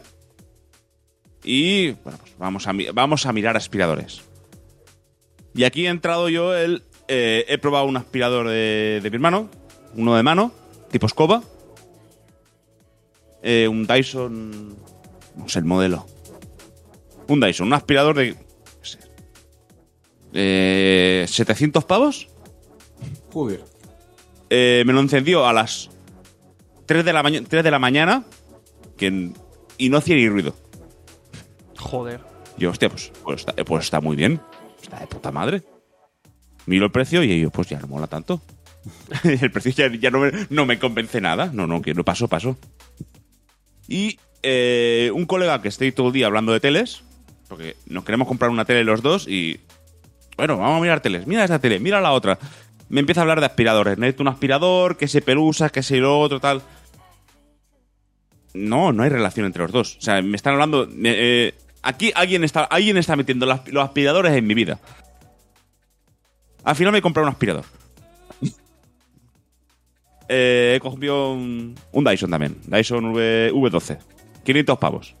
Y bueno, pues vamos a, mi- vamos a mirar aspiradores. Y aquí he entrado yo, el, eh, he probado un aspirador de, de mi hermano, uno de mano, tipo escoba. Eh, un Dyson, no sé el modelo. Un Dyson, un aspirador de... no sé, eh, setecientos pavos. Joder. Eh, me lo encendió a las tres de la, maña- tres de la mañana que, y no hacía ni ruido. Joder. Yo, hostia, pues, pues, está, pues está muy bien. Está de puta madre. Miro el precio y yo, pues ya no mola tanto. El precio ya, ya no, me, no me convence nada. No, no, que no paso, paso. Y eh, un colega que estoy todo el día hablando de teles, porque nos queremos comprar una tele los dos y... bueno, vamos a mirar teles. Mira esta tele, mira la otra. Me empieza a hablar de aspiradores. Necesito un aspirador, que se pelusa, que se lo otro, tal. No, no hay relación entre los dos. O sea, me están hablando... eh, aquí alguien está, alguien está metiendo las- los aspiradores en mi vida. Al final me he comprado un aspirador. eh, he cogido un, un Dyson también. Dyson V, V doce. quinientos pavos.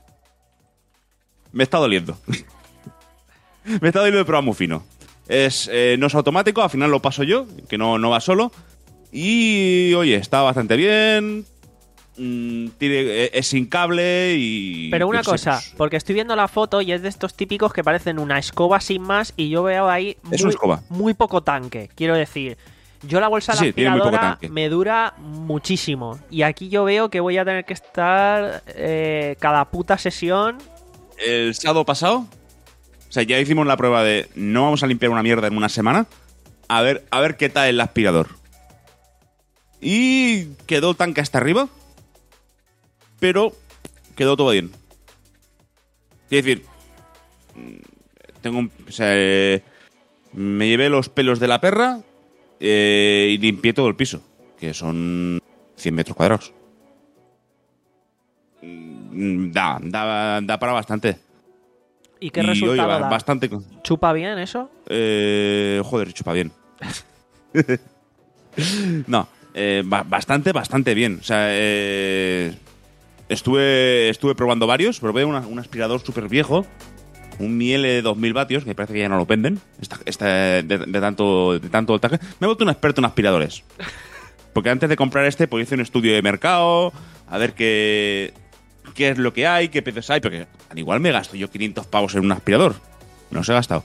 Me está doliendo. Me está doliendo de probar muy fino. Es, eh, no es automático, al final lo paso yo, que no, no va solo. Y, oye, está bastante bien. Mm, tiene, es sin cable y... Pero una yo qué sé, cosa, pues, porque estoy viendo la foto y es de estos típicos que parecen una escoba sin más y yo veo ahí Es muy, una escoba. muy poco tanque. Quiero decir, yo la bolsa de la Sí, tiene muy poco aspiradora tanque. me dura muchísimo. Y aquí yo veo que voy a tener que estar eh, cada puta sesión. el sábado pasado, o sea, ya hicimos la prueba de no vamos a limpiar una mierda en una semana, a ver, a ver qué tal el aspirador. Y quedó el tanque hasta arriba, pero quedó todo bien. Es decir, tengo un, o sea, eh, me llevé los pelos de la perra eh, y limpié todo el piso, que son cien metros cuadrados. Mm, Da, da, da para bastante. ¿Y qué Y, oye, resultado ba- da? bastante. con- ¿Chupa bien eso? Eh, joder, chupa bien. No, eh, ba- bastante, bastante bien. O sea, eh, estuve, estuve probando varios. Probé una- un aspirador súper viejo, un Miele de dos mil vatios, que parece que ya no lo venden. Está, está de, de tanto, de tanto voltaje. Me he vuelto un experto en aspiradores. Porque antes de comprar este, pues hice un estudio de mercado, a ver qué, qué es lo que hay, qué precios hay. Porque al igual me gasto yo quinientos pavos en un aspirador. Me los he gastado.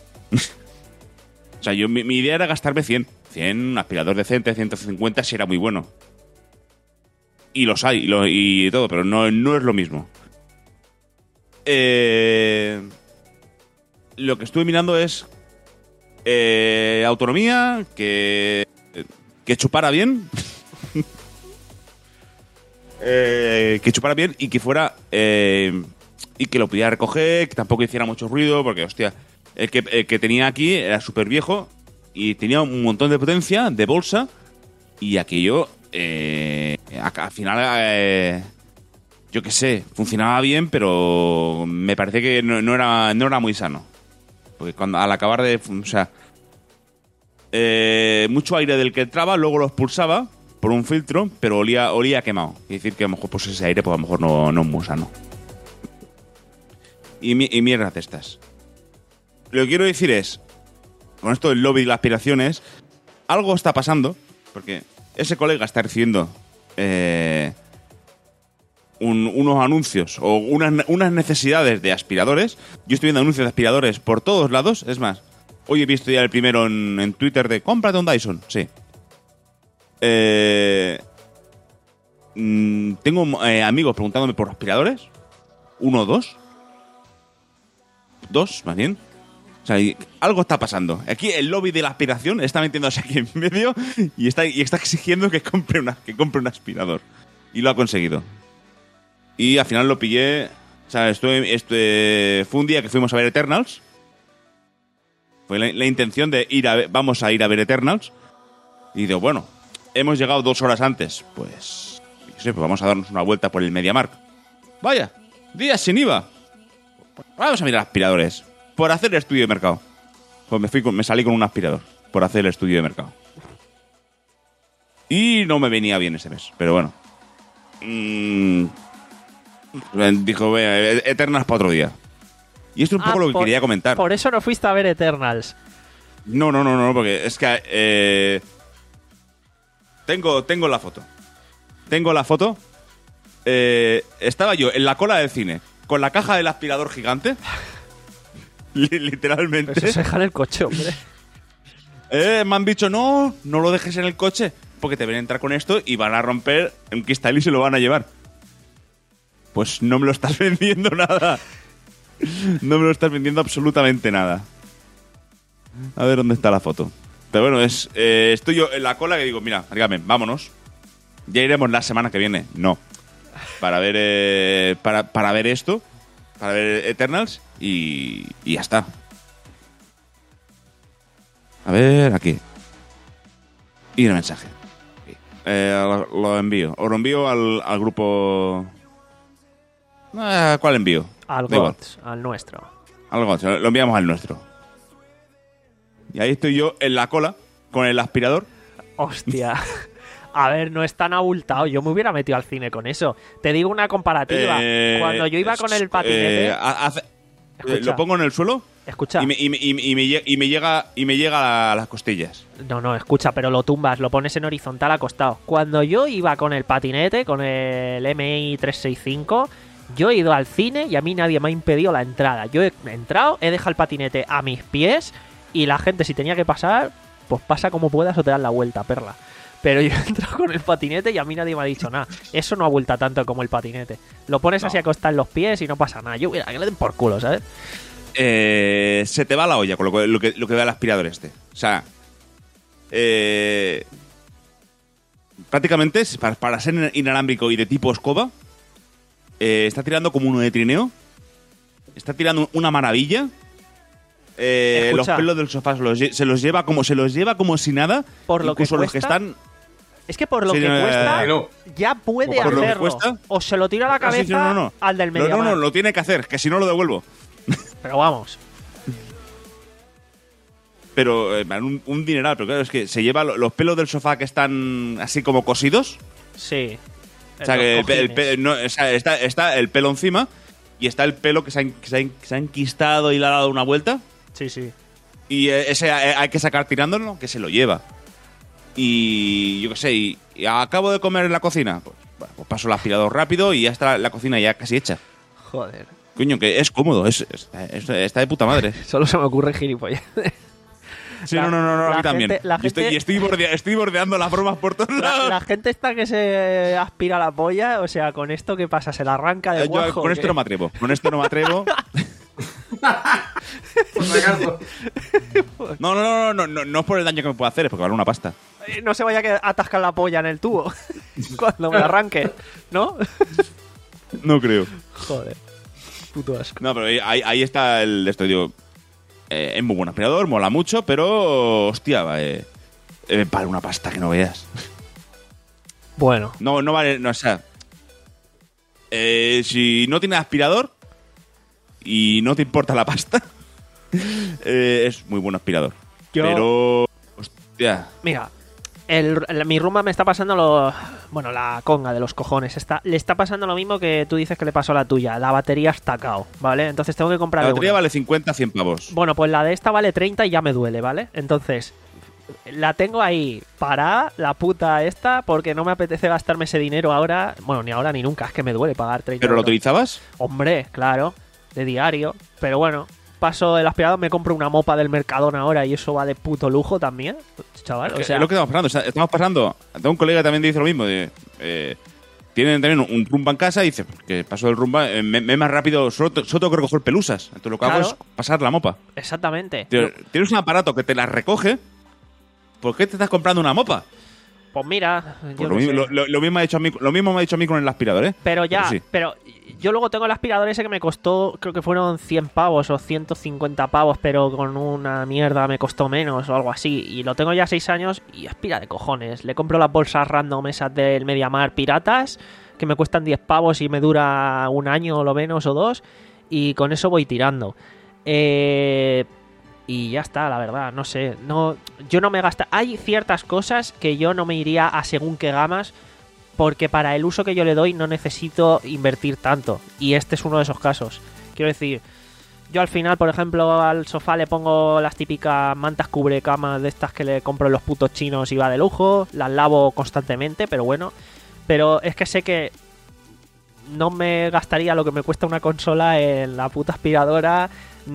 O sea, yo, mi, mi idea era gastarme cien. cien, un aspirador decente, ciento cincuenta si era muy bueno. Y los hay, y, lo- y todo, pero no, no es lo mismo. Eh, lo que estuve mirando es eh, autonomía, que, que chupara bien. Eh, que chupara bien y que fuera... eh, y que lo pudiera recoger, que tampoco hiciera mucho ruido, porque, hostia, el que, el que tenía aquí era súper viejo y tenía un montón de potencia, de bolsa, y aquello, eh, a- al final, eh, yo qué sé, funcionaba bien, pero me parece que no, no era, no era muy sano. Porque cuando al acabar de... O sea, eh, mucho aire del que entraba, luego lo expulsaba por un filtro, pero olía, olía quemado. Es decir, que a lo mejor pues ese aire pues a lo mejor no, no es muy sano. Y, mi- y mierdas de estas. Lo que quiero decir es, con esto del lobby y las aspiraciones, algo está pasando, porque ese colega está recibiendo eh, un- unos anuncios o unas, unas necesidades de aspiradores. Yo estoy viendo anuncios de aspiradores por todos lados. Es más, hoy he visto ya el primero en, en Twitter de cómprate un Dyson. Sí. Eh, mm, tengo eh, amigos preguntándome por aspiradores. Uno o dos. Dos, más bien. O sea, y algo está pasando. Aquí el lobby de la aspiración está metiéndose aquí en medio y está, y está exigiendo que compre, una, que compre un aspirador. Y lo ha conseguido. Y al final lo pillé. O sea, estuve, estuve- fue un día que fuimos a ver Eternals. Fue la, la intención de ir a ver, vamos a ir a ver Eternals. Y digo, bueno, hemos llegado dos horas antes. Pues, no sé, pues vamos a darnos una vuelta por el MediaMarkt. Vaya, días sin I V A. Vamos a mirar aspiradores. Por hacer el estudio de mercado. Pues me, fui con, me salí con un aspirador. Por hacer el estudio de mercado. Y no me venía bien ese mes. Pero bueno. Mmm, dijo, vea, Eternals para otro día. Y esto es un Ah, poco lo que por- quería comentar. Por eso no fuiste a ver Eternals. No, no, no, no, porque es que... Eh, tengo, tengo la foto. Tengo la foto. Eh, estaba yo en la cola del cine con la caja del aspirador gigante. Li- Literalmente. Eso se deja en el coche, hombre. Eh, me han dicho, no, no lo dejes en el coche, porque te ven a entrar con esto y van a romper un cristal y se lo van a llevar. Pues no me lo estás vendiendo nada. No me lo estás vendiendo absolutamente nada. A ver dónde está la foto. Pero bueno, es eh, estoy yo en la cola que digo, mira, dígame, vámonos. Ya iremos la semana que viene. No. Para ver, eh, para, para ver esto, para ver Eternals y, y ya está. A ver, aquí. Y el mensaje. Aquí. Eh, lo, lo envío. Os lo envío al, al grupo... Eh, ¿Cuál envío? Al Da igual. GOTS, al nuestro. Al GOTS, lo enviamos al nuestro. Y ahí estoy yo en la cola con el aspirador. Hostia. A ver, no es tan abultado. Yo me hubiera metido al cine con eso. Te digo una comparativa. Eh, Cuando yo iba con el patinete... eh, ha- hace- Escucha. eh, lo pongo en el suelo Escucha. y me, y me- y me- y me lle- y me llega y me llega a las costillas. No, no, escucha, pero lo tumbas, lo pones en horizontal acostado. Cuando yo iba con el patinete, con el M I trescientos sesenta y cinco, yo he ido al cine y a mí nadie me ha impedido la entrada. Yo he entrado, he dejado el patinete a mis pies y la gente, si tenía que pasar, pues pasa como puedas o te dan la vuelta, perla. Pero yo he entrado con el patinete y a mí nadie me ha dicho nada. Eso no ha vuelto tanto como el patinete. Lo pones No. así acostado en los pies y no pasa nada. Yo, mira, que le den por culo, ¿sabes? Eh, se te va la olla con lo, que- lo que, lo que da el aspirador este. O sea, eh, prácticamente es para, para ser inalámbrico y de tipo escoba, eh, está tirando como uno de trineo. Está tirando una maravilla. Eh, los Escucha. pelos del sofá se los, lle- se los lleva como se los lleva como si nada. Por lo que Incluso los que cuesta, están. Es que por lo Sí, que no, cuesta, eh, no. ya puede Por lo que hacerlo. cuesta. O se lo tira a la Ah, sí, cabeza sí, no, no. al del No, no, MediaMarkt. no, lo tiene que hacer, que si no lo devuelvo. Pero vamos. Pero eh, un, un dineral, pero claro, es que se lleva lo- los pelos del sofá que están así como cosidos. Sí. O sea, Los que el pe- el cojines. pe- no, o sea, está, está el pelo encima y está el pelo que se ha, en- que se ha, en- que se ha enquistado y le ha dado una vuelta. Sí, sí. Y eh, ese eh, hay que sacar tirándolo, que se lo lleva. Y yo qué sé, y, y acabo de comer en la cocina. Pues, bueno, pues paso el aspirador rápido y ya está la cocina ya casi hecha. Joder. Coño, que es cómodo, es, es- es- está de puta madre. Solo se me ocurre gilipollas. Sí, La- no, no, no, no, a la mí también. gente- la Y estoy, gente- y estoy, bordea- estoy bordeando las bromas por todos La, lados. la gente está que se aspira la polla, o sea, con esto, ¿qué pasa? ¿Se la arranca de Eh, yo guajo? con o esto qué? no me atrevo. Con esto no me atrevo. Por si acaso. No, no, no, no, no, no es por el daño que me puede hacer, es porque vale una pasta. Eh, No se vaya a que- atascar la polla en el tubo cuando me la arranque, ¿no? No creo. Joder. Puto asco. No, pero ahí, ahí- ahí está el esto, digo. Eh, es muy buen aspirador, mola mucho, pero hostia, eh, eh, vale una pasta que no veas. Bueno, No, no vale, no, o sea. eh, si no tienes aspirador y no te importa la pasta, eh, es muy buen aspirador. Yo- Pero, hostia. mira, el, el- mi rumba me está pasando lo, bueno, la conga de los cojones. Está, le está pasando lo mismo que tú dices que le pasó a la tuya. La batería está cao, ¿vale? Entonces tengo que comprar La batería una. vale cincuenta, cien pavos. Bueno, pues la de esta vale treinta y ya me duele, ¿vale? Entonces, la tengo ahí para la puta esta porque no me apetece gastarme ese dinero ahora. Bueno, ni ahora ni nunca, es que me duele pagar treinta ¿Pero lo euros. utilizabas? Hombre, claro, de diario. Pero bueno, paso el aspirador, me compro una mopa del Mercadona ahora y eso va de puto lujo también, chaval. O Que sea, es lo que estamos pasando. O sea, estamos pasando. Tengo un colega que también dice lo mismo. De, eh, tienen también un, un rumba en casa y dice que paso del rumba, eh, me, me más rápido, solo, te- solo tengo que recoger pelusas. Entonces lo que hago Claro. es pasar la mopa. exactamente. Tío, tienes un aparato que te las recoge. ¿Por qué te estás comprando una mopa? Pues mira, Pues yo lo, qué mismo, sé. lo, lo- lo mismo me ha hecho a mí, lo mismo me ha hecho a mí con el aspirador, ¿eh? Pero ya, sí. pero yo luego tengo el aspirador ese que me costó, creo que fueron cien pavos o ciento cincuenta pavos, pero con una mierda me costó menos o algo así. Y lo tengo ya seis años y aspira de cojones. Le compro las bolsas random esas del Mediamar piratas, que me cuestan diez pavos y me dura un año o lo menos o dos. Y con eso voy tirando. Eh... Y ya está, la verdad, no sé. No, yo no me gasta. Hay ciertas cosas que yo no me iría a según qué gamas, porque para el uso que yo le doy no necesito invertir tanto. Y este es uno de esos casos. Quiero decir, yo al final, por ejemplo, al sofá le pongo las típicas mantas cubrecamas de estas que le compro en los putos chinos y va de lujo. Las lavo constantemente, pero bueno. Pero es que sé que no me gastaría lo que me cuesta una consola en la puta aspiradora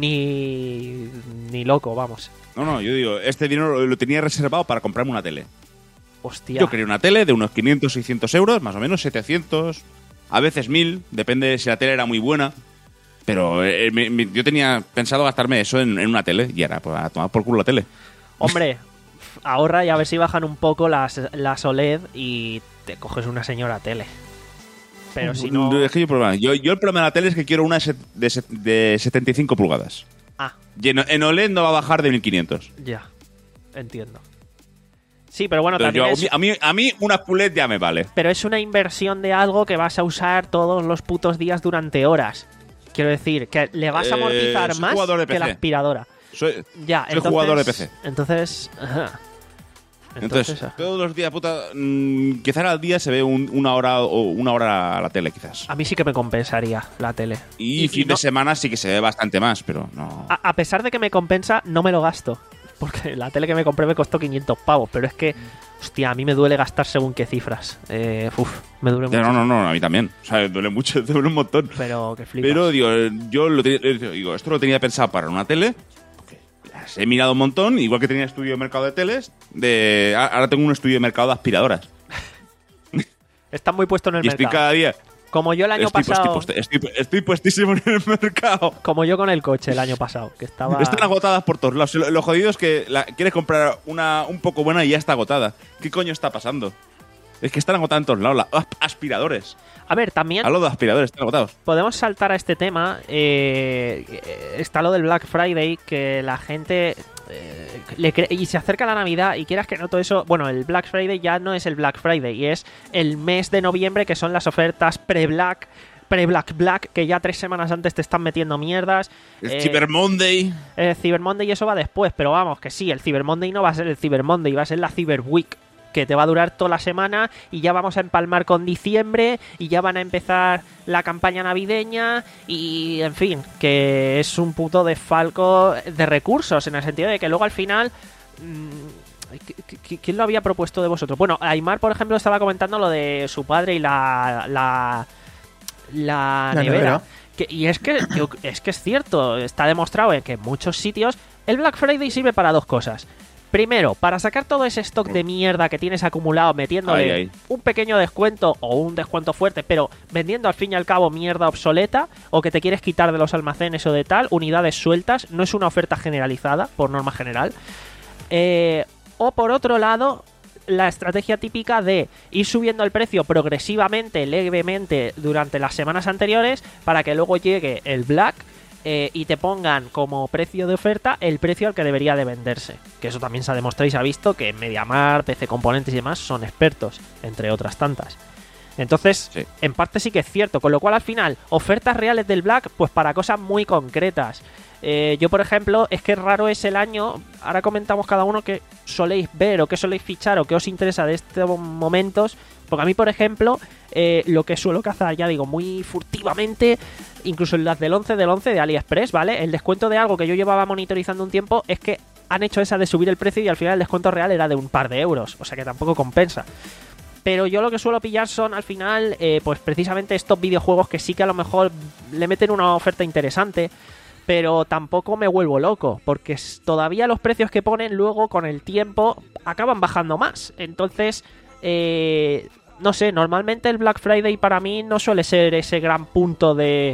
ni, ni loco, vamos. No, no, yo digo, este dinero lo, lo tenía reservado para comprarme una tele. Hostia. Yo quería una tele de unos quinientos, seiscientos euros, más o menos setecientos, a veces mil, depende si la tele era muy buena. Pero eh, me- me- yo tenía pensado gastarme eso en, en una tele y ahora pues, a tomar por culo la tele. Hombre, ahorra y a ver si bajan un poco las, las O L E D y te coges una señora tele. Pero si no... Es que yo, problema. Yo, yo el problema de la tele es que quiero una set- de, set- de setenta y cinco pulgadas. Ah, Y en, en O L E D no va a bajar de mil quinientos. ya. Entiendo. Sí, pero bueno, Entonces, también yo- es... a, mí, a mí una Q L E D ya me vale. Pero es una inversión de algo que vas a usar todos los putos días durante horas. Quiero decir, que le vas a Eh, amortizar soy más jugador de que la P C. aspiradora. Soy, Ya, soy entonces, jugador de P C. Entonces... ajá. Entonces, ajá. todos los días, puta, mm, quizás al día se ve un- una hora o una hora a la tele, quizás. A mí sí que me compensaría la tele. Y, fin no- de semana sí que se ve bastante más, pero no. A, a pesar de que me compensa, no me lo gasto. Porque la tele que me compré me costó quinientos pavos. Pero es que, hostia, a mí me duele gastar según qué cifras. Eh, uf, me duele Ya, mucho. no, no, no, a mí también. O sea, duele mucho, duele un montón. Pero que flipas. Pero digo, yo lo tenía- digo, esto lo tenía pensado para una tele. Porque las he mirado un montón, igual que tenía estudio de mercado de teles. De, a- ahora tengo un estudio de mercado de aspiradoras. Está muy puesto en el Y estoy mercado. cada día. Como yo el año Estoy, pasado... estoy, estoy- estoy puestísimo en el mercado. Como yo con el coche el año pasado. Que estaba... Están agotadas por todos lados. Lo, lo jodido es que la- quieres comprar una un poco buena y ya está agotada. ¿Qué coño está pasando? Es que están agotadas en todos lados. La- asp- aspiradores. A ver, también... Hablo de aspiradores, están agotados. Podemos saltar a este tema. eh, eh, está lo del Black Friday, que la gente eh, le cree- y se acerca la Navidad y quieras que no todo eso. Bueno, el Black Friday ya no es el Black Friday, y es el mes de noviembre, que son las ofertas pre-Black, pre-Black Black, que ya tres semanas antes te están metiendo mierdas. El Eh, Cyber Monday. el Cyber Monday y eso va después, pero vamos, que sí, el Cyber Monday no va a ser el Cyber Monday, va a ser la Cyber Week, que te va a durar toda la semana y ya vamos a empalmar con diciembre y ya van a empezar la campaña navideña y, en fin, que es un puto desfalco de recursos, en el sentido de que luego al final... mmm, ¿qu- qu- ¿Quién lo había propuesto de vosotros? Bueno, Aymar, por ejemplo, estaba comentando lo de su padre y la... la la, La nevera. nevera. Que- y es que, yo- es que es cierto, está demostrado en que en muchos sitios el Black Friday sirve para dos cosas. Primero, para sacar todo ese stock de mierda que tienes acumulado, metiéndole Ay, ay. un pequeño descuento o un descuento fuerte, pero vendiendo al fin y al cabo mierda obsoleta o que te quieres quitar de los almacenes o de tal, unidades sueltas, no es una oferta generalizada, por norma general. Eh, o por otro lado, la estrategia típica de ir subiendo el precio progresivamente, levemente durante las semanas anteriores para que luego llegue el Black eh, y te pongan como precio de oferta el precio al que debería de venderse. Que eso también se ha demostrado y se ha visto que MediaMarkt, P C Componentes y demás son expertos, entre otras tantas. Entonces, Sí. en parte sí que es cierto, con lo cual al final, ofertas reales del Black, pues para cosas muy concretas. Eh, yo, por ejemplo, es que raro es el año, ahora comentamos cada uno qué soléis ver o qué soléis fichar o qué os interesa de estos momentos, porque a mí, por ejemplo, eh, lo que suelo cazar, ya digo, muy furtivamente, incluso en las del once del once de AliExpress, ¿vale? El descuento de algo que yo llevaba monitorizando un tiempo es que han hecho esa de subir el precio y al final el descuento real era de un par de euros, o sea que tampoco compensa. Pero yo lo que suelo pillar son al final, eh, pues precisamente estos videojuegos que sí que a lo mejor le meten una oferta interesante, pero tampoco me vuelvo loco, porque s- todavía los precios que ponen luego con el tiempo acaban bajando más. Entonces, eh, no sé, normalmente el Black Friday para mí no suele ser ese gran punto de...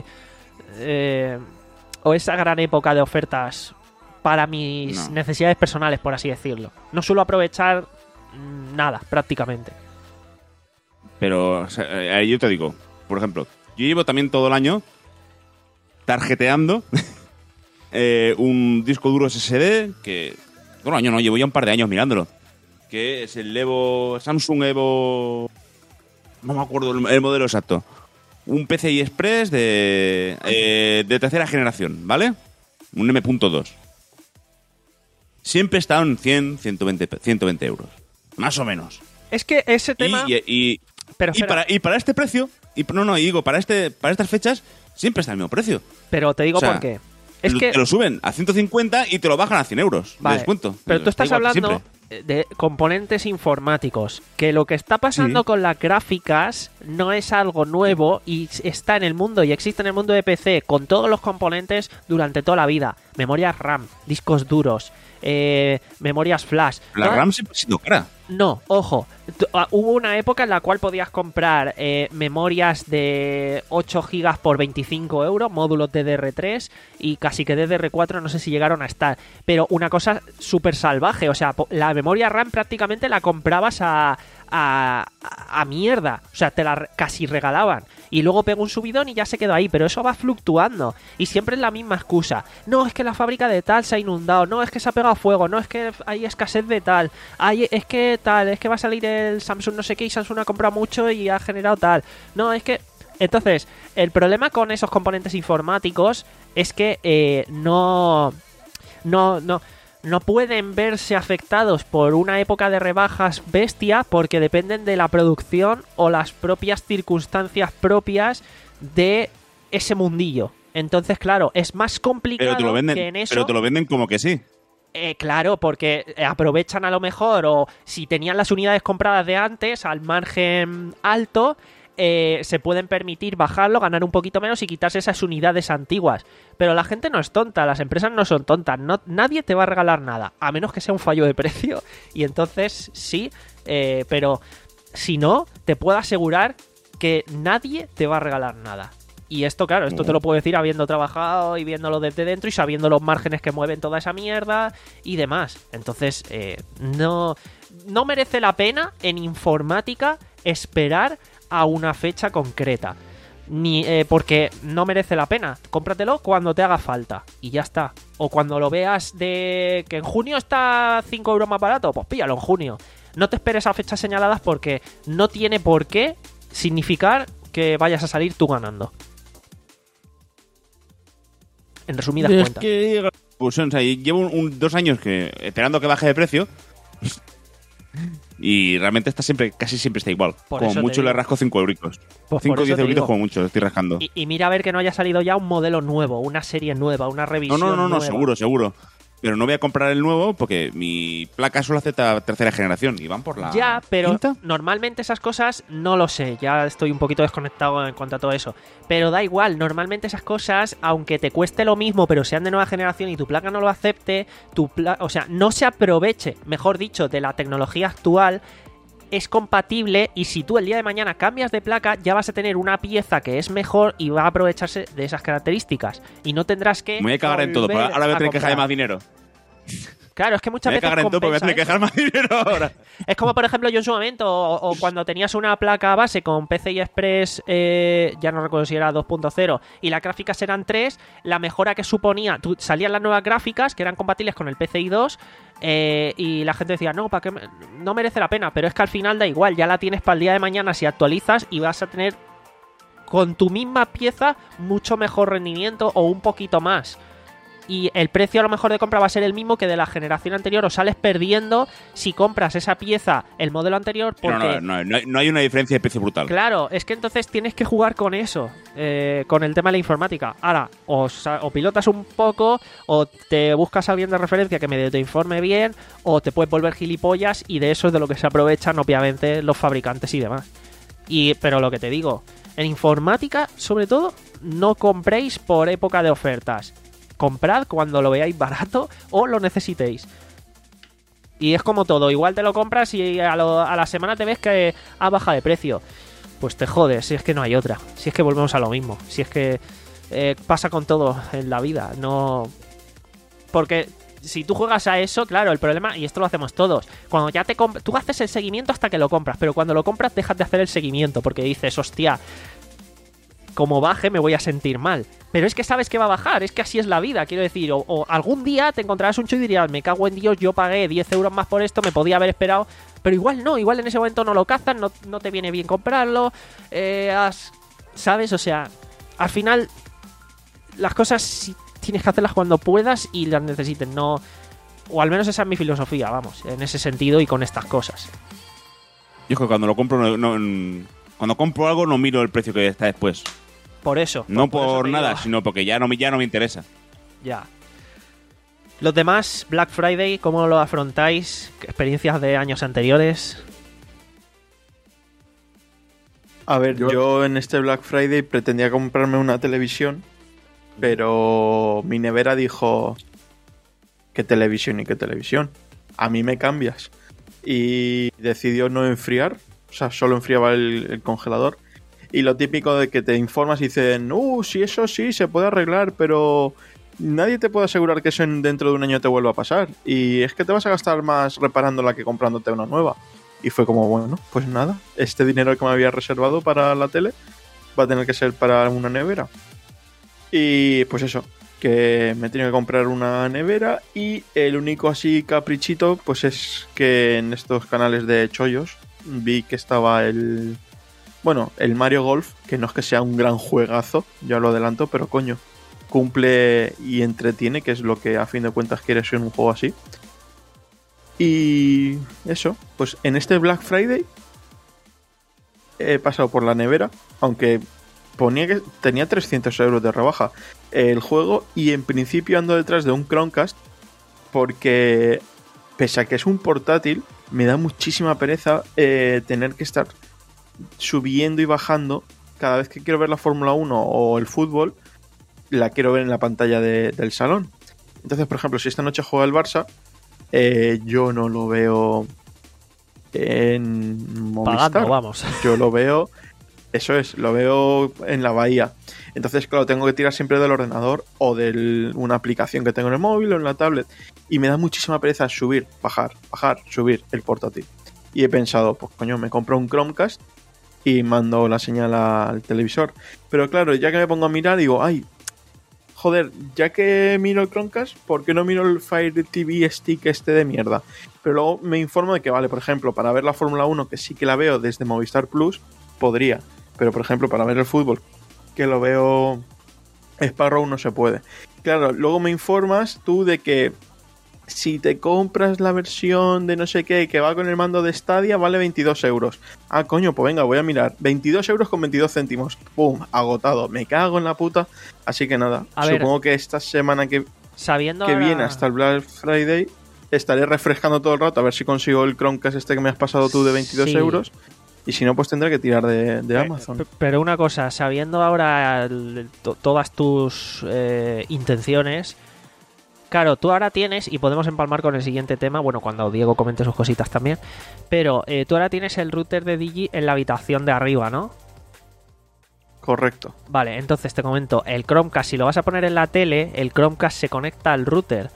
eh, o esa gran época de ofertas para mis No. necesidades personales, por así decirlo. No suelo aprovechar nada, prácticamente. Pero o sea, eh, yo te digo, por ejemplo, yo llevo también todo el año tarjeteando eh, un disco duro S S D que, bueno, año no, llevo ya un par de años mirándolo, que es el Evo, Samsung Evo, no me acuerdo el, el modelo exacto, un P C I Express de, eh, de tercera generación, ¿vale? Un M punto dos. Siempre está en cien, ciento veinte euros, más o menos. Es que ese tema... Y, y, Pero, y, para, y para este precio, y no, no, y digo, para este para estas fechas, siempre está el mismo precio. Pero te digo O sea, por qué. Es lo- que... Te lo suben a ciento cincuenta y te lo bajan a cien euros Vale, de descuento. pero tú estás Da igual que hablando siempre. de componentes informáticos, que lo que está pasando Sí. con las gráficas no es algo nuevo y está en el mundo y existe en el mundo de P C con todos los componentes durante toda la vida. Memorias RAM, discos duros, eh, memorias flash. La ¿no? RAM siempre ha sido cara. No, ojo. T- ah, Hubo una época en la cual podías comprar eh, memorias de ocho gigas por veinticinco euros, módulos D D R tres y casi que D D R cuatro, no sé si llegaron a estar. Pero una cosa súper salvaje, o sea, po- la memoria RAM prácticamente la comprabas a, a, a mierda. O sea, te la re- casi regalaban. Y luego pegó un subidón y ya se quedó ahí. Pero eso va fluctuando. Y siempre es la misma excusa. No, es que la fábrica de tal se ha inundado. No, es que se ha pegado fuego. No, es que hay escasez de tal. Hay, es que tal. Es que va a salir el Samsung no sé qué y Samsung ha comprado mucho y ha generado tal. No, es que... Entonces, el problema con esos componentes informáticos es que eh, no... No, no... No pueden verse afectados por una época de rebajas bestia porque dependen de la producción o las propias circunstancias propias de ese mundillo. Entonces, claro, es más complicado Pero te lo venden, que en eso. pero te lo venden como que sí. Eh, claro, porque aprovechan a lo mejor, o si tenían las unidades compradas de antes al margen alto, eh, se pueden permitir bajarlo, ganar un poquito menos y quitarse esas unidades antiguas. Pero la gente no es tonta, las empresas no son tontas, no, nadie te va a regalar nada, a menos que sea un fallo de precio. Y entonces sí, eh, pero si no, te puedo asegurar que nadie te va a regalar nada. Y esto, claro, esto te lo puedo decir habiendo trabajado y viéndolo desde dentro y sabiendo los márgenes que mueven toda esa mierda y demás. Entonces, eh, no, no merece la pena en informática esperar a una fecha concreta. Ni eh, porque no merece la pena. Cómpratelo cuando te haga falta y ya está. O cuando lo veas de que en junio está cinco euros más barato, pues píllalo en junio. No te esperes a fechas señaladas porque no tiene por qué significar que vayas a salir tú ganando. En resumidas Es cuentas. que, pues, o sea, llevo un, un- dos años que esperando que baje de precio y realmente está siempre, casi siempre está igual. Por Como eso te mucho le digo. rasco cinco euricos. Pues cinco por o eso diez te euritos digo. como mucho, lo estoy rascando. Y, y mira a ver que no haya salido ya un modelo nuevo, una serie nueva, una No, revisión no, no, no, nueva. seguro, seguro. Pero no voy a comprar el nuevo porque mi placa solo acepta tercera generación y van por la Ya, pero quinta. normalmente esas cosas no lo sé, ya estoy un poquito desconectado en cuanto a todo eso. Pero da igual, normalmente esas cosas, aunque te cueste lo mismo, pero sean de nueva generación y tu placa no lo acepte, tu pla- o sea, no se aproveche, mejor dicho, de la tecnología actual, es compatible y si tú el día de mañana cambias de placa, ya vas a tener una pieza que es mejor y va a aprovecharse de esas características. Y no tendrás que... Me voy a cagar en todo, pero volver ahora voy a a tener que dejar de comprar. más dinero. Claro, es que Me muchas voy a veces cagar en todo porque voy a tener que compensa dejar más dinero ahora. Es como, por ejemplo, yo en su momento, o, o cuando tenías una placa base con P C I Express, eh, ya no recuerdo si era dos punto cero, y las gráficas eran tres, la mejora que suponía, tú, salían las nuevas gráficas que eran compatibles con el P C I dos, eh, y la gente decía, no, ¿para qué me- no merece la pena, pero es que al final da igual, ya la tienes para el día de mañana si actualizas y vas a tener con tu misma pieza mucho mejor rendimiento o un poquito más. Y el precio a lo mejor de compra va a ser el mismo que de la generación anterior, o sales perdiendo si compras esa pieza, el modelo anterior, porque... No, no, no, no, hay- no hay una diferencia de precio brutal. Claro, es que entonces tienes que jugar con eso, eh, con el tema de la informática. Ahora, o, sa- o pilotas un poco, o te buscas a alguien de referencia que medio te informe bien, o te puedes volver gilipollas, y de eso es de lo que se aprovechan, obviamente, los fabricantes y demás. Y, pero lo que te digo, en informática, sobre todo, no compréis por época de ofertas. Comprad cuando lo veáis barato o lo necesitéis. Y es como todo, igual te lo compras y a, lo- a la semana te ves que ha bajado de precio. Pues te jodes, si es que no hay otra. Si es que volvemos a lo mismo. Si es que eh, pasa con todo en la vida. No. Porque si tú juegas a eso, claro, el problema, y esto lo hacemos todos, cuando ya te compras, tú haces el seguimiento hasta que lo compras, pero cuando lo compras dejas de hacer el seguimiento porque dices, hostia, como baje me voy a sentir mal. Pero es que sabes que va a bajar, es que así es la vida, quiero decir, o, o algún día te encontrarás un show y dirías, me cago en Dios, yo pagué diez euros más por esto, me podía haber esperado, pero igual no, igual en ese momento no lo cazas, no, no te viene bien comprarlo, eh, has, ¿sabes? O sea, al final las cosas sí tienes que hacerlas cuando puedas y las necesites, no... O al menos esa es mi filosofía, vamos, en ese sentido y con estas cosas. Yo es que cuando lo compro, no, no- cuando compro algo no miro el precio que está después. Por eso. No por, por eso por te nada, digo, sino porque ya no, me- ya no me interesa. Ya. Los demás, Black Friday, ¿cómo lo afrontáis? ¿Qué experiencias de años anteriores? A ver, Yo- yo... en este Black Friday pretendía comprarme una televisión, pero mi nevera dijo, ¿qué televisión y qué televisión? A mí me cambias. Y decidió no enfriar, o sea, solo enfriaba el, el congelador. Y lo típico de que te informas y dicen, uh, sí, eso sí, se puede arreglar, pero nadie te puede asegurar que eso en- dentro de un año te vuelva a pasar. Y es que te vas a gastar más reparándola que comprándote una nueva. Y fue como, bueno, pues nada, este dinero que me había reservado para la tele va a tener que ser para una nevera. Y pues eso, que me he tenido que comprar una nevera y el único así caprichito pues es que en estos canales de chollos vi que estaba el... Bueno, el Mario Golf, que no es que sea un gran juegazo, ya lo adelanto, pero coño, cumple y entretiene, que es lo que a fin de cuentas quieres en un juego así. Y eso, pues en este Black Friday he pasado por la nevera, aunque ponía que tenía trescientos euros de rebaja el juego, y en principio ando detrás de un Chromecast porque pese a que es un portátil me da muchísima pereza eh, tener que estar subiendo y bajando cada vez que quiero ver la Fórmula uno o el fútbol, la quiero ver en la pantalla de- del salón. Entonces, por ejemplo, si esta noche juega el Barça, eh, yo no lo veo en Movistar. Pagando, vamos. Yo lo veo, eso es, lo veo en la bahía. Entonces, claro, tengo que tirar siempre del ordenador o de una aplicación que tengo en el móvil o en la tablet. Y me da muchísima pereza subir, bajar, bajar, subir el portátil. Y he pensado, pues coño, me compro un Chromecast y mando la señal al televisor. Pero claro, ya que me pongo a mirar, digo, ay, joder, ya que miro el Chromecast, ¿por qué no miro el Fire T V Stick este de mierda? Pero luego me informo de que, vale, por ejemplo, para ver la Fórmula uno, que sí que la veo desde Movistar Plus, podría. Pero, por ejemplo, para ver el fútbol, que lo veo Sparrow, no se puede. Claro, luego me informas tú de que si te compras la versión de no sé qué que va con el mando de Stadia, vale veintidós euros. Ah, coño, pues venga, voy a mirar. veintidós euros con veintidós céntimos. ¡Pum! Agotado. Me cago en la puta. Así que nada, A ver, supongo que esta semana que, Sabiendo que ahora- viene hasta el Black Friday estaré refrescando todo el rato a ver si consigo el Chromecast este que me has pasado tú de veintidós Sí. euros. Y si no, pues tendré que tirar de, de Amazon. P- Pero una cosa, sabiendo ahora el- to- todas tus eh, intenciones, claro, tú ahora tienes, y podemos empalmar con el siguiente tema, bueno, cuando Diego comente sus cositas también, pero eh, tú ahora tienes el router de Digi en la habitación de arriba, ¿no? Correcto. Vale, entonces te comento, el Chromecast, si lo vas a poner en la tele, el Chromecast se conecta al router.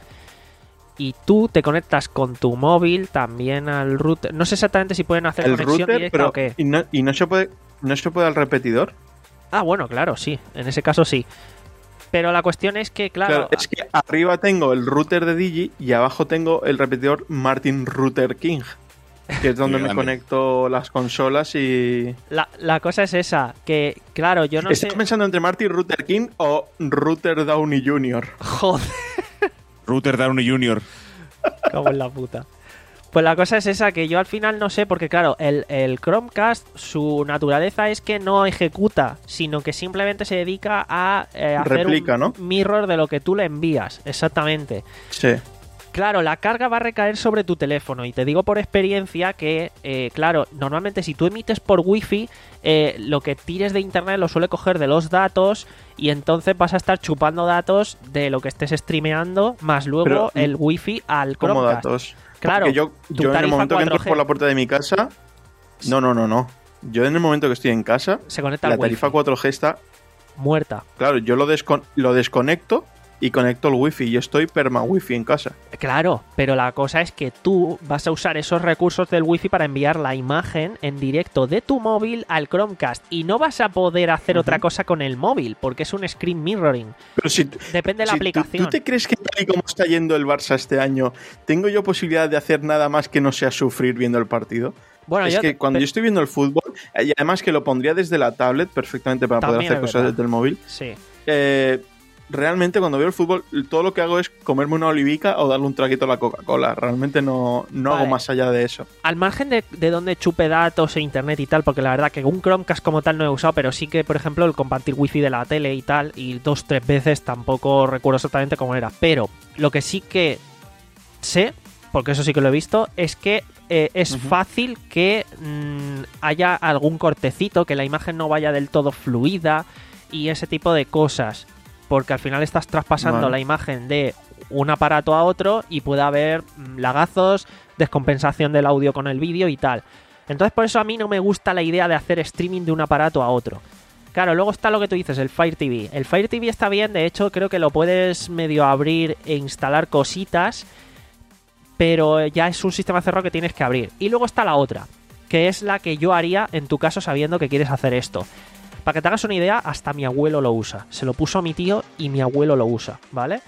Y tú te conectas con tu móvil también al router. No sé exactamente si pueden hacer El conexión router, directa pero o qué. y no, y no se puede no se puede al repetidor. Ah, bueno, claro, sí. En ese caso sí. Pero la cuestión es que, claro, Claro, es que arriba tengo el router de Digi y abajo tengo el repetidor Martin Router King, que es donde Muy me grande. conecto las consolas y... la, la cosa es esa, que, claro, yo no Estoy sé... pensando entre Martin Router King o Router Downey junior Joder, Router Downey junior cago en la puta. Pues la cosa es esa, que yo al final no sé, porque claro, el, el Chromecast, su naturaleza es que no ejecuta, sino que simplemente se dedica a eh, hacer Replica, un ¿no? mirror de lo que tú le envías, exactamente. Sí. Claro, la carga va a recaer sobre tu teléfono y te digo por experiencia que, eh, claro, normalmente si tú emites por wifi, eh, lo que tires de internet lo suele coger de los datos y entonces vas a estar chupando datos de lo que estés streameando, más luego Pero, el wifi al Como Chromecast. datos. Claro, Porque yo, tu yo en el tarifa momento que entro cuatro G por la puerta de mi casa... No, no, no, no. Yo en el momento que estoy en casa, se conecta la al tarifa wifi. cuatro G está... Muerta. Claro, yo lo, descon- lo desconecto y conecto el wifi y estoy perma wifi en casa. Claro, pero la cosa es que tú vas a usar esos recursos del wifi para enviar la imagen en directo de tu móvil al Chromecast y no vas a poder hacer uh-huh. otra cosa con el móvil porque es un screen mirroring. Pero si, depende de la si aplicación. ¿tú, ¿Tú te crees que tal y como está yendo el Barça este año, tengo yo posibilidad de hacer nada más que no sea sufrir viendo el partido? Bueno, es yo, que cuando pero... yo estoy viendo el fútbol, y además que lo pondría desde la tablet perfectamente para poder hacer cosas desde el móvil, sí. eh, realmente cuando veo el fútbol todo lo que hago es comerme una olivica o darle un traguito a la Coca-Cola. Realmente no, no vale. hago más allá de eso. Al margen de, de donde chupe datos e internet y tal, porque la verdad que un Chromecast como tal no he usado, pero sí que, por ejemplo, el compartir wifi de la tele y tal, y dos, tres veces tampoco recuerdo exactamente cómo era. Pero lo que sí que sé, porque eso sí que lo he visto, es que eh, es uh-huh. fácil que mmm, haya algún cortecito, que la imagen no vaya del todo fluida y ese tipo de cosas. Porque al final estás traspasando vale. la imagen de un aparato a otro y puede haber lagazos, descompensación del audio con el vídeo y tal. Entonces por eso a mí no me gusta la idea de hacer streaming de un aparato a otro. Claro, luego está lo que tú dices, el Fire T V. El Fire T V está bien, de hecho creo que lo puedes medio abrir e instalar cositas, pero ya es un sistema cerrado que tienes que abrir. Y luego está la otra, que es la que yo haría en tu caso sabiendo que quieres hacer esto. Para que te hagas una idea, hasta mi abuelo lo usa. Se lo puso a mi tío y mi abuelo lo usa, ¿vale?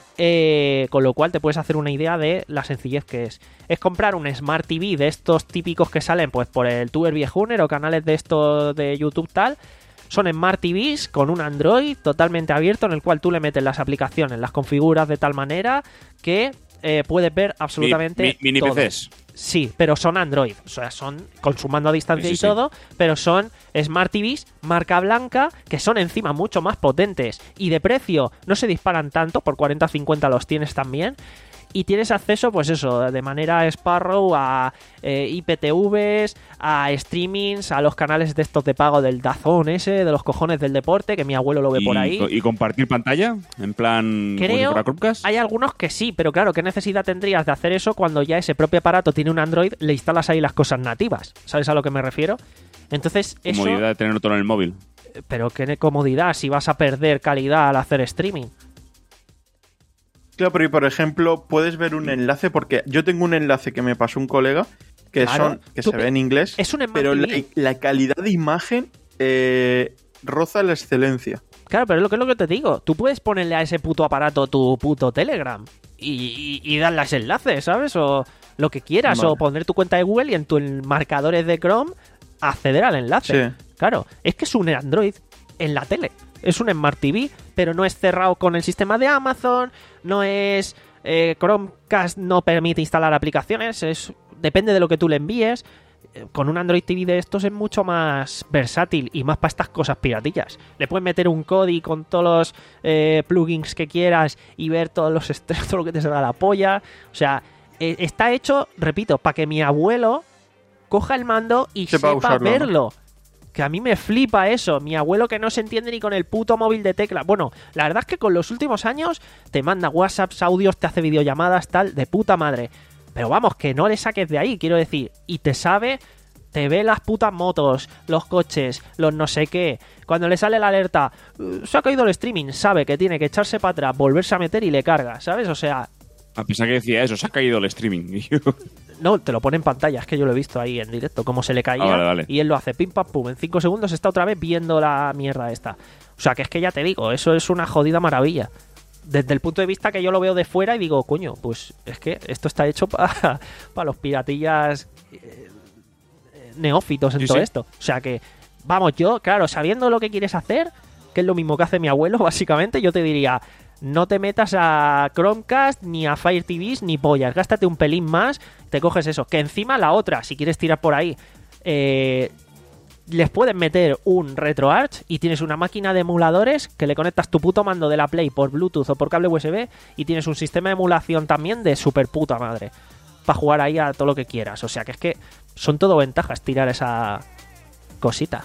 Eh, con lo cual te puedes hacer una idea de la sencillez que es. Es comprar un Smart T V de estos típicos que salen pues por el Tuber Viejuner o canales de estos de YouTube tal. Son Smart T Vs con un Android totalmente abierto en el cual tú le metes las aplicaciones, las configuras de tal manera que eh, puedes ver absolutamente mi, mi, mini todo. P Cs. Sí, pero son Android, o sea, son con su mando a distancia sí, sí, y todo, sí. pero son Smart T Vs marca blanca que son encima mucho más potentes y de precio no se disparan tanto, por cuarenta a cincuenta los tienes también. Y tienes acceso, pues eso, de manera Sparrow a eh, I P T Vs, a streamings, a los canales de estos de pago del DAZN ese, de los cojones del deporte, que mi abuelo lo ve ¿Y, por ahí. ¿Y compartir pantalla? En plan... Creo, hay algunos que sí, pero claro, ¿qué necesidad tendrías de hacer eso cuando ya ese propio aparato tiene un Android, le instalas ahí las cosas nativas? ¿Sabes a lo que me refiero? Entonces, eso... Comodidad de tenerlo todo en el móvil. Pero qué comodidad si vas a perder calidad al hacer streaming. Claro, pero y por ejemplo, puedes ver un enlace, porque yo tengo un enlace que me pasó un colega, que claro, son que se ve en inglés, es un pero la, la calidad de imagen eh, roza la excelencia. Claro, pero es lo que es lo que te digo. Tú puedes ponerle a ese puto aparato tu puto Telegram y, y, y darle ese enlace, ¿sabes? O lo que quieras, vale. o poner tu cuenta de Google y en tus marcadores de Chrome acceder al enlace. Sí. Claro, es que es un Android en la tele. Es un Smart T V, pero no es cerrado con el sistema de Amazon, no es... Eh, Chromecast no permite instalar aplicaciones, es depende de lo que tú le envíes. Eh, con un Android T V de estos es mucho más versátil y más para estas cosas piratillas. Le puedes meter un Kodi con todos los eh, plugins que quieras y ver todos los estrés, todo lo que te salga la polla. O sea, eh, está hecho, repito, para que mi abuelo coja el mando y sepa, sepa usarlo, verlo, ¿no? Que a mí me flipa eso. Mi abuelo que no se entiende ni con el puto móvil de tecla. Bueno, la verdad es que con los últimos años te manda WhatsApps, audios, te hace videollamadas, tal, de puta madre. Pero vamos, que no le saques de ahí, quiero decir. Y te sabe, te ve las putas motos, los coches, los no sé qué. Cuando le sale la alerta, se ha caído el streaming, sabe que tiene que echarse para atrás, volverse a meter y le carga, ¿sabes? O sea... A pesar que decía eso, se ha caído el streaming. No, te lo pone en pantalla, es que yo lo he visto ahí en directo, cómo se le caía. Ah, vale, vale. Y él lo hace pim pam pum. En cinco segundos está otra vez viendo la mierda esta. O sea, que es que ya te digo, eso es una jodida maravilla. Desde el punto de vista que yo lo veo de fuera y digo, coño, pues es que esto está hecho para pa los piratillas eh, neófitos en sí, todo sí. esto. O sea que, vamos, yo, claro, sabiendo lo que quieres hacer, que es lo mismo que hace mi abuelo, básicamente, yo te diría... No te metas a Chromecast, ni a Fire T Vs, ni pollas. Gástate un pelín más, te coges eso. Que encima la otra, si quieres tirar por ahí, eh, les puedes meter un RetroArch y tienes una máquina de emuladores que le conectas tu puto mando de la Play por Bluetooth o por cable U S B y tienes un sistema de emulación también de super puta madre para jugar ahí a todo lo que quieras. O sea que es que son todo ventajas tirar esa cosita.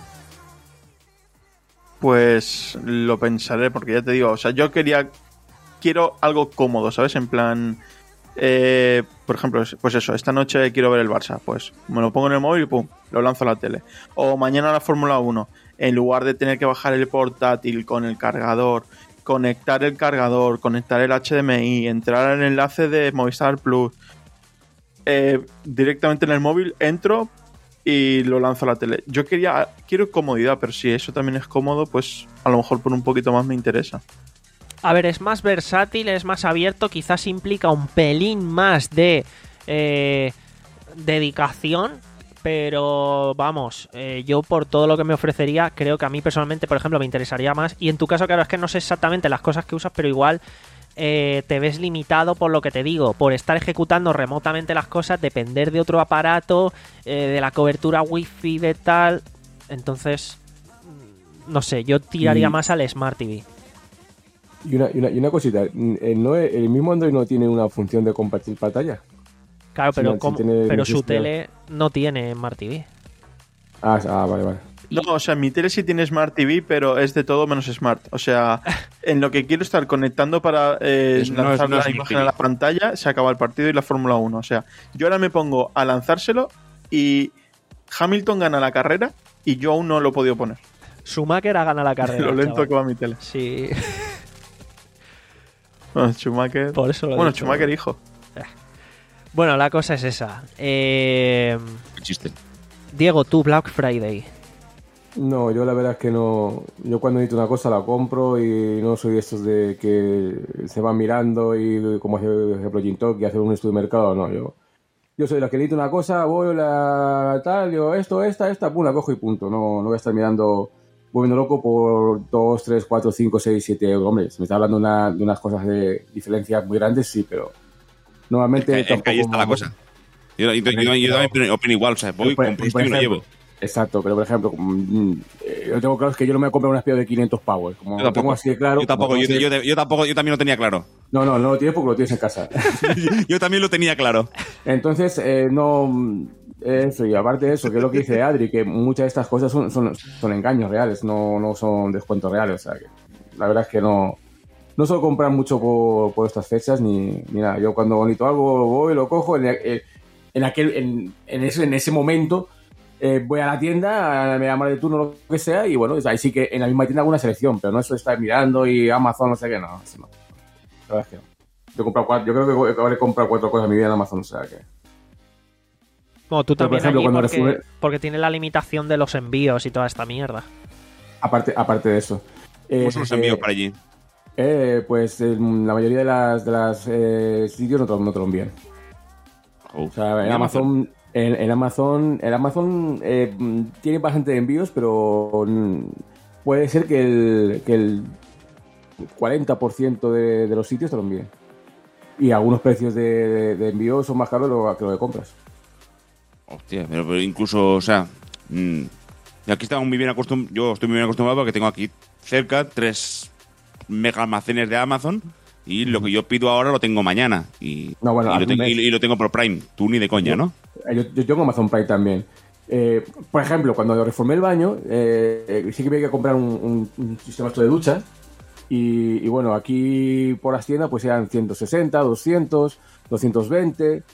Pues lo pensaré, porque ya te digo, o sea, yo quería, quiero algo cómodo, ¿sabes? En plan, eh, por ejemplo, pues eso, esta noche quiero ver el Barça, pues me lo pongo en el móvil y pum, lo lanzo a la tele. O mañana la Fórmula uno, en lugar de tener que bajar el portátil con el cargador conectar el cargador, conectar el H D M I, entrar al enlace de Movistar Plus, eh, directamente en el móvil entro y lo lanzo a la tele. Yo quería, quiero comodidad, pero si eso también es cómodo, pues a lo mejor por un poquito más me interesa. A ver, es más versátil, es más abierto, quizás implica un pelín más de eh, dedicación, pero vamos, eh, yo por todo lo que me ofrecería, creo que a mí personalmente, por ejemplo, me interesaría más. Y en tu caso, claro, es que no sé exactamente las cosas que usas, pero igual eh, te ves limitado por lo que te digo, por estar ejecutando remotamente las cosas, depender de otro aparato, eh, de la cobertura wifi, de tal. Entonces, no sé, yo tiraría Y- más al Smart T V. Y una, y una, y una cosita, ¿el, no, ¿el mismo Android no tiene una función de compartir pantalla? Claro, Sí, pero, no, sí ¿cómo? tiene pero su necesidad. tele no tiene Smart T V. Ah, ah, vale, vale. No, o sea, mi tele sí tiene Smart T V, pero es de todo menos Smart. O sea, en lo que quiero estar conectando para eh, Es- no es- lanzar no es la Smart imagen T V. a la pantalla, se acaba el partido y la Fórmula uno. O sea, yo ahora me pongo a lanzárselo y Hamilton gana la carrera y yo aún no lo he podido poner. Schumacher ha ganado la carrera. lo lento chaval. que va mi tele. Sí, Bueno, Schumacher. por eso lo he bueno, dicho. Schumacher, hijo. Bueno, la cosa es esa. Eh, Qué chiste. Diego, tú, Black Friday. No, yo la verdad es que no. Yo cuando necesito una cosa la compro y no soy de estos de que se van mirando y como hace, por ejemplo, Gintok y hacer un estudio de mercado. No, yo. Yo soy de los que necesito una cosa, voy la tal, digo esto, esta, esta, pum, la cojo y punto. No, no voy a estar mirando, voy viendo loco por dos, tres, cuatro, cinco, seis, siete euros. Hombre, se me está hablando una- de unas cosas de diferencias muy grandes, sí, pero normalmente Es que, es que ahí tampoco está la me- cosa. Yo, yo- yo- yo también opino igual, o sea, voy, Por- compro por esto y me lo ejemplo, llevo. Exacto, pero por ejemplo, mm, eh, yo tengo claro es que yo no me voy a comprar un aspirador de quinientos pavos. Como Yo lo tengo tampoco. así de claro. Yo tampoco, como yo, tengo así yo- de- yo tampoco, yo también lo tenía claro. No, no, no lo tienes porque lo tienes en casa. Yo también lo tenía claro. Entonces, eh, no. mm, Eso, y aparte de eso, que es lo que dice Adri, que muchas de estas cosas son, son, son engaños reales, no, no son descuentos reales. O sea, que la verdad es que no. No suelo comprar mucho por, por estas fechas ni, ni nada. Yo cuando bonito algo voy, lo cojo, en, en, aquel, en, en, ese, en ese momento eh, voy a la tienda, me llamo de turno, lo que sea, y bueno, ahí sí que en la misma tienda hago una selección, pero no eso de estar mirando y Amazon, no sé qué, no, eso no. La verdad es que no. Yo, he comprado cuatro, yo creo que habré comprado cuatro cosas en mi vida en Amazon, o sea que... Bueno, tú Pero, por también ejemplo, allí cuando porque, resume- porque tiene la limitación de los envíos y toda esta mierda. Aparte, aparte de eso. Eh, ¿Cómo son los eh, envíos para allí? eh, pues eh, la mayoría de las, de las eh, sitios no te, lo- no te lo envían. Oh, O sea, en ¿y Amazon, en, en Amazon, en Amazon eh, mm, tiene bastante envíos, pero mm, puede ser que el, que el cuarenta por ciento de, de los sitios te lo envíen. Y algunos precios de, de- de envío son más caros de lo, que lo de compras. Hostia, pero, pero incluso, o sea, mm, y aquí estamos muy bien acostumbrados, yo estoy muy bien acostumbrado porque tengo aquí cerca tres mega almacenes de Amazon y lo que yo pido ahora lo tengo mañana y, No, bueno, y, lo, algún tengo, mes. y, y lo tengo por Prime, tú ni de coña, ¿no? Eh, Yo, yo tengo Amazon Prime también. Eh, por ejemplo, cuando reformé el baño, eh, eh, sí que había que comprar un, un- un sistema esto de ducha. Y, y bueno, aquí por las tiendas pues eran ciento sesenta, doscientos, doscientos veinte,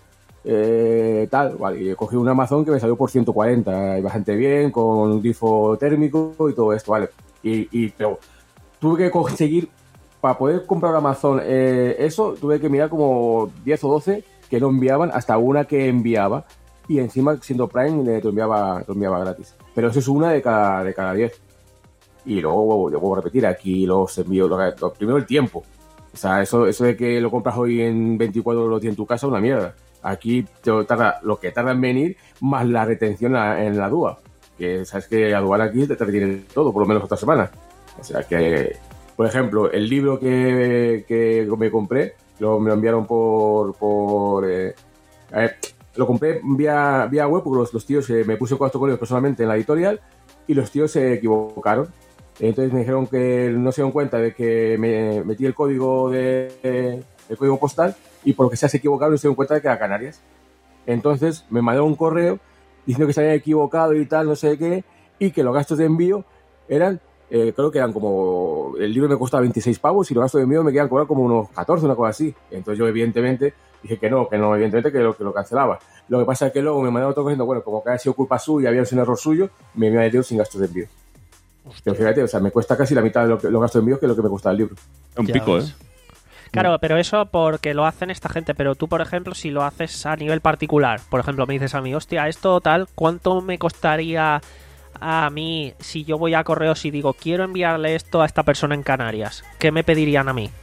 eh, tal. Vale, y cogí un Amazon que me salió por ciento cuarenta, y bastante bien, con un grifo térmico y todo esto, vale. Y, y- pero tuve que conseguir, para poder comprar Amazon eh, eso, tuve que mirar como diez o doce que no enviaban, hasta una que enviaba. Y encima, siendo Prime, eh, te lo enviaba, te lo enviaba gratis. Pero eso es una de cada, de cada diez. Y luego, luego repetir, aquí los envíos, lo, lo- primero el tiempo. O sea, eso, eso de que lo compras hoy en veinticuatro horas en tu casa es una mierda. Aquí te lo tarda, lo que tarda en venir, más la retención a- en la aduana. Que sabes que la aduana aquí te, te retiene todo, por lo menos otra semana. O sea que, por ejemplo, el libro que, que me compré, lo, me lo enviaron por... por eh, a ver, lo compré vía, vía web porque los, los tíos, eh, me puse en contacto con ellos personalmente en la editorial y los tíos se equivocaron. Entonces me dijeron que no se dieron cuenta de que me metí el código de eh, el código postal y por lo que sea se equivocaron y se dieron cuenta de que era Canarias. Entonces me mandaron un correo diciendo que se habían equivocado y tal, no sé qué, y que los gastos de envío eran, eh, creo que eran como, el libro me costaba veintiséis pavos y los gastos de envío me quedan cobrar como unos catorce, una cosa así. Entonces yo evidentemente dije que no, que no, evidentemente que lo, que lo cancelaba. Lo que pasa es que luego me mandaron otro diciendo, bueno, como que había sido culpa suya, había sido un error suyo, me había metido sin gastos de envío. Pero fíjate, o sea, me cuesta casi la mitad de lo que lo gasto de envío que lo que me cuesta el libro. Un Ya pico, ves. ¿eh? Claro, pero eso porque lo hacen esta gente. Pero tú, por ejemplo, si lo haces a nivel particular, por ejemplo, me dices a mí, hostia, esto tal, ¿cuánto me costaría a mí si yo voy a correos y digo, quiero enviarle esto a esta persona en Canarias? ¿Qué me pedirían a mí?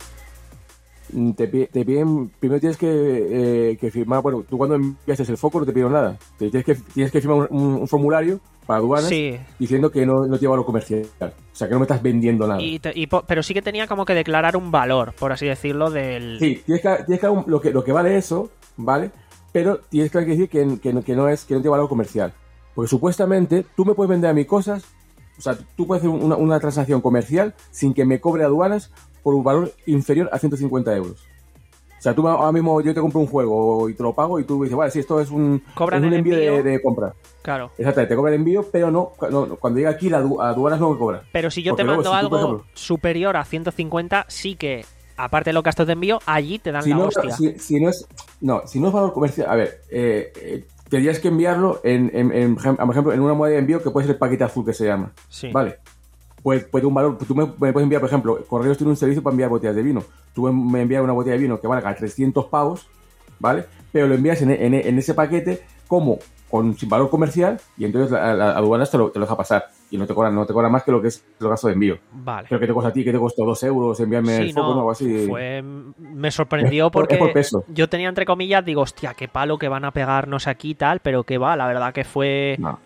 Te, pi- te piden, primero tienes que, eh, que firmar, bueno, tú cuando enviaste el foco no te pidieron nada. Te tienes que, tienes que firmar un, un formulario para aduanas Sí. diciendo que no, no te lleva lo comercial. O sea, que no me estás vendiendo nada. Y te- y po- pero sí que tenía como que declarar un valor, por así decirlo, del... Sí, tienes que, tienes que dar un- lo, que, lo que vale eso, ¿vale? Pero tienes que decir que, que, no- que no es que no tiene valor comercial. Porque supuestamente tú me puedes vender a mí cosas, o sea, tú puedes hacer una, una transacción comercial sin que me cobre aduanas por un valor inferior a ciento cincuenta euros. O sea, tú ahora mismo yo te compro un juego y te lo pago y tú dices, vale, sí, esto es un, Cobran es un el envío, envío. De, de compra. Claro. Exactamente, te cobra el envío, pero no, no cuando llega aquí la adu- aduanas no me cobra. Pero si yo Porque te luego, mando si tú, por algo ejemplo, superior a ciento cincuenta, sí que, aparte de los gastos de envío, allí te dan si la no, hostia. si, si no es no si no es valor comercial, a ver, eh, eh, tendrías que enviarlo en, en, en, por ejemplo, en una moneda de envío que puede ser el paquete azul que se llama. Sí. Vale. Pues puede un valor, tú me, me puedes enviar, por ejemplo, Correos tiene un servicio para enviar botellas de vino. Tú me envías una botella de vino que valga trescientos pavos, ¿vale? Pero lo envías en, en, en ese paquete como con sin valor comercial y entonces la, la aduana te lo, te lo deja pasar y no te cobran no te cobra más que lo que es el gasto de envío. Vale. Pero que te cuesta a ti, que te costó dos euros enviarme Sí, el foco no, o algo así. fue, me sorprendió Es por- porque es por peso. yo tenía entre comillas, digo, hostia, qué palo que van a pegarnos aquí y tal, pero que va, la verdad que fue... No.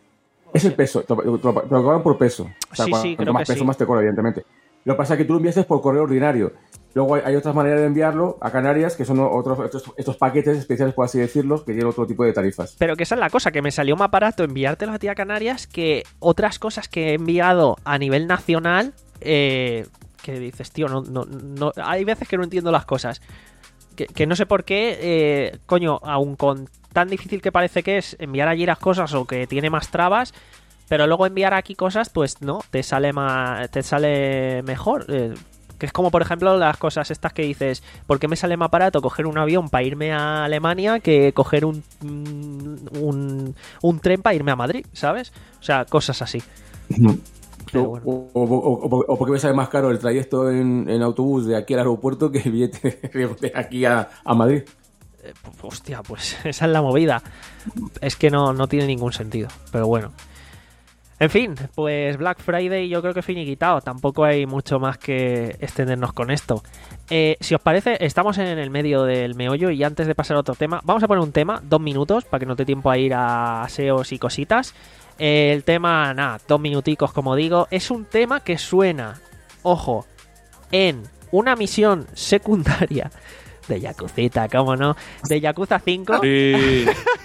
Es el peso, te lo, te lo- te lo cobran por peso. O sea, Sí, cuanto sí, creo más que peso, sí. más te cobra, evidentemente. Lo que pasa es que tú lo envías por correo ordinario. Luego hay, hay otras maneras de enviarlo a Canarias, que son otros estos, estos paquetes especiales, por así decirlo, que tienen otro tipo de tarifas. Pero que esa es la cosa, que me salió más barato enviártelo a ti a Canarias que otras cosas que he enviado a nivel nacional, eh, que dices, tío, no, no, no, hay veces que no entiendo las cosas. Que, que no sé por qué, eh, coño, aun con tan difícil que parece que es enviar allí las cosas o que tiene más trabas, pero luego enviar aquí cosas, pues no, te sale más, te sale mejor. Eh, que es como, por ejemplo, las cosas estas que dices, ¿por qué me sale más barato coger un avión para irme a Alemania que coger un, un, un tren para irme a Madrid, ¿sabes? O sea, cosas así. Pero O, bueno. o, o- o- o porque me sale más caro el trayecto en, en autobús de aquí al aeropuerto que el billete de aquí a, a Madrid. Eh, hostia, pues esa es la movida. Es que no, no tiene ningún sentido, pero bueno. En fin, pues Black Friday yo creo que finiquitado. Tampoco hay mucho más que extendernos con esto. Eh, si os parece, estamos en el medio del meollo y antes de pasar a otro tema, vamos a poner un tema, dos minutos, para que no te dé tiempo a ir a aseos y cositas. Eh, el tema, nada, dos minuticos como digo. Es un tema que suena, ojo, en una misión secundaria de Yakuzita, ¿cómo no? De Yakuza cinco. Sí.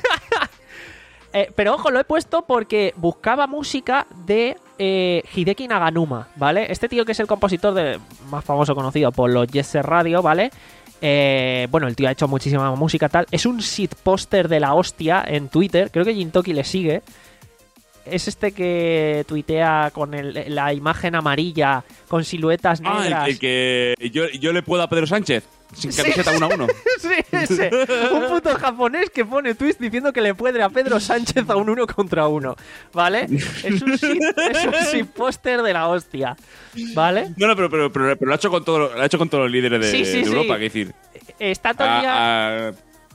Eh, pero ojo, lo he puesto porque buscaba música de eh, Hideki Naganuma, ¿vale? Este tío que es el compositor de, más famoso conocido por los Jet Set Radio, ¿vale? Eh, bueno, el tío ha hecho muchísima música tal. Es un shitposter de la hostia en Twitter. Creo que Jintoki le sigue. Es este que tuitea con el- la imagen amarilla, con siluetas Ah, negras. el, el que yo, yo le puedo a Pedro Sánchez. Sin Sí. camiseta uno a uno. Sí, ese. Un puto japonés que pone tweets diciendo que le puede a Pedro Sánchez a un uno contra uno. ¿Vale? Es un shit- es un shitposter de la hostia. ¿Vale? No, no, pero, pero, pero, pero lo, ha hecho con todo, lo ha hecho con todos los líderes de, Sí, sí, de sí. Europa. Que decir, Está todo el día. a- a-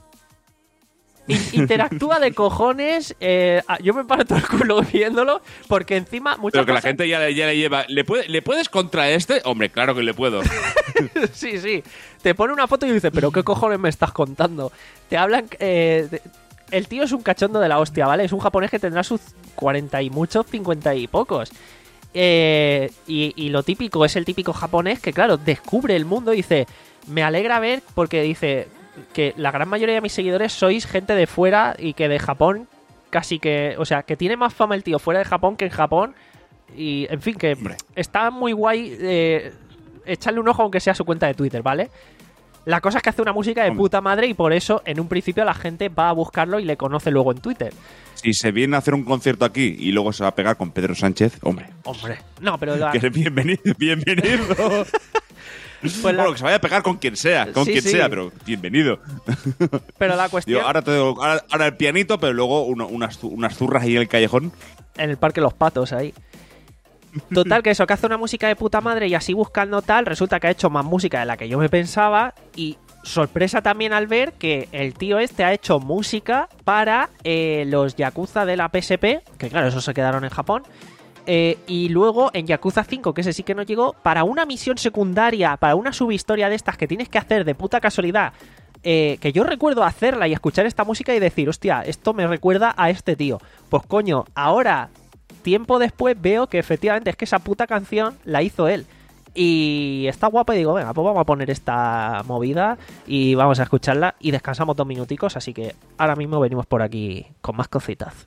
in- interactúa de cojones. eh, a- yo me parto el culo viéndolo. Porque encima muchas pero que la cosas- gente ya, ya le lleva. ¿Le, puede- ¿Le puedes contra este? Hombre, claro que le puedo. Sí, sí. Te pone una foto y dice, pero ¿qué cojones me estás contando? Te hablan... eh, de- el tío es un cachondo de la hostia, ¿vale? Es un japonés que tendrá sus cuarenta y muchos, cincuenta y pocos. Eh, y, y lo típico es el típico japonés que, claro, descubre el mundo y dice, me alegra ver, porque dice que la gran mayoría de mis seguidores sois gente de fuera y que de Japón casi que... O sea, que tiene más fama el tío fuera de Japón que en Japón. Y, en fin, que Hombre. está muy guay... Eh, echarle un ojo aunque sea a su cuenta de Twitter, ¿vale? La cosa es que hace una música de Hombre. puta madre y por eso en un principio la gente va a buscarlo y le conoce luego en Twitter. Si se viene a hacer un concierto aquí y luego se va a pegar con Pedro Sánchez, hombre. Hombre, no, pero la, Que es bienvenido. bienvenido. pues la- Bueno, que se vaya a pegar con quien sea, con Sí, quien sí. sea, pero bienvenido. pero la cuestión Digo, ahora, te digo, ahora, ahora el pianito, pero luego uno- unas, zu- unas zurras ahí en el callejón. en el Parque Los Patos ahí. Total, que eso, que hace una música de puta madre y así buscando tal, resulta que ha hecho más música de la que yo me pensaba y sorpresa también al ver que el tío este ha hecho música para eh, los Yakuza de la P S P, que claro, esos se quedaron en Japón, eh, y luego en Yakuza cinco, que ese sí que no llegó, para una misión secundaria, para una subhistoria de estas que tienes que hacer de puta casualidad, eh, que yo recuerdo hacerla y escuchar esta música y decir, hostia, esto me recuerda a este tío. Pues coño, ahora... Tiempo después veo que efectivamente es que esa puta canción la hizo él. Y está guapa y digo, venga, pues vamos a poner esta movida y vamos a escucharla y descansamos dos minuticos. Así que ahora mismo venimos por aquí con más cositas.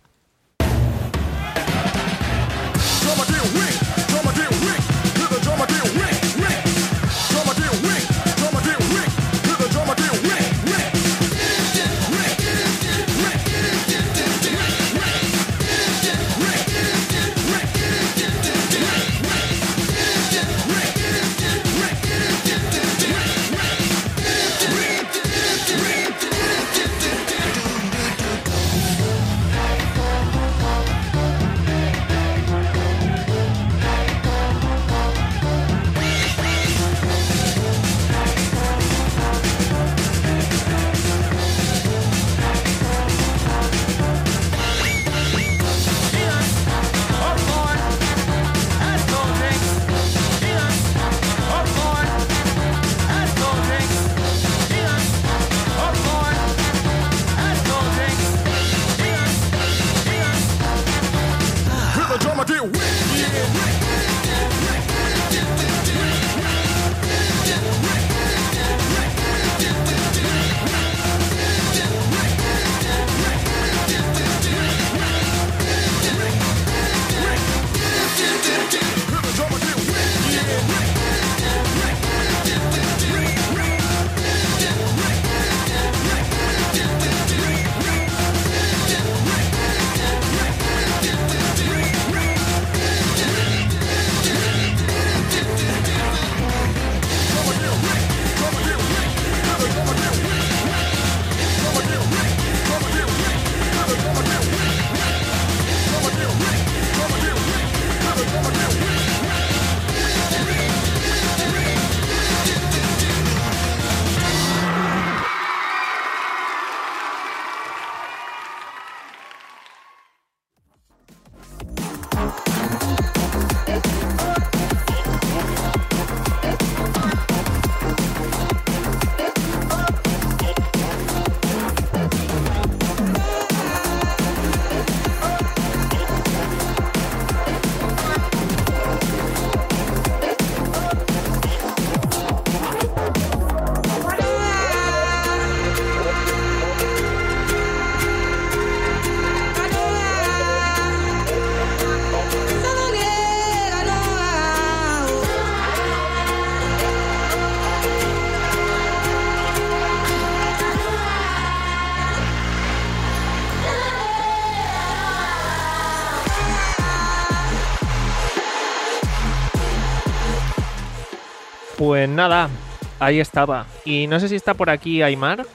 Pues nada, ahí estaba. Y no sé si está por aquí Aymar.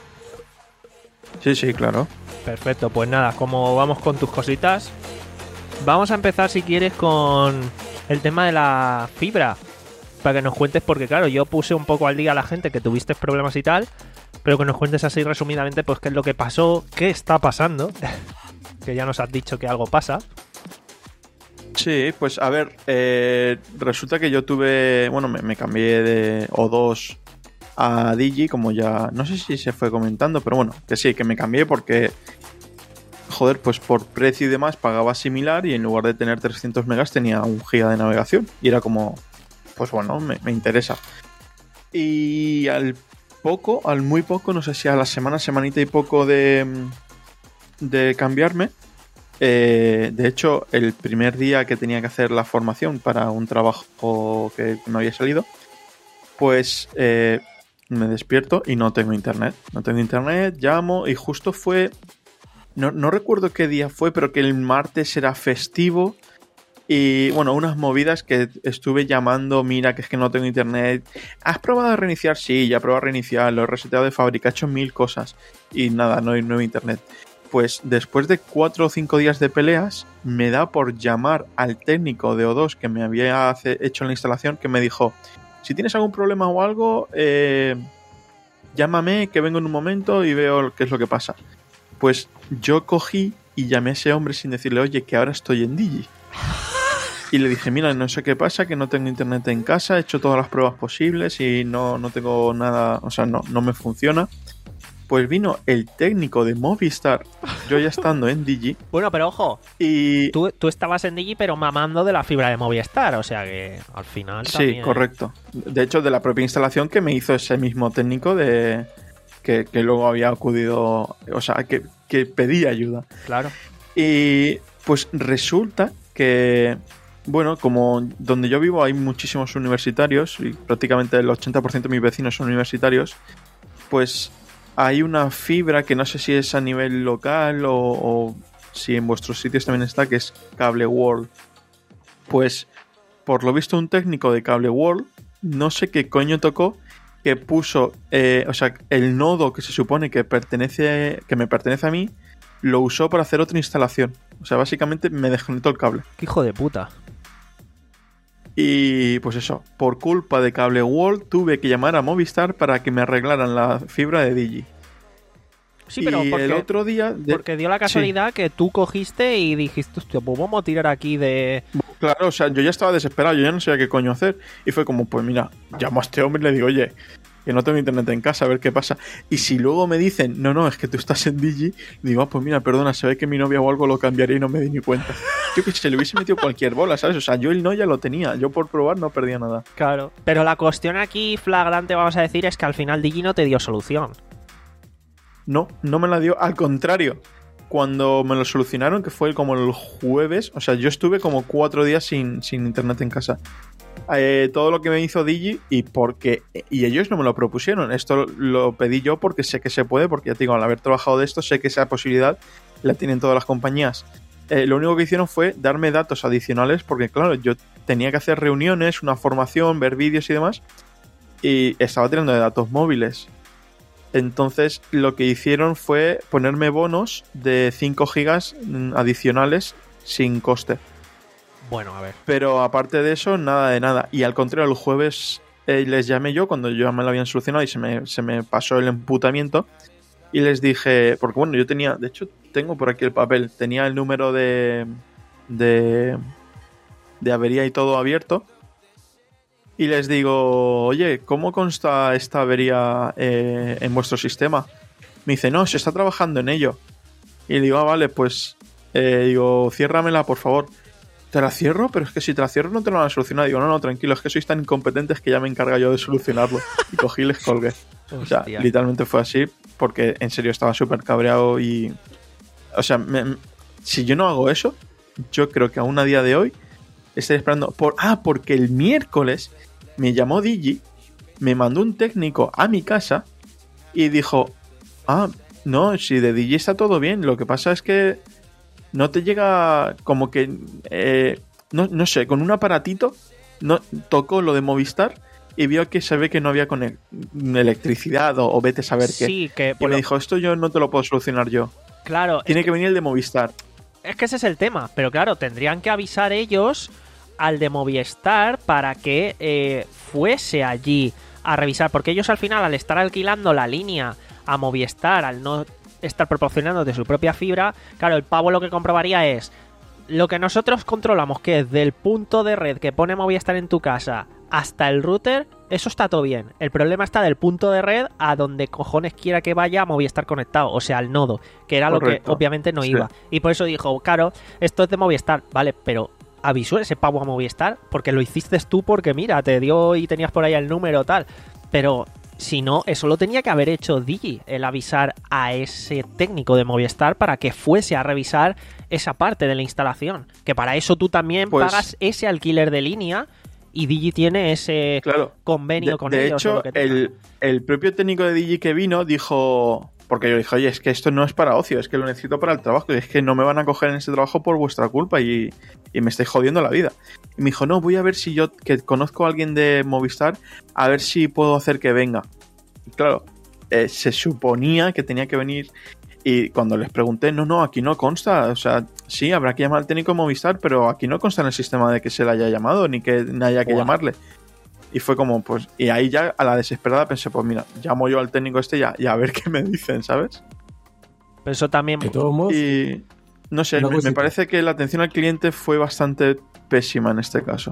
Sí, sí, claro. Perfecto, pues nada, como vamos con tus cositas, vamos a empezar si quieres con el tema de la fibra. Para que nos cuentes, porque claro, yo puse un poco al día a la gente que tuviste problemas y tal, pero que nos cuentes así resumidamente pues qué es lo que pasó, qué está pasando, que ya nos has dicho que algo pasa. Sí, pues a ver, eh, resulta que yo tuve, bueno, me, me cambié de O dos a Digi, como ya, no sé si se fue comentando, pero bueno, que sí, que me cambié porque, joder, pues por precio y demás pagaba similar y en lugar de tener trescientos megas tenía un giga de navegación y era como, pues bueno, me, me interesa. Y al poco, al muy poco, no sé si a la semana, semanita y poco de, de cambiarme, Eh, de hecho, el primer día que tenía que hacer la formación para un trabajo que no había salido, pues eh, me despierto y no tengo internet. No tengo internet, llamo y justo fue... No, no recuerdo qué día fue, pero que el martes era festivo y, bueno, unas movidas que estuve llamando, mira, que es que no tengo internet. ¿Has probado a reiniciar? Sí, ya he probado a reiniciar, lo he reseteado de fábrica, he hecho mil cosas y nada, no hay, no hay internet. Pues después de cuatro o cinco días de peleas, me da por llamar al técnico de O dos que me había hace, hecho la instalación, que me dijo, si tienes algún problema o algo, eh, llámame, que vengo en un momento y veo qué es lo que pasa. Pues yo cogí y llamé a ese hombre sin decirle, oye, que ahora estoy en Digi. Y le dije, mira, no sé qué pasa, que no tengo internet en casa, he hecho todas las pruebas posibles y no, no tengo nada, o sea, no, no me funciona. Pues vino el técnico de Movistar, yo ya estando en Digi. Bueno, pero ojo, y tú, tú estabas en Digi pero mamando de la fibra de Movistar, o sea que al final sí, también... correcto. De hecho, de la propia instalación que me hizo ese mismo técnico de que, que luego había acudido, o sea, que, que pedía ayuda. Claro. Y pues resulta que, bueno, como donde yo vivo hay muchísimos universitarios y prácticamente el ochenta por ciento de mis vecinos son universitarios, pues hay una fibra que no sé si es a nivel local o, o si en vuestros sitios también está, que es Cable World. Pues, por lo visto, un técnico de Cable World, no sé qué coño tocó, que puso, eh, o sea, el nodo que se supone que pertenece, que me pertenece a mí, lo usó para hacer otra instalación. O sea, básicamente me desconectó el cable. ¡Qué hijo de puta! Y pues eso, por culpa de Cable World tuve que llamar a Movistar para que me arreglaran la fibra de Digi. Sí, pero y porque, el otro día... De... porque dio la casualidad sí. que tú cogiste y dijiste, hostia, pues vamos a tirar aquí de... Claro, o sea, yo ya estaba desesperado, yo ya no sabía qué coño hacer. Y fue como, pues mira, llamo a este hombre y le digo, oye, que no tengo internet en casa, a ver qué pasa. Y si luego me dicen, no, no, es que tú estás en Digi, digo, ah, pues mira, perdona, se ve que mi novia o algo lo cambiaría y no me di ni cuenta. Yo que se le hubiese metido cualquier bola, ¿sabes? O sea, yo el no ya lo tenía, yo por probar no perdía nada. Claro. Pero la cuestión aquí flagrante, vamos a decir, es que al final Digi no te dio solución. No, no me la dio, al contrario. Cuando me lo solucionaron, que fue como el jueves, o sea, yo estuve como cuatro días sin, sin internet en casa. Eh, todo lo que me hizo Digi, y porque y ellos no me lo propusieron, esto lo pedí yo porque sé que se puede, porque ya te digo, al haber trabajado de esto, sé que esa posibilidad la tienen todas las compañías. Eh, lo único que hicieron fue darme datos adicionales, porque claro, yo tenía que hacer reuniones, una formación, ver vídeos y demás, y estaba tirando de datos móviles. Entonces lo que hicieron fue ponerme bonos de cinco gigas adicionales sin coste. Bueno, a ver. Pero aparte de eso, nada de nada. Y al contrario, el jueves eh, les llamé yo cuando ya me lo habían solucionado y se me, se me pasó el emputamiento. Y les dije, porque bueno, yo tenía, de hecho tengo por aquí el papel, tenía el número de de, de avería y todo abierto. Y les digo, oye, ¿cómo consta esta avería eh, en vuestro sistema? Me dice, no, se está trabajando en ello. Y le digo, ah, vale, pues, eh, digo, ciérramela, por favor. ¿Te la cierro? Pero es que si te la cierro no te lo van a solucionar. Digo, no, no, tranquilo, es que sois tan incompetentes que ya me encarga yo de solucionarlo. Y cogí y les colgué. O sea, Hostia. Literalmente fue así, porque en serio estaba súper cabreado y... O sea, me, si yo no hago eso, yo creo que aún a día de hoy estoy esperando... por Ah, porque el miércoles me llamó Digi, me mandó un técnico a mi casa y dijo, ah, no, si de Digi está todo bien, lo que pasa es que no te llega como que, eh, no, no sé, con un aparatito no, tocó lo de Movistar y vio que se ve que no había con electricidad o, o vete a saber qué. Sí, que... Y me dijo, esto yo no te lo puedo solucionar yo. Claro. Tiene es que venir el de Movistar. Es que ese es el tema, pero claro, tendrían que avisar ellos al de Movistar para que eh, fuese allí a revisar, porque ellos al final, al estar alquilando la línea a Movistar, al no estar proporcionando de su propia fibra, claro, el pavo lo que comprobaría es lo que nosotros controlamos, que es del punto de red que pone Movistar en tu casa hasta el router, eso está todo bien. El problema está del punto de red a donde cojones quiera que vaya Movistar conectado, o sea, al nodo, que era Correcto. Lo que obviamente no sí. iba. Y por eso dijo, claro, esto es de Movistar, vale, pero avisó ese pavo a Movistar porque lo hiciste tú, porque mira, te dio y tenías por ahí el número tal, pero si no, eso lo tenía que haber hecho Digi, el avisar a ese técnico de Movistar para que fuese a revisar esa parte de la instalación, que para eso tú también pues, pagas ese alquiler de línea y Digi tiene ese claro, convenio de, con de ellos. De hecho, o lo que el, el propio técnico de Digi que vino dijo... Porque yo dije, oye, es que esto no es para ocio, es que lo necesito para el trabajo. Y es que no me van a coger en ese trabajo por vuestra culpa y, y me estáis jodiendo la vida. Y me dijo, no, voy a ver si yo, que conozco a alguien de Movistar, a ver si puedo hacer que venga. Y claro, eh, se suponía que tenía que venir Y cuando les pregunté, no, no, aquí no consta. O sea, sí, habrá que llamar al técnico de Movistar, pero aquí no consta en el sistema de que se le haya llamado ni que haya que Buah. llamarle. Y fue como, pues, y ahí ya a la desesperada pensé, pues mira, llamo yo al técnico este ya y a ver qué me dicen, ¿sabes? Pero eso también... De todos modos, Y no sé, Una me, me cosita. parece que la atención al cliente fue bastante pésima en este caso.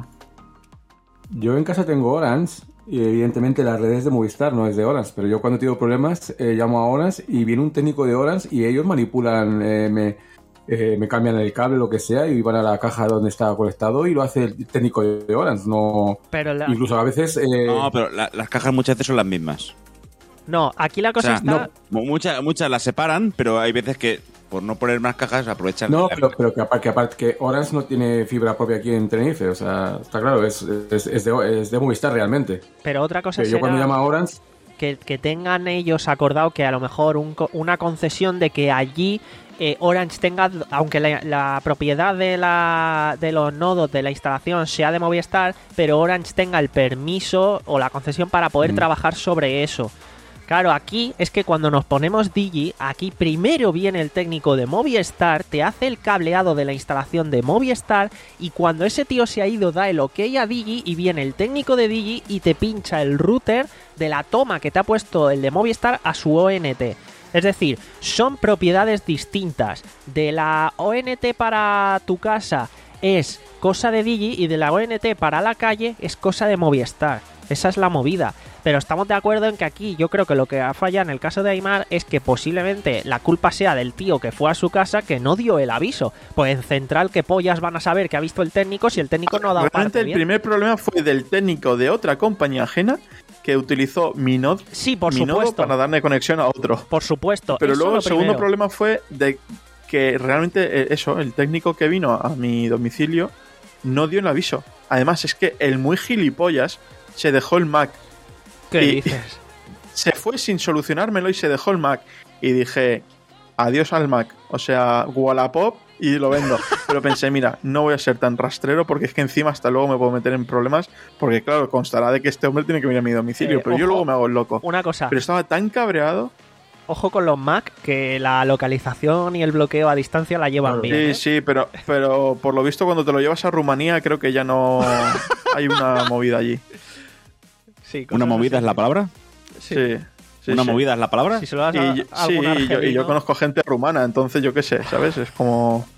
yo en casa tengo Orange y evidentemente la red es de Movistar, no es de Orange, pero yo cuando tengo problemas eh, llamo a Orange y viene un técnico de Orange y ellos manipulan, eh, me, eh, me cambian el cable, lo que sea, y van a la caja donde está conectado y lo hace el técnico de Orange, no... Pero la- Incluso a veces... eh, No, pero la- las cajas muchas veces son las mismas. No, aquí la O cosa sea, está... mu- muchas, muchas las separan, pero hay veces que por no poner más cajas aprovechan. No, la- pero, pero que aparte que, aparte que Orange no tiene fibra propia aquí en Tenerife, o sea, está claro, es, es, es, de, es de Movistar realmente. Pero otra cosa Pero yo cuando será llamo a Orange, que, que tengan ellos acordado que a lo mejor un co- una concesión de que allí eh, Orange tenga, aunque la, la propiedad de, la, de los nodos de la instalación sea de Movistar, pero Orange tenga el permiso o la concesión para poder Mm. trabajar sobre eso. Claro, aquí es que cuando nos ponemos Digi, aquí primero viene el técnico de Movistar, te hace el cableado de la instalación de Movistar y cuando ese tío se ha ido da el ok a Digi y viene el técnico de Digi y te pincha el router de la toma que te ha puesto el de Movistar a su O N T. Es decir, son propiedades distintas. De la O N T para tu casa es cosa de Digi y de la O N T para la calle es cosa de Movistar. Esa es la movida. Pero estamos de acuerdo en que aquí yo creo que lo que ha fallado en el caso de Aimar es que posiblemente la culpa sea del tío que fue a su casa que no dio el aviso. Pues en Central, ¿qué pollas van a saber que ha visto el técnico si el técnico no ha dado Realmente parte el bien? primer problema fue del técnico de otra compañía ajena que utilizó mi nod, Sí, por mi nodo supuesto. para darle conexión a otro. Por supuesto. Pero eso luego lo el segundo primero. problema fue de que realmente eh, eso, el técnico que vino a mi domicilio no dio el aviso. Además es que el muy gilipollas se dejó el Mac. ¿Qué y- dices? Se fue sin solucionármelo y se dejó el Mac. Y dije, adiós al Mac. O sea, Wallapop y lo vendo. Pero pensé, mira, no voy a ser tan rastrero porque es que encima hasta luego me puedo meter en problemas. Porque claro, constará de que este hombre tiene que venir a mi domicilio. Eh, pero yo ojo. luego me hago el loco. Una cosa. Pero estaba tan cabreado. Ojo con los Mac, que la localización y el bloqueo a distancia la llevan Claro. bien. Sí, ¿eh? sí, pero, pero por lo visto cuando te lo llevas a Rumanía creo que ya no hay una movida allí. Sí, ¿Una cosas movida así. es la palabra? Sí. sí, ¿Una sí. movida es la palabra? Si se lo das Y, a, yo- a algún sí, y yo, y yo argelino- conozco gente rumana, entonces yo qué sé, ¿sabes? Es como...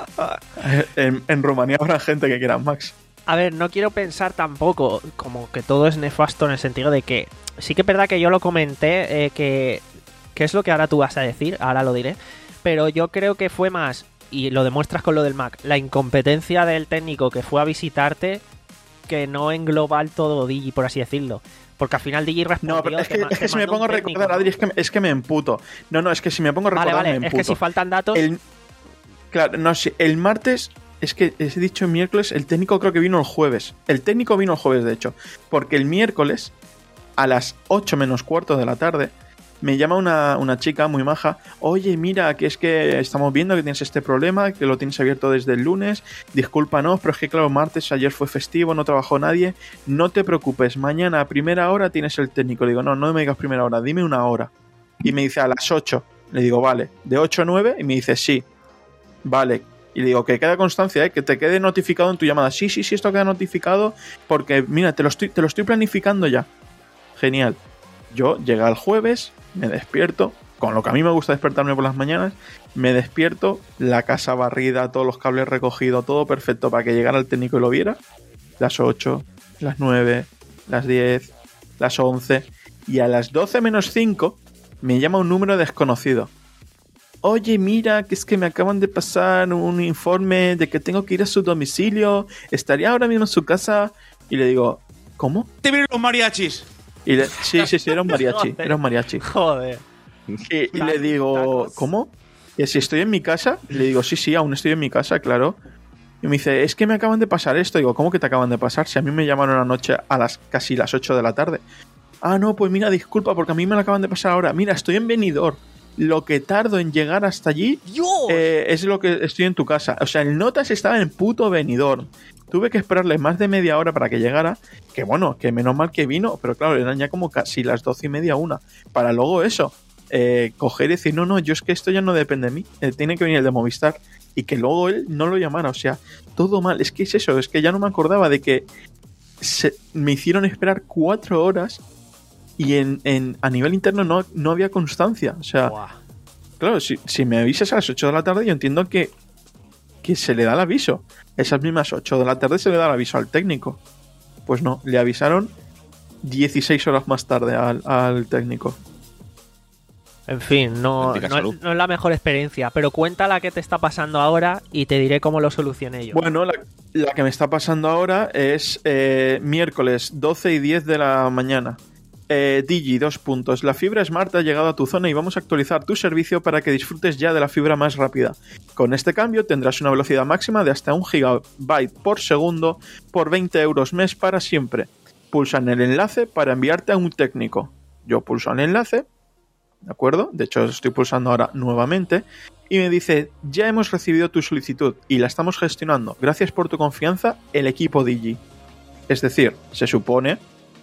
En, en Rumanía habrá gente que quiera Max. A ver, no quiero pensar tampoco como que todo es nefasto en el sentido de que sí que es verdad que yo lo comenté, eh, que, que es lo que ahora tú vas a decir, ahora lo diré, pero yo creo que fue más, y lo demuestras con lo del Mac, la incompetencia del técnico que fue a visitarte que no en global todo Digi, por así decirlo. Porque al final Digi respondió... No, pero es te que, ma- es que te si me mandó pongo a un técnico. recordar, Adri, es que, es que me emputo. No, no, es que si me pongo a Vale, recordar vale, me es emputo. que si faltan datos... El- claro, no, sí, el martes, es que he dicho el miércoles, el técnico creo que vino el jueves. El técnico vino el jueves, de hecho. Porque el miércoles, a las ocho menos cuarto de la tarde, me llama una, una chica muy maja. Oye, mira, que es que estamos viendo que tienes este problema, que lo tienes abierto desde el lunes. Discúlpanos, pero es que claro, martes, ayer fue festivo, no trabajó nadie. No te preocupes, mañana a primera hora tienes el técnico. Le digo, no, no me digas primera hora, dime una hora. Y me dice a las ocho. Le digo, vale, de ocho a nueve. Y me dice, sí. Vale. Y le digo, que queda constancia, ¿eh? Que te quede notificado en tu llamada. Sí, sí, sí, esto queda notificado porque, mira, te lo estoy, te lo estoy planificando ya. Genial. Yo llega el jueves, me despierto, con lo que a mí me gusta despertarme por las mañanas, me despierto, la casa barrida, todos los cables recogidos, todo perfecto para que llegara el técnico y lo viera. Las ocho, las nueve, las diez, las once y a las doce menos cinco me llama un número desconocido. Oye, mira, que es que me acaban de pasar un informe de que tengo que ir a su domicilio, estaría ahora mismo en su casa. Y le digo, ¿cómo? ¡Te vienen los mariachis! Y le, sí, sí, sí, era un mariachi, Joder. era un mariachi. Joder. Y, y le digo, ¿cómo? Y si estoy en mi casa, le digo, sí, sí, aún estoy en mi casa, claro. Y me dice, es que me acaban de pasar esto. Digo, ¿cómo que te acaban de pasar? Si a mí me llamaron anoche a las casi las ocho de la tarde. Ah, no, pues mira, disculpa, porque a mí me lo acaban de pasar ahora. Mira, estoy en Benidorm. Lo que tardo en llegar hasta allí eh, es lo que estoy en tu casa. O sea, el Notas estaba en puto Benidorm. Tuve que esperarle más de media hora para que llegara. Que bueno, que menos mal que vino, pero claro, eran ya como casi las doce y media, una. Para luego eso, eh, coger y decir, no, no, yo es que esto ya no depende de mí, eh, tiene que venir el de Movistar, y que luego él no lo llamara, o sea, todo mal. Es que es eso, es que ya no me acordaba de que se, me hicieron esperar cuatro horas y en, en a nivel interno no, no había constancia, o sea, Buah. claro, si, si me avisas a las ocho de la tarde, yo entiendo que, que se le da el aviso. Esas mismas ocho de la tarde se le da el aviso al técnico. Pues no, le avisaron dieciséis horas más tarde al, al técnico. En fin, no, Bendita no, salud. es, no es la mejor experiencia, pero cuéntala qué te está pasando ahora y te diré cómo lo solucioné yo. Bueno, la, la que me está pasando ahora es eh, miércoles doce y diez de la mañana. Eh, Digi, dos puntos. La fibra Smart ha llegado a tu zona y vamos a actualizar tu servicio para que disfrutes ya de la fibra más rápida. Con este cambio tendrás una velocidad máxima de hasta un gigabyte por segundo por veinte euros mes para siempre. Pulsa en el enlace para enviarte a un técnico. Yo pulso en el enlace, ¿de acuerdo? De hecho, estoy pulsando ahora nuevamente y me dice, ya hemos recibido tu solicitud y la estamos gestionando. Gracias por tu confianza, el equipo Digi. Es decir, se supone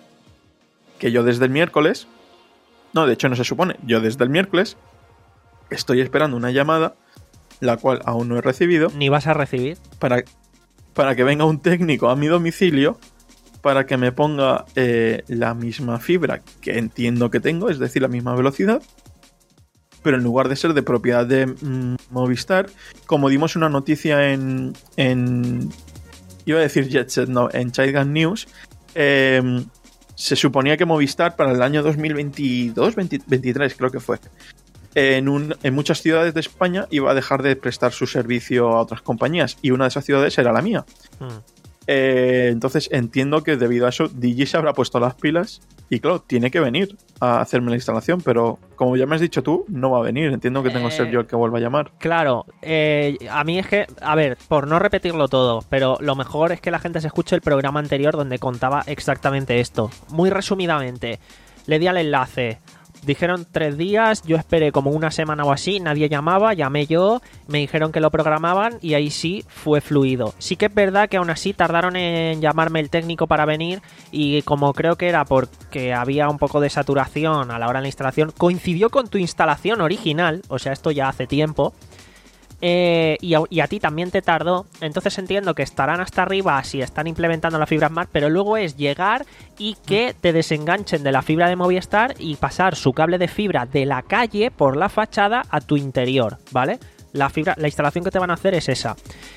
que yo desde el miércoles, no, de hecho no se supone, yo desde el miércoles estoy esperando una llamada, la cual aún no he recibido, Ni vas a recibir. para, para que venga un técnico a mi domicilio para que me ponga eh, la misma fibra que entiendo que tengo, es decir, la misma velocidad, pero en lugar de ser de propiedad de mm, Movistar, como dimos una noticia en, en iba a decir Jetset, no, en Chaitgan News, eh, se suponía que Movistar para el año dos mil veintidós veintitrés creo que fue, en, un, en muchas ciudades de España iba a dejar de prestar su servicio a otras compañías y una de esas ciudades era la mía. Hmm. Eh, entonces entiendo que debido a eso Digi se habrá puesto las pilas y claro, tiene que venir a hacerme la instalación, pero como ya me has dicho tú, no va a venir. Entiendo que tengo que ser Eh, yo el que vuelva a llamar. Claro, eh, a mí es que, a ver, por no repetirlo todo, pero lo mejor es que la gente se escuche el programa anterior donde contaba exactamente esto. Muy resumidamente, le di al enlace. Dijeron tres días, yo esperé como una semana o así, nadie llamaba, llamé yo, me dijeron que lo programaban y ahí sí fue fluido. Sí que es verdad que aún así tardaron en llamarme el técnico para venir y como creo que era porque había un poco de saturación a la hora de la instalación, coincidió con tu instalación original, o sea, esto ya hace tiempo. Eh, y, a, y a ti también te tardó. Entonces entiendo que estarán hasta arriba si están implementando la fibra Smart, pero luego es llegar y que te desenganchen de la fibra de Movistar y pasar su cable de fibra de la calle por la fachada a tu interior, ¿vale? La fibra, la instalación que te van a hacer es esa.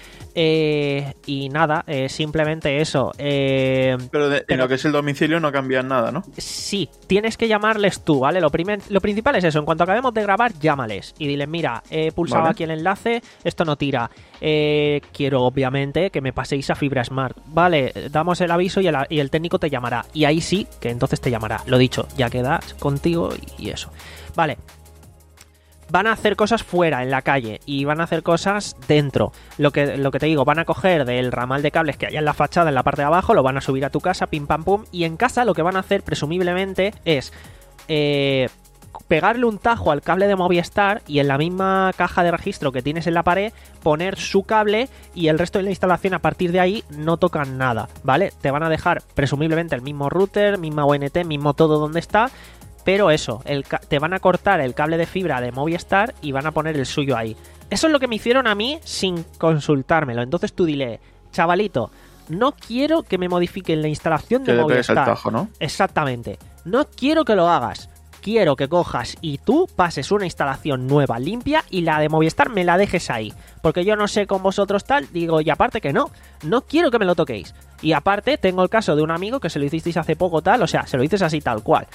Eh, y nada, eh, simplemente eso. Eh, Pero, de, pero- en lo que es el domicilio no cambia nada, ¿no? Sí, tienes que llamarles tú, ¿vale? Lo, primer- lo principal es eso, en cuanto acabemos de grabar, llámales y diles, mira, he pulsado Vale. aquí el enlace, esto no tira. Eh, quiero, obviamente, que me paséis a Fibra Smart. Vale, damos el aviso y el, y el técnico te llamará. Y ahí sí, que entonces te llamará. Lo dicho, ya quedas contigo y, y eso. Vale. Van a hacer cosas fuera, en la calle, y van a hacer cosas dentro. Lo que, lo que te digo, van a coger del ramal de cables que hay en la fachada, en la parte de abajo, lo van a subir a tu casa, pim pam pum, y en casa lo que van a hacer, presumiblemente, es eh, pegarle un tajo al cable de Movistar y en la misma caja de registro que tienes en la pared, poner su cable y el resto de la instalación a partir de ahí no tocan nada, ¿vale? Te van a dejar, presumiblemente, el mismo router, misma O N T, mismo todo donde está. Pero eso, el ca- te van a cortar el cable de fibra de Movistar y van a poner el suyo ahí. Eso es lo que me hicieron a mí sin consultármelo. Entonces tú dile, chavalito, no quiero que me modifiquen la instalación Que de le pegues el Movistar. tajo, ¿no? Exactamente. No quiero que lo hagas. Quiero que cojas y tú pases una instalación nueva, limpia, y la de Movistar me la dejes ahí. Porque yo no sé con vosotros tal, digo, y aparte que no, no quiero que me lo toquéis. Y aparte tengo el caso de un amigo que se lo hicisteis hace poco tal, o sea, se lo dices así tal cual.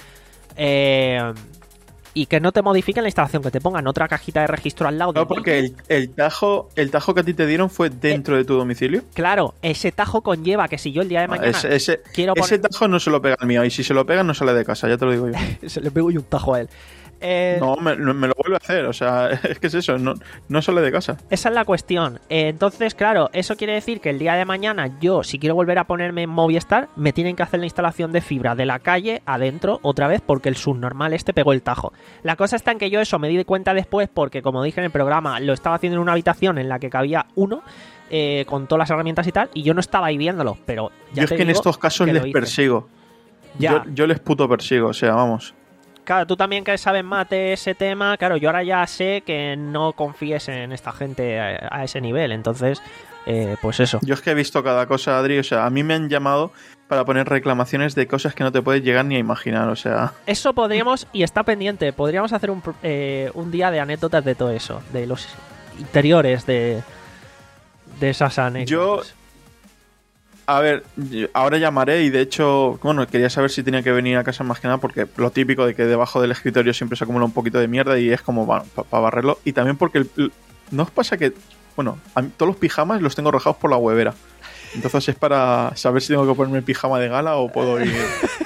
Eh, y que no te modifiquen la instalación, que te pongan otra cajita de registro al lado. No, del porque el, el tajo el tajo que a ti te dieron fue dentro de tu domicilio. Claro, ese tajo conlleva que si yo el día de Ah, mañana ese, ese, quiero ese poner... tajo no se lo pega al mío, y si se lo pega no sale de casa, ya te lo digo yo. se le pego yo un tajo a él. Eh, No, me, no- me lo vuelve a hacer, o sea, es que es eso, no, no sale de casa. Esa es la cuestión. Eh, entonces, claro, eso quiere decir que el día de mañana yo, si quiero volver a ponerme en Movistar, me tienen que hacer la instalación de fibra de la calle adentro otra vez porque el subnormal este pegó el tajo. La cosa está en que yo eso me di de cuenta después porque, como dije en el programa, lo estaba haciendo en una habitación en la que cabía uno, eh, con todas las herramientas y tal, y yo no estaba ahí viéndolo, pero ya Yo es te que en digo estos casos que lo les hice. persigo. Ya. Yo, yo les puto persigo, o sea, vamos. claro, tú también que sabes más de ese tema, claro, yo ahora ya sé que no confíes en esta gente a, a ese nivel, entonces, eh, pues eso. Yo es que he visto cada cosa, Adri, o sea, a mí me han llamado para poner reclamaciones de cosas que no te puedes llegar ni a imaginar, o sea... Eso podríamos, y está pendiente, podríamos hacer un, eh, un día de anécdotas de todo eso, de los interiores de, de esas anécdotas. Yo... A ver, ahora llamaré y de hecho, bueno, quería saber si tenía que venir a casa más que nada porque lo típico de que debajo del escritorio siempre se acumula un poquito de mierda y es como, bueno, para pa barrerlo. Y también porque, el, ¿no os pasa que, bueno, a mí, todos los pijamas los tengo rojados por la huevera? Entonces es para saber si tengo que ponerme el pijama de gala o puedo ir...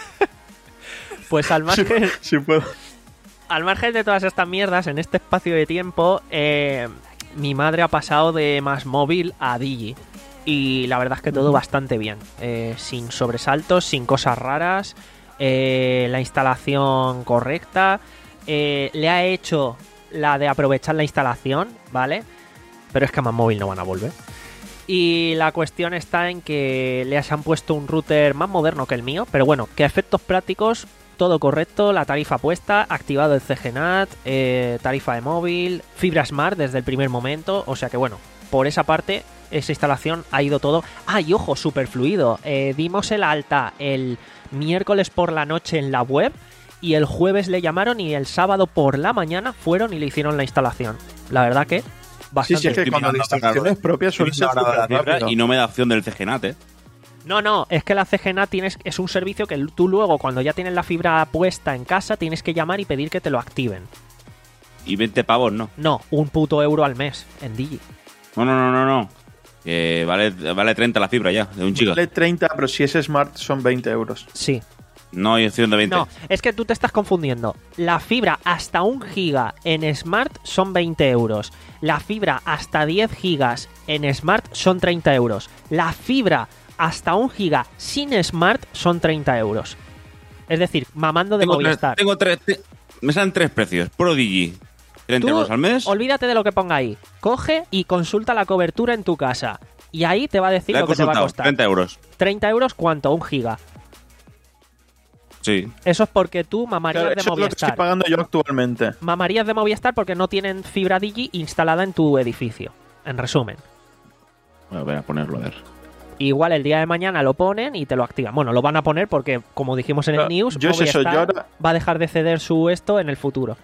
Pues al margen... Sí, sí puedo. Al margen de todas estas mierdas, en este espacio de tiempo, eh, mi madre ha pasado de Más Móvil a Digi. Y la verdad es que todo bastante bien, eh, sin sobresaltos, sin cosas raras, eh, la instalación correcta, eh, le ha hecho la de aprovechar la instalación, ¿vale? Pero es que a Más Móvil no van a volver. Y la cuestión está en que les han puesto un router más moderno que el mío, pero bueno, que a efectos prácticos todo correcto, la tarifa puesta, activado el C G N A T, eh, tarifa de móvil, fibra Smart desde el primer momento, o sea que bueno, por esa parte... Esa instalación ha ido todo... Ah, y ojo, súper fluido. Eh, dimos el alta el miércoles por la noche en la web y el jueves le llamaron y el sábado por la mañana fueron y le hicieron la instalación. La verdad que bastante... Sí, sí, es que cuando la instalación es propia suele ser súper rápido. Y no me da opción del C G N A T, ¿eh? No, no, es que la C G N A T tienes, es un servicio que tú luego, cuando ya tienes la fibra puesta en casa, tienes que llamar y pedir que te lo activen. Y veinte pavos, ¿no? No, un puto euro al mes en Digi. No, no, no, no, no. Eh, vale, vale treinta la fibra ya, de un giga. Vale treinta, pero si es Smart son veinte euros. Sí. No hay opción de veinte. No, es que tú te estás confundiendo. La fibra hasta un giga en Smart son veinte euros. La fibra hasta diez gigas en Smart son treinta euros. La fibra hasta un giga sin Smart son treinta euros. Es decir, mamando de tengo Movistar. Tres, tengo tres, te, me salen tres precios. Pro Digi, treinta euros al mes. Olvídate de lo que ponga ahí. Coge y consulta la cobertura en tu casa. Y ahí te va a decir lo que te va a costar. treinta euros. ¿treinta euros cuánto? ¿Un giga? Sí. Eso es porque tú mamarías Claro, de eso Movistar. es lo que estoy pagando yo actualmente. Mamarías de Movistar porque no tienen fibra Digi instalada en tu edificio. En resumen. Bueno, voy a ponerlo a ver. Igual el día de mañana lo ponen y te lo activan. Bueno, lo van a poner porque, como dijimos en Claro, el news, yo es eso, Movistar yo ahora- va a dejar de ceder su esto en el futuro.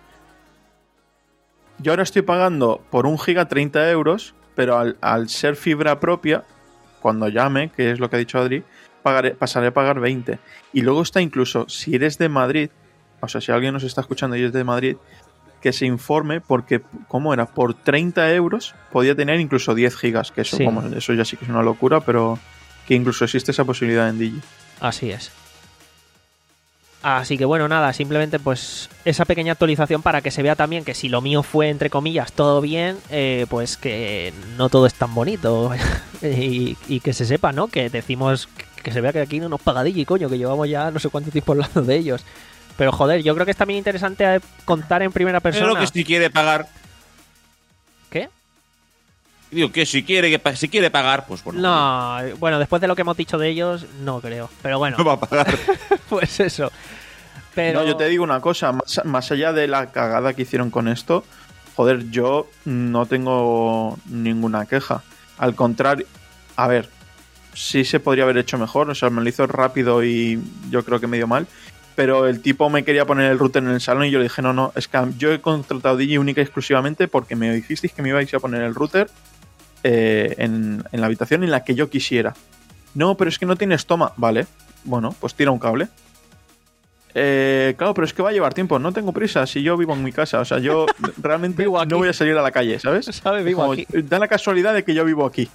Yo ahora estoy pagando por un giga treinta euros, pero al, al ser fibra propia, cuando llame, que es lo que ha dicho Adri, pagaré, pasaré a pagar veinte. Y luego está incluso, si eres de Madrid, o sea, si alguien nos está escuchando y es de Madrid, que se informe porque, ¿cómo era? Por treinta euros podía tener incluso diez gigas, que eso, Sí. vamos, eso ya sí que es una locura, pero que incluso existe esa posibilidad en Digi. Así es. Así que bueno, nada, simplemente pues esa pequeña actualización para que se vea también que si lo mío fue, entre comillas, todo bien, eh, pues que no todo es tan bonito. y, y que se sepa, ¿no? Que decimos que se vea que aquí no nos paga Digi, coño, que llevamos ya no sé cuánto tiempo hablando de ellos. Pero joder, yo creo que es también interesante contar en primera persona. Pero que si quiere pagar... ¿Qué? Digo, que si quiere, que pa- si quiere pagar, pues bueno. No, bueno, después de lo que hemos dicho de ellos, no creo. Pero bueno, No va a pagar. pues eso. Pero No, yo te digo una cosa, más, más allá de la cagada que hicieron con esto, joder, yo no tengo ninguna queja. Al contrario, a ver, sí se podría haber hecho mejor, o sea, me lo hizo rápido y yo creo que medio mal, pero el tipo me quería poner el router en el salón y yo le dije, no, no, es que yo he contratado Digi única y exclusivamente porque me dijisteis que me ibais a poner el router eh, en, en la habitación en la que yo quisiera. No, pero es que no tienes toma. Vale, bueno, pues tira un cable. Eh, claro, pero es que va a llevar tiempo. No tengo prisa si yo vivo en mi casa. O sea, yo realmente Vivo aquí. no voy a salir a la calle, ¿sabes? ¿Sabes? Vivo Como, aquí. Da la casualidad de que yo vivo aquí.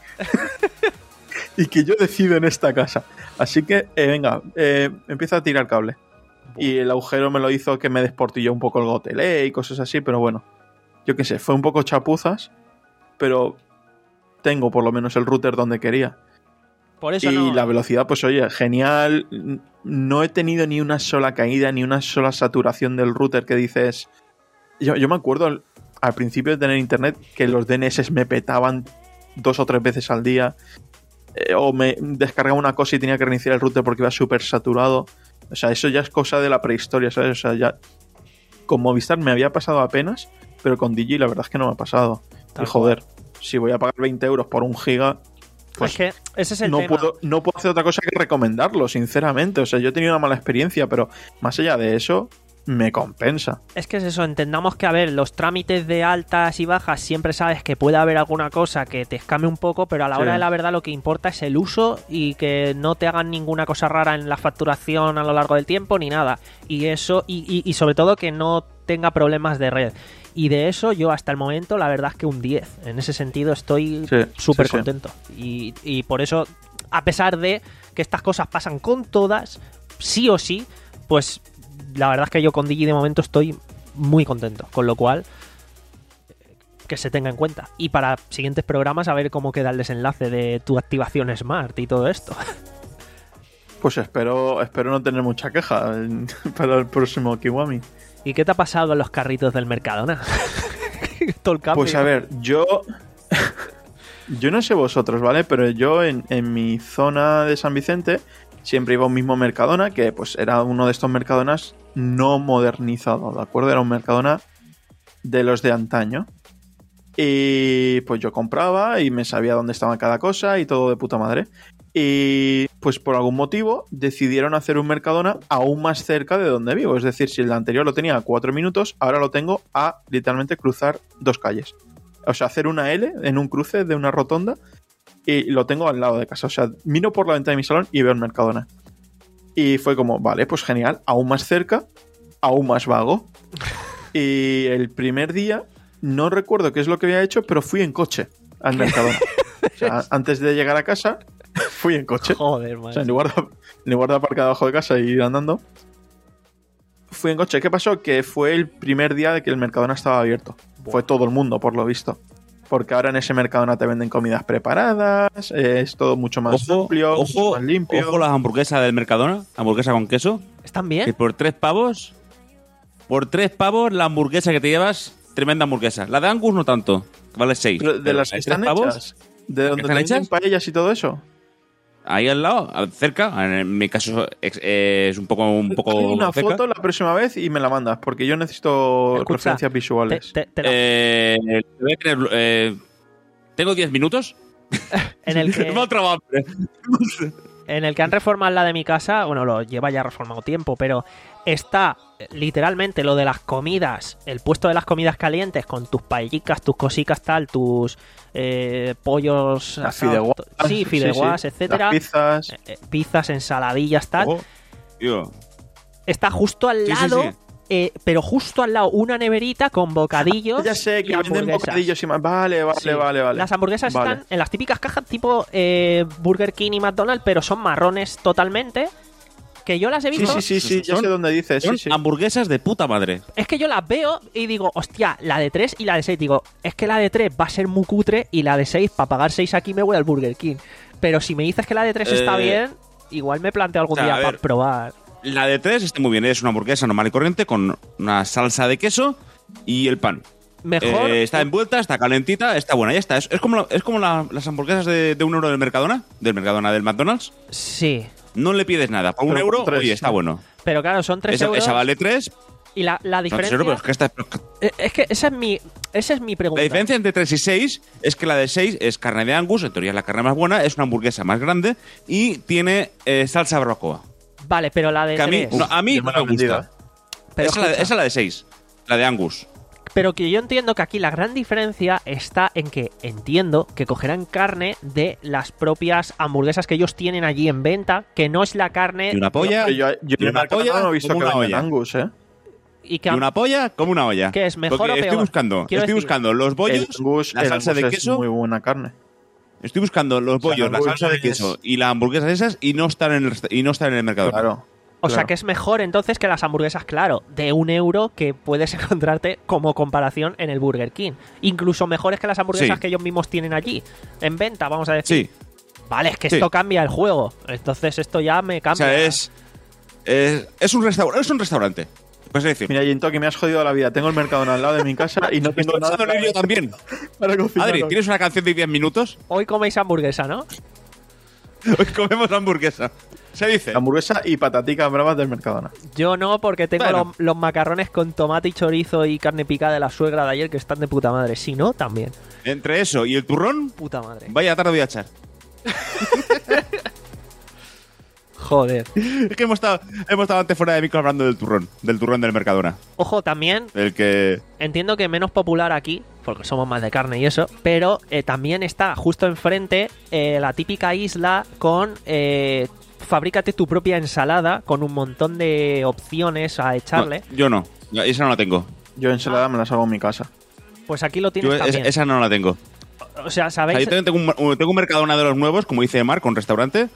Y que yo decido en esta casa. Así que, eh, venga, eh, empieza a tirar cable. Y el agujero me lo hizo que me desportilló un poco el gotelé y cosas así, pero bueno, yo qué sé, fue un poco chapuzas, pero tengo por lo menos el router donde quería. por eso Y no. la velocidad, pues oye, genial. No he tenido ni una sola caída, ni una sola saturación del router que dices... Yo, yo me acuerdo al, al principio de tener internet que los D N S me petaban dos o tres veces al día. Eh, o me descargaba una cosa y tenía que reiniciar el router porque iba súper saturado. O sea, eso ya es cosa de la prehistoria, ¿sabes? O sea, ya con Movistar me había pasado apenas, pero con Digi la verdad es que no me ha pasado. Tal Y joder, si voy a pagar veinte euros por un giga, pues es que ese es el no, tema. puedo, no puedo hacer otra cosa que recomendarlo, sinceramente. O sea, yo he tenido una mala experiencia, pero más allá de eso, me compensa. Es que es eso, entendamos que, a ver, los trámites de altas y bajas siempre sabes que puede haber alguna cosa que te escame un poco, pero a la hora Sí. de la verdad lo que importa es el uso y que no te hagan ninguna cosa rara en la facturación a lo largo del tiempo ni nada. Y eso, y, y, y sobre todo que no tenga problemas de red. Y de eso yo hasta el momento la verdad es que un diez. En ese sentido estoy Sí, súper sí, sí. contento. Y, y por eso, a pesar de que estas cosas pasan con todas, sí o sí, pues la verdad es que yo con Digi de momento estoy muy contento. Con lo cual, que se tenga en cuenta. Y para siguientes programas a ver cómo queda el desenlace de tu activación Smart y todo esto. Pues espero, espero no tener mucha queja en- para el próximo Kiwami. ¿Y qué te ha pasado en los carritos del Mercadona? Todo el cambio. Pues a ver, yo. Yo no sé vosotros, ¿vale? Pero yo en, en mi zona de San Vicente siempre iba a un mismo Mercadona, que pues era uno de estos Mercadonas no modernizado, ¿de acuerdo? Era un Mercadona de los de antaño. Y pues yo compraba y me sabía dónde estaba cada cosa y todo de puta madre. Y pues por algún motivo decidieron hacer un Mercadona aún más cerca de donde vivo. Es decir, si el anterior lo tenía a cuatro minutos, ahora lo tengo a literalmente cruzar dos calles. O sea, hacer una L en un cruce de una rotonda y lo tengo al lado de casa. O sea, miro por la ventana de mi salón y veo el Mercadona. Y fue como, vale, pues genial, aún más cerca, aún más vago. Y el primer día, no recuerdo qué es lo que había hecho, pero fui en coche al Mercadona. O sea, antes de llegar a casa, fui en coche. Joder, O man. sea, en lugar de, en lugar de aparcar debajo de casa y ir andando, fui en coche. ¿Qué pasó? Que fue el primer día de que el Mercadona estaba abierto. Fue todo el mundo, por lo visto. Porque ahora en ese Mercadona te venden comidas preparadas, eh, es todo mucho más Ojo, amplio, mucho ojo, más limpio. ojo las hamburguesas del Mercadona, hamburguesa con queso, ¿Están que bien? por tres pavos, por tres pavos la hamburguesa que te llevas, tremenda hamburguesa. La de Angus no tanto, vale seis. Pero de Pero las la que tres están pavos, hechas, de donde están te venden hechas? paellas y todo eso. ahí al lado, al- cerca, en mi caso ex- eh, es un poco, un Hazme poco una cerca. foto la próxima vez y me la mandas, porque yo necesito Escucha, referencias Te- visuales. te- te la- Eh, te voy a tener, eh, tengo diez minutos. en, el que, Me ha trabado hambre. en el que han reformado la de mi casa, bueno, lo lleva ya reformado tiempo, pero está eh, literalmente lo de las comidas, el puesto de las comidas calientes con tus paellicas, tus cosicas tal, tus eh, pollos Las asados, fideuás. to- sí, fideuás, sí. etcétera, Las pizzas. eh, eh, pizzas, ensaladillas tal, Ojo, tío. está justo al Sí, sí, lado, sí. eh, pero justo al lado una neverita con bocadillos. Ya sé y que venden hamburguesas. bocadillos y más. Vale, vale, Sí. vale, vale. Las hamburguesas Vale. están en las típicas cajas tipo eh, Burger King y McDonald's, pero son marrones totalmente. Que yo las he Sí, visto. sí, sí, sí, ya Son- sé dónde dices. Sí, Son sí. hamburguesas de puta madre. Es que yo las veo y digo, hostia, la de tres y la de seis. Digo, es que la de tres va a ser muy cutre y la de seis, para pagar seis aquí me voy al Burger King. Pero si me dices que la de tres está Eh, bien, igual me planteo algún o sea, día a para ver. probar. La de tres está muy bien, es una hamburguesa normal y corriente con una salsa de queso y el pan. Mejor. Eh, está envuelta, está calentita, está buena, ya está. Es, es como, la- es como la- las hamburguesas de, de un euro del Mercadona, del Mercadona del McDonald's. Sí. No le pides nada. Por un Pero euro, por tres, oye, está ¿no? bueno. Pero claro, son tres Esa, euros. esa vale tres. Y la, la No, tres diferencia. euros, pero es que esta- Eh, es que esa es mi, esa es mi pregunta. La diferencia entre tres y seis es que la de seis es carne de Angus, en teoría es la carne más buena, es una hamburguesa más grande y tiene eh, salsa barbacoa. Vale, pero la de Que a mí, tres. no, a mí Ya me no la me han vendido, gusta. Pero esa, es la de, escucha. esa es la de seis, la de Angus. Pero que yo entiendo que aquí la gran diferencia está en que entiendo que cogerán carne de las propias hamburguesas que ellos tienen allí en venta, que no es la carne Y una polla, Pero yo, yo y en el una Mercadona polla no he visto como que una vendan olla. Angus, ¿eh? y que Y una polla como una olla. ¿Qué es, mejor Porque o estoy peor? buscando, Quiero estoy decir, buscando los El bollos, Angus, la el salsa Angus de es queso. muy buena carne. Estoy buscando los sea, bollos, la Angus salsa de es- queso y las hamburguesas esas y no están en el, resta- y no están en el mercado. Claro. O sea claro. que es mejor entonces que las hamburguesas, claro, de un euro que puedes encontrarte como comparación en el Burger King. Incluso mejores que las hamburguesas Sí. que ellos mismos tienen allí, en venta, vamos a decir. Sí, Vale, es que Sí. esto cambia el juego. Entonces esto ya me o cambia. sea, es, es, es un restaurante. Es un restaurante. Puedes decir. Mira, Jintoki, me has jodido la vida. Tengo el Mercadona al lado de mi casa y no tengo Estoy nada pensando en ello también. para cocinar. Adri, ¿tienes una canción de diez minutos? Hoy coméis hamburguesa, ¿no? Hoy comemos hamburguesa. Se dice. Hamburguesa y pataticas bravas del Mercadona. Yo no, porque tengo Bueno. los, los macarrones con tomate y chorizo y carne picada de la suegra de ayer que están de puta madre. Si no, también. Entre eso y el turrón, Puta madre. vaya tarde voy a echar. Joder. Es que hemos estado, hemos estado antes fuera de micro hablando del turrón, del turrón del Mercadona. Ojo, también El que. entiendo que menos popular aquí, porque somos más de carne y eso, pero eh, también está justo enfrente eh, la típica isla con eh, fabrícate tu propia ensalada con un montón de opciones a echarle. No, yo no. Esa no la tengo. Yo ensalada me las hago en mi casa. Pues aquí lo Yo tienes esa, también. esa no la tengo. O sea, O sea, ¿sabéis? yo tengo, tengo un, tengo un Mercadona de los nuevos, como dice Mar, con restaurante.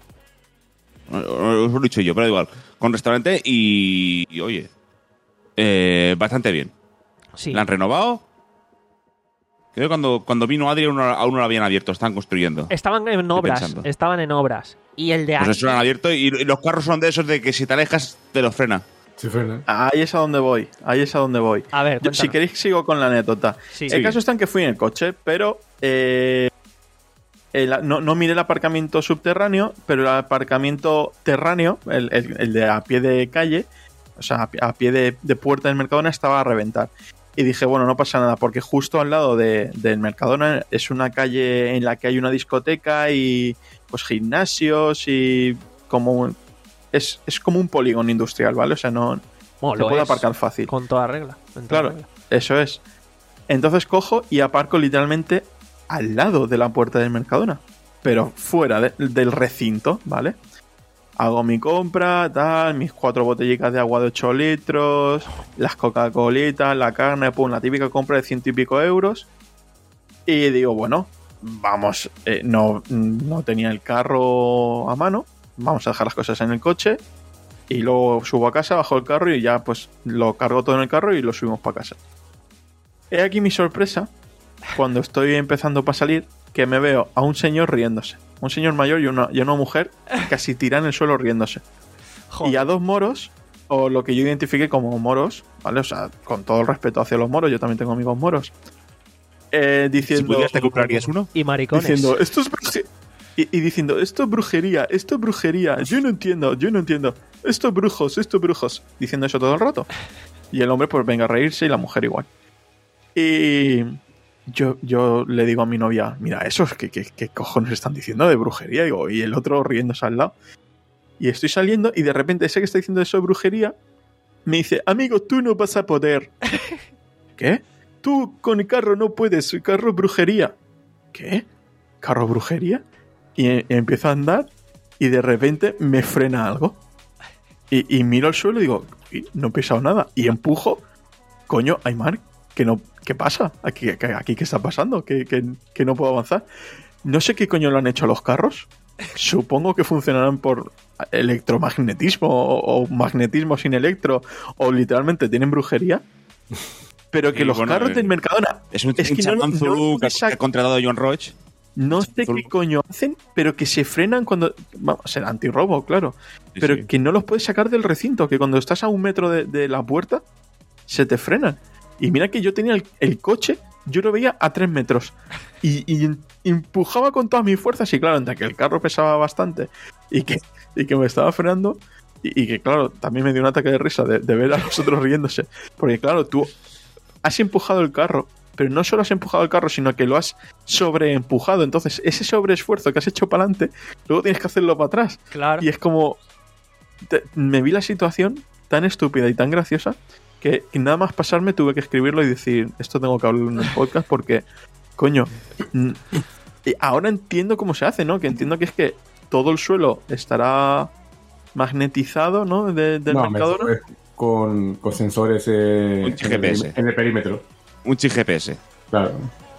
Os lo he dicho yo, pero da igual. Con restaurante y, y, oye, eh, bastante bien. Sí. La han renovado. Creo que cuando, cuando vino Adri aún no, aún no la habían abierto, están construyendo. Estaban en obras, pensando. estaban en obras. Y el de Pues aquí, eso lo han abierto y, y los carros son de esos de que si te alejas te los frena. Sí, frena. Ahí es a donde voy, ahí es a donde voy. A ver, Yo, si cuéntanos. queréis sigo con la anécdota. Sí. El Sigue. caso está en que fui en el coche, pero eh, el- no, no miré el aparcamiento subterráneo, pero el aparcamiento terráneo, el, el- el de a pie de calle, o sea, a pie, a pie de, de puerta del Mercadona, estaba a reventar. Y dije, bueno, no pasa nada, porque justo al lado de- del Mercadona es una calle en la que hay una discoteca y pues gimnasios y como un- es, es como un polígono industrial, ¿vale? O sea, no Bueno, se lo puede es, aparcar fácil. con toda regla. en toda Claro, regla. eso es. Entonces cojo y aparco literalmente al lado de la puerta del Mercadona, pero fuera de- del recinto, ¿vale? Hago mi compra, tal, mis cuatro botellitas de agua de ocho litros, las Coca-Colitas, la carne, pum, la típica compra de ciento y pico euros. Y digo, bueno, vamos, eh, no, no tenía el carro a mano, vamos a dejar las cosas en el coche y luego subo a casa, bajo el carro y ya pues lo cargo todo en el carro y lo subimos para casa. He aquí mi sorpresa cuando estoy empezando para salir, que me veo a un señor riéndose. Un señor mayor y una, y una mujer casi tirada en el suelo riéndose. Joder. Y a dos moros, o lo que yo identifiqué como moros, ¿vale? O sea, con todo el respeto hacia los moros, yo también tengo amigos moros. Eh, Si diciendo, pudieras te comprarías uno. Y maricones. diciendo, esto es bruje-". y, y diciendo, esto es brujería, esto es brujería, yo no entiendo, yo no entiendo, esto es brujos, esto es brujos, diciendo eso todo el rato. Y el hombre pues venga a reírse y la mujer igual. Y yo, yo le digo a mi novia, mira, esos, ¿qué, qué, qué cojones están diciendo de brujería? Digo, y el otro riéndose al lado. Y estoy saliendo y de repente ese que está diciendo eso de brujería me dice, amigo, tú no vas a poder. ¿Qué? Tú con el carro no puedes, el carro es brujería. ¿Qué? ¿Carro brujería? Y, y empiezo a andar y de repente me frena algo. Y, y miro al suelo y digo, "Y no he pisado nada". Y empujo. Coño, Aymar, que no, ¿qué pasa? ¿Aquí, aquí, aquí qué está pasando? ¿Que, que, que no puedo avanzar? No sé qué coño lo han hecho a los carros. Supongo que funcionarán por electromagnetismo o, o magnetismo sin electro. O literalmente tienen brujería. Pero que Sí, los bueno, carros eh, del Mercadona... Es un, Es un que no- chamán no- Zulu no que, sac- que ha contratado John Roach. No sé Zulu. qué coño hacen, pero que se frenan cuando... Vamos, será antirrobo, claro. Sí, Pero sí. que no los puedes sacar del recinto, que cuando estás a un metro de, de la puerta, se te frenan. Y mira que yo tenía el, el coche, yo lo veía a tres metros. Y, y empujaba con todas mis fuerzas. Y claro, entre que el carro pesaba bastante y que, y que me estaba frenando. Y, y que claro, también me dio un ataque de risa de, de ver a los otros riéndose. Porque claro, tú has empujado el carro, pero no solo has empujado el carro, sino que lo has sobreempujado. Entonces, ese sobreesfuerzo que has hecho para adelante, luego tienes que hacerlo para atrás. Claro. Y es como... te- me vi la situación tan estúpida y tan graciosa que, que nada más pasarme tuve que escribirlo y decir, esto tengo que hablarlo en el podcast porque, coño, mm, y ahora entiendo cómo se hace, ¿no? Que entiendo que es que todo el suelo estará magnetizado, ¿no? De- del No, Mercadona. mejor es con, con sensores eh, Un en, G P S. el, en el perímetro. Un chip G P S. Claro.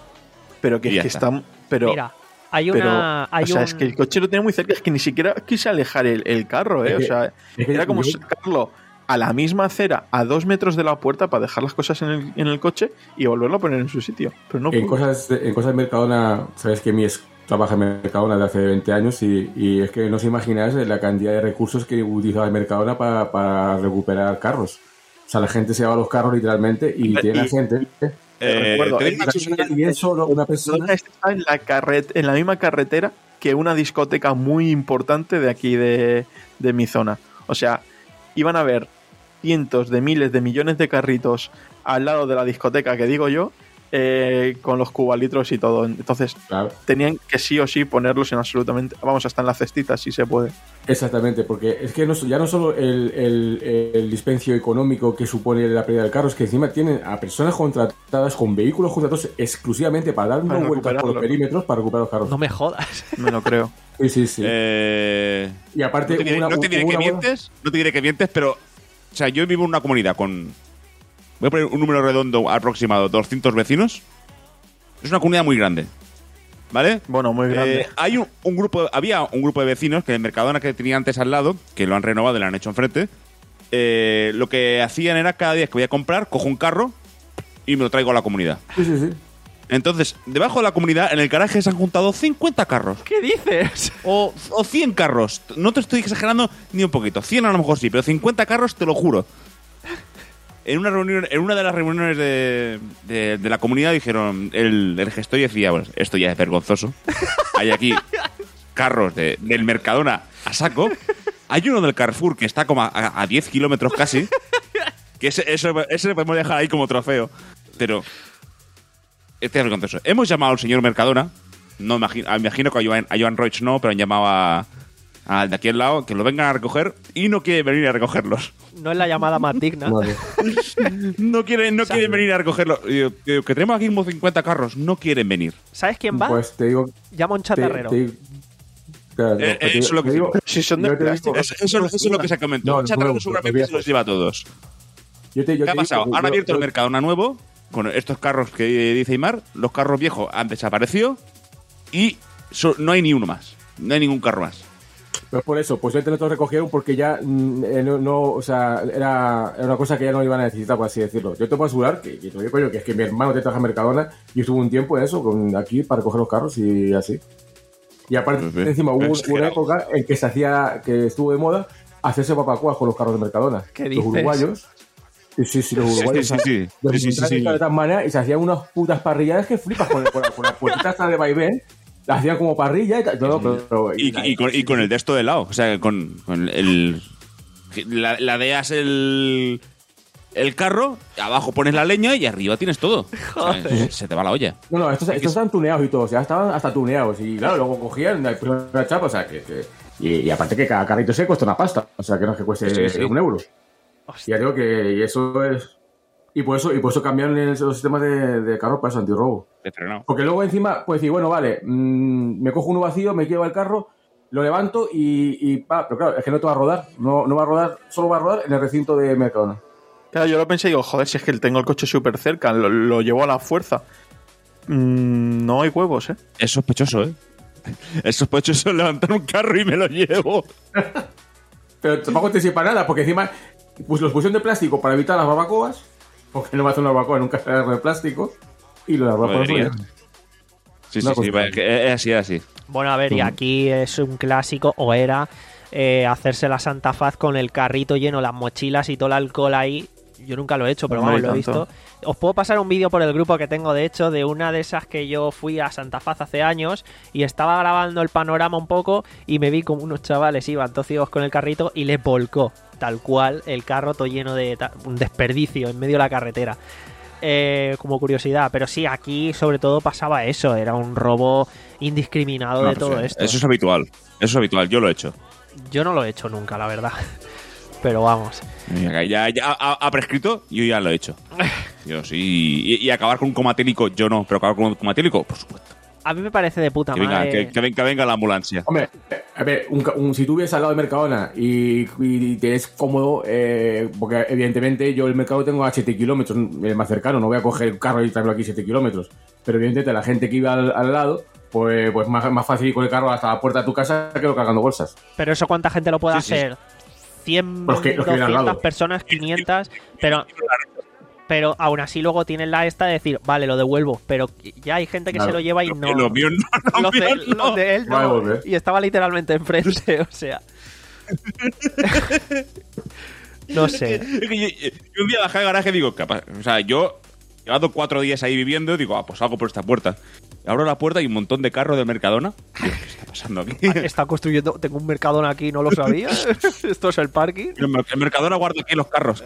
Pero que Y es ya que está. está... Pero, Mira, hay pero una. Hay o sea, un... es que el coche lo tenía muy cerca, es que ni siquiera quise alejar el, el carro, ¿eh? Es O que- sea, Es que era como yo- sacarlo a la misma acera, a dos metros de la puerta para dejar las cosas en el, en el coche y volverlo a poner en su sitio. Pero no en, pude. cosas de, en cosas de Mercadona, sabes que mi ex trabaja en Mercadona desde hace veinte años y, y es que no os imagináis la cantidad de recursos que utilizaba el Mercadona para, para recuperar carros. O sea, la gente se lleva los carros literalmente y Y- tiene y- gente. Eh, recuerdo, te doy el- una cosa- Y es solo una persona. Mercadona está en la, carret, en la misma carretera que una discoteca muy importante de aquí de, de mi zona. O sea, iban a haber cientos de miles de millones de carritos al lado de la discoteca, que digo yo, eh, con los cubalitros y todo. Entonces, Claro. tenían que sí o sí ponerlos en absolutamente... Vamos, hasta en las cestitas, si se puede. Exactamente, porque es que no, ya no solo el, el, el dispendio económico que supone la pérdida del carro, es que encima tienen a personas contratadas con vehículos contratados exclusivamente para dar Para una vuelta por los recuperarlo. perímetros para recuperar los carros. No me jodas. Me lo creo. Sí, sí, sí. Eh, y aparte, no te diré, una- no te diré una que buena- mientes, no te diré que mientes, pero o sea, yo vivo en una comunidad con, voy a poner un número redondo aproximado, doscientos vecinos. Es una comunidad muy grande, ¿vale? Bueno, muy grande. Eh, hay un, un grupo, había un grupo de vecinos que en Mercadona que tenía antes al lado, que lo han renovado y lo han hecho enfrente. Eh, lo que hacían era cada día que voy a comprar, cojo un carro y me lo traigo a la comunidad. Sí, sí, sí. Entonces, debajo de la comunidad, en el garaje se han juntado cincuenta carros. ¿Qué dices? O, o cien carros. No te estoy exagerando ni un poquito. cien a lo mejor sí, pero cincuenta carros te lo juro. En una reunión, en una de las reuniones de, de, de la comunidad dijeron, el, el gestor decía, bueno, esto ya es vergonzoso. Hay aquí carros de, del Mercadona a saco. Hay uno del Carrefour que está como a, a diez kilómetros casi. Que ese, eso, ese lo podemos dejar ahí como trofeo. Pero este es vergonzoso. Hemos llamado al señor Mercadona. No imagino, imagino que a Joan, a Joan Roig no, pero han llamado a, al de aquí al lado que lo vengan a recoger y no quieren venir a recogerlos. No es la llamada más digna. Vale. No quieren, no quieren venir a recogerlos. Y digo, digo, que tenemos aquí como cincuenta carros, no quieren venir. ¿Sabes quién va? Pues te digo. Llama a un Te, chatarrero. te- claro, no, Eh, pues eh, te- eso es lo que te digo- digo. Si son de yo te digo- plástico. Eso, eso- eso es lo que se comentó. No, El chatarrero los seguramente nuevos, se los lleva a todos. yo te- yo ¿Qué ha te pasado? digo, Han yo- abierto el yo- Mercadona nuevo con estos carros que dice Aymar. Los carros viejos han desaparecido y so- no hay ni uno más. No hay ningún carro más. Pues por eso, pues no te lo recogieron porque ya mm, eh, no, no, o sea, era, era una cosa que ya no iban a necesitar, por así decirlo. Yo te puedo asegurar que, que te digo, coño, que es que mi hermano te trabaja en Mercadona y estuvo un tiempo en eso, con, aquí para recoger los carros y así. Y aparte, Pues ve, encima hubo es que una era- época en que se hacía, que estuvo de moda, hacerse papacuas con los carros de Mercadona. ¿Qué los dices? uruguayos. Sí, sí, sí, los Sí, uruguayos. sí, sí, sí. Los Sí, sí, sí, montaban sí. de tal manera y se hacían unas putas parrilladas que flipas con, con, la- con las puertitas estas de vaivén. Las hacían como parrilla y tal. No, no, pero, pero- Y, y con, y con el de esto de lado. O sea, con, con el. La, ladeas el. El carro, abajo pones la leña y arriba tienes todo. O sea, se te va la olla. No, no, estos, estos están tuneados y todo, o sea, estaban hasta tuneados. Y claro, luego cogían la primera chapa, o sea, que. que- y, y aparte que cada carrito se cuesta una pasta, o sea, que no es que cueste Sí, sí. un euro. Y ya digo que y eso es. Y por eso, y por eso cambiaron el- los sistemas de, de carro para eso, antirrobo. De frenado. Porque luego encima, pues decir, bueno, vale, mmm, me cojo uno vacío, me llevo el carro, lo levanto y, y pa, pero claro, es que no te va a rodar, no, no va a rodar, solo va a rodar en el recinto de Mercadona. Claro, yo lo pensé y digo, joder, si es que tengo el coche súper cerca, lo, lo llevo a la fuerza. Mm, no hay huevos, ¿eh? Es sospechoso, ¿eh? Es sospechoso levantar un carro y me lo llevo. Pero tampoco te sirve para nada, porque encima pues los pusieron de plástico para evitar las barbacoas, porque no va a hacer una barbacoa en un carro de plástico, y las barbacoas Podría. no. Sí, Una sí, sí. cosa. va, que Es así, es así. Bueno, a ver, y aquí es un clásico, o era, eh, hacerse la Santa Faz con el carrito lleno, las mochilas y todo el alcohol ahí. Yo nunca lo he hecho, pero No vamos, hay lo he tanto. visto. Os puedo pasar un vídeo por el grupo que tengo, de hecho, de una de esas que yo fui a Santa Faz hace años y estaba grabando el panorama un poco y me vi como unos chavales iban todos ciegos con el carrito y les volcó, tal cual, el carro todo lleno de ta- un desperdicio en medio de la carretera. Eh, como curiosidad, pero sí, aquí sobre todo pasaba eso, era un robo indiscriminado No, de pues, todo eh, esto. Eso es habitual. Eso es habitual. Yo lo he hecho. Yo no lo he hecho nunca, la verdad. Pero vamos. Ya, ya, ya ha, ha prescrito, yo ya lo he hecho. Yo sí. Y, y acabar con un coma etílico, yo no. Pero acabar con un coma etílico, por supuesto. A mí me parece de puta Que venga, madre. que, que venga, que venga la ambulancia. Hombre, a ver, un, ca- un- si tú vives al lado de Mercadona y, y te es cómodo, eh, porque evidentemente yo el mercado tengo a siete kilómetros, el más cercano, no voy a coger el carro y traerlo aquí siete kilómetros, pero evidentemente la gente que iba al, al lado, pues, pues más, más fácil ir con el carro hasta la puerta de tu casa que lo cargando bolsas. Pero eso, ¿cuánta gente lo puede Sí, sí, hacer? cien, Los que- los que vienen al doscientas lado. personas, quinientas, pero pero aún así luego tienen la esta de decir, vale, lo devuelvo, pero ya hay gente que Claro. se lo lleva y no. Lo mío no, lo Los de, mío él- no. los de él Va a no. devolver. Y estaba literalmente enfrente, o sea. No sé. Es que yo, yo un día bajé al garaje y digo, capaz, o sea, yo llevado cuatro días ahí viviendo, digo, ah, pues salgo por esta puerta. Abro la puerta y un montón de carros de Mercadona. Digo, ¿qué está pasando aquí? Está construyendo... Tengo un Mercadona aquí, no lo sabía. Esto es el parking. El Mercadona guarda aquí los carros.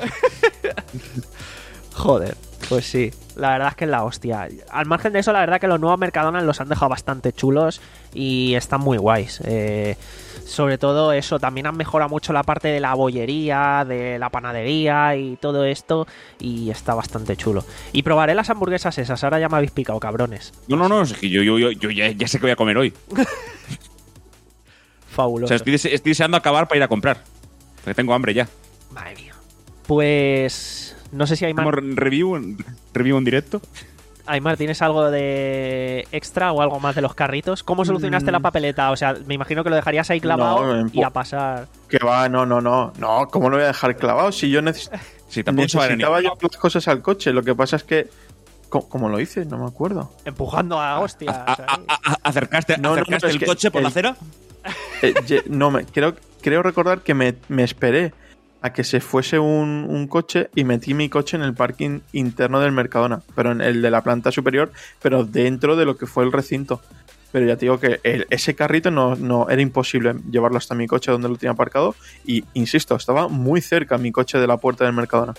Joder, pues sí, la verdad es que es la hostia. Al margen de eso, la verdad que los nuevos Mercadona los han dejado bastante chulos y están muy guays. Eh, sobre todo eso, también han mejorado mucho la parte de la bollería, de la panadería y todo esto, y está bastante chulo. Y probaré las hamburguesas esas, ahora ya me habéis picado, cabrones. No, no, no, es que yo, yo, yo, yo ya, ya sé que voy a comer hoy. Fabuloso. O sea, estoy, dese- estoy deseando acabar para ir a comprar. Porque tengo hambre ya. Madre mía. Pues... No sé si Aymar, ¿Hacemos re- review, en- review en directo? Aymar, ¿tienes algo de extra o algo más de los carritos? ¿Cómo solucionaste Mm. la papeleta? O sea, me imagino que lo dejarías ahí clavado No, en y po- a pasar... Que va, no, no, no. No, ¿cómo lo voy a dejar clavado? Si yo neces- Sí, tampoco se va a venir. necesitaba yo las cosas al coche. Lo que pasa es que... ¿Cómo, cómo lo hice? No me acuerdo. Empujando a hostias. A- a- ahí. a- a- ¿Acercaste, No, no, no, acercaste es el que coche por el- la acera? Eh, ye- no, me, creo, creo recordar que me, me esperé a que se fuese un, un coche y metí mi coche en el parking interno del Mercadona, pero en el de la planta superior, pero dentro de lo que fue el recinto. Pero ya te digo que el- ese carrito no, no era imposible llevarlo hasta mi coche donde lo tenía aparcado y, insisto, estaba muy cerca mi coche de la puerta del Mercadona.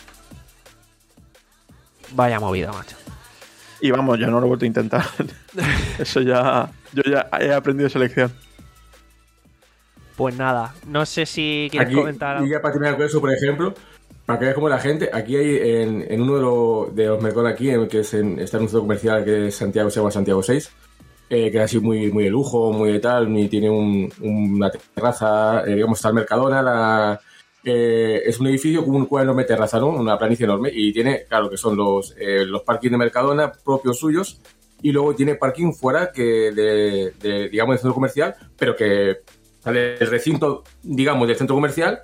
Vaya movida, macho. Y vamos, ya no lo he vuelto a intentar. Eso ya... Yo ya he aprendido esa lección. Pues nada, no sé si quieres Aquí, comentar algo. y ya para terminar con eso, por ejemplo, para que veas cómo la gente, aquí hay en, en uno de los, de los Mercadona aquí, en el que es en, está en un centro comercial que es Santiago, se llama Santiago seis, eh, que es así muy, muy de lujo, muy de tal, y tiene un, una terraza, eh, digamos, está el Mercadona, la, eh, es un edificio con una enorme terraza, ¿no? Una planicie enorme, y tiene, claro, que son los, eh, los parkings de Mercadona propios suyos, y luego tiene parking fuera que de, de digamos, del centro comercial, pero que sale el recinto, digamos, del centro comercial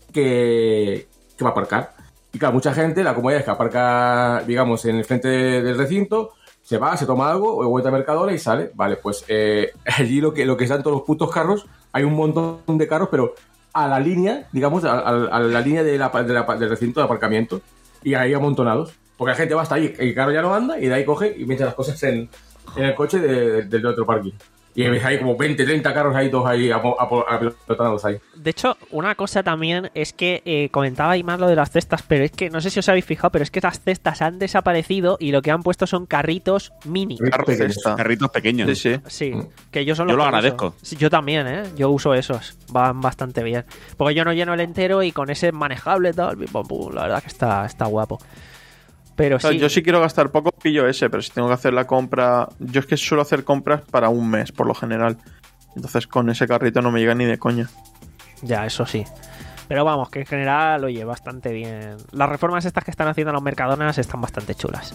que, que va a aparcar. Y claro, mucha gente, la comodidad es que aparca, digamos, en el frente del recinto, se va, se toma algo, o vuelta a Mercadona y sale. Vale, pues eh, allí lo que, lo que están todos los putos carros, hay un montón de carros, pero a la línea, digamos, a, a- a la línea de la, de la- del recinto de aparcamiento, y ahí amontonados. Porque la gente va hasta ahí, el carro ya no anda, y de ahí coge y mete las cosas en, en el coche de- del otro parking. Y ves ahí como veinte, treinta carros ahí, todos ahí apelotados ahí. De hecho, una cosa también es que eh, comentaba Aymar lo de las cestas, pero es que no sé si os habéis fijado, pero es que las cestas han desaparecido y lo que han puesto son carritos mini. Carro Pequeños. cesta. Carritos pequeños. Sí, sí. Sí, Mm. que yo son Yo los lo que agradezco. uso. Sí, yo también, ¿eh? Yo uso esos. Van bastante bien. Porque yo no lleno el entero y con ese manejable tal, pim, pam, pum, la verdad que está, está guapo. Pero O sea, sí, yo si quiero gastar poco, pillo ese, pero si tengo que hacer la compra... Yo es que suelo hacer compras para un mes, por lo general. Entonces con ese carrito no me llega ni de coña. ya, eso sí. Pero vamos, que en general, oye, bastante bien. Las reformas estas que están haciendo los Mercadonas están bastante chulas.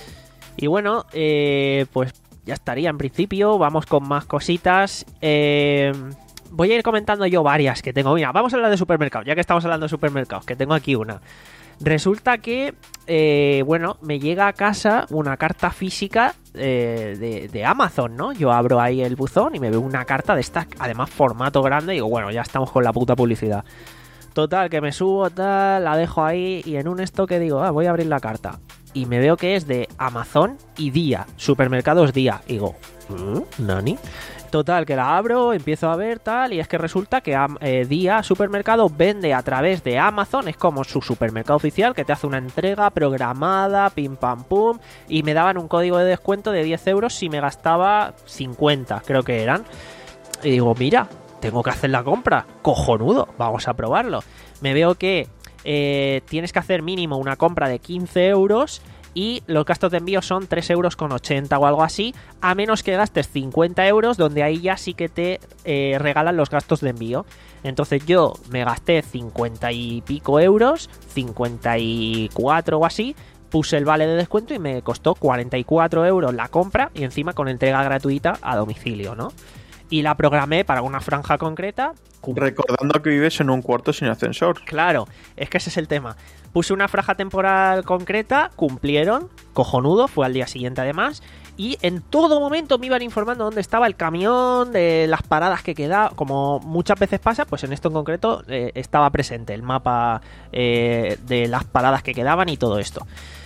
Y bueno, eh, pues ya estaría en principio. Vamos con más cositas. Eh, voy a ir comentando yo varias que tengo. Mira, vamos a hablar de supermercados, ya que estamos hablando de supermercados, que tengo aquí una. Resulta que, eh, bueno, me llega a casa una carta física eh, de, de Amazon, ¿no? Yo abro ahí el buzón y me veo una carta de esta, además formato grande, y digo, bueno, ya estamos con la puta publicidad. Total, que me subo, tal, la dejo ahí y en un estoque digo, ah, voy a abrir la carta. Y me veo que es de Amazon y Día, supermercados Día. Y digo, ¿Mm? ¿Nani? Total, que la abro, empiezo a ver tal, y es que resulta que eh, Día Supermercado vende a través de Amazon, es como su supermercado oficial, que te hace una entrega programada, pim pam pum, y me daban un código de descuento de diez euros si me gastaba cincuenta, creo que eran. Y digo, mira, tengo que hacer la compra, cojonudo, vamos a probarlo. Me veo que eh, tienes que hacer mínimo una compra de quince euros y los gastos de envío son tres euros con ochenta o algo así, a menos que gastes cincuenta euros, donde ahí ya sí que te eh, regalan los gastos de envío. Entonces yo me gasté cincuenta y pico euros, cincuenta y cuatro o así, puse el vale de descuento y me costó cuarenta y cuatro euros la compra y encima con entrega gratuita a domicilio, ¿no? Y la programé para una franja concreta. Recordando que vives en un cuarto sin ascensor. Claro, es que ese es el tema. Puse una franja temporal concreta, cumplieron, cojonudo, fue al día siguiente además, y en todo momento me iban informando dónde estaba el camión, de las paradas que quedaban, como muchas veces pasa, pues en esto en concreto eh, estaba presente el mapa eh, de las paradas que quedaban y todo esto.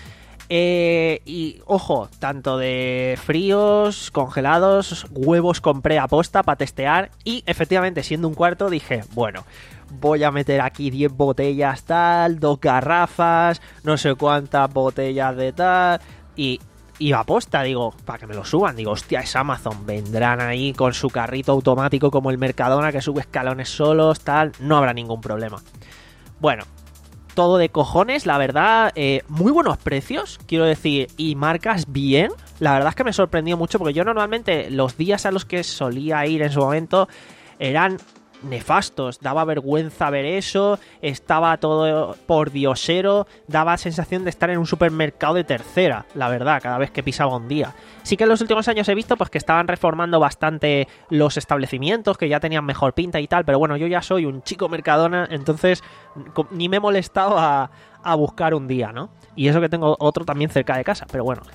Eh, y ojo, tanto de fríos, congelados, huevos compré a posta para testear. Y efectivamente, siendo un cuarto, dije, bueno, voy a meter aquí diez botellas tal, dos garrafas, no sé cuántas botellas de tal. Y iba a posta, digo, para que me lo suban. Digo, hostia, es Amazon, vendrán ahí con su carrito automático como el Mercadona que sube escalones solos, tal, no habrá ningún problema. Bueno, todo de cojones, la verdad, eh, muy buenos precios, quiero decir, y marcas bien. La verdad es que me sorprendió mucho porque yo normalmente los días a los que solía ir en su momento eran nefastos, daba vergüenza ver eso, estaba todo por diosero, daba sensación de estar en un supermercado de tercera, la verdad, cada vez que pisaba un día. Sí que en los últimos años he visto pues que estaban reformando bastante los establecimientos, que ya tenían mejor pinta y tal, pero bueno, yo ya soy un chico Mercadona, entonces ni me he molestado a, a buscar un día, ¿no? Y eso que tengo otro también cerca de casa, pero bueno.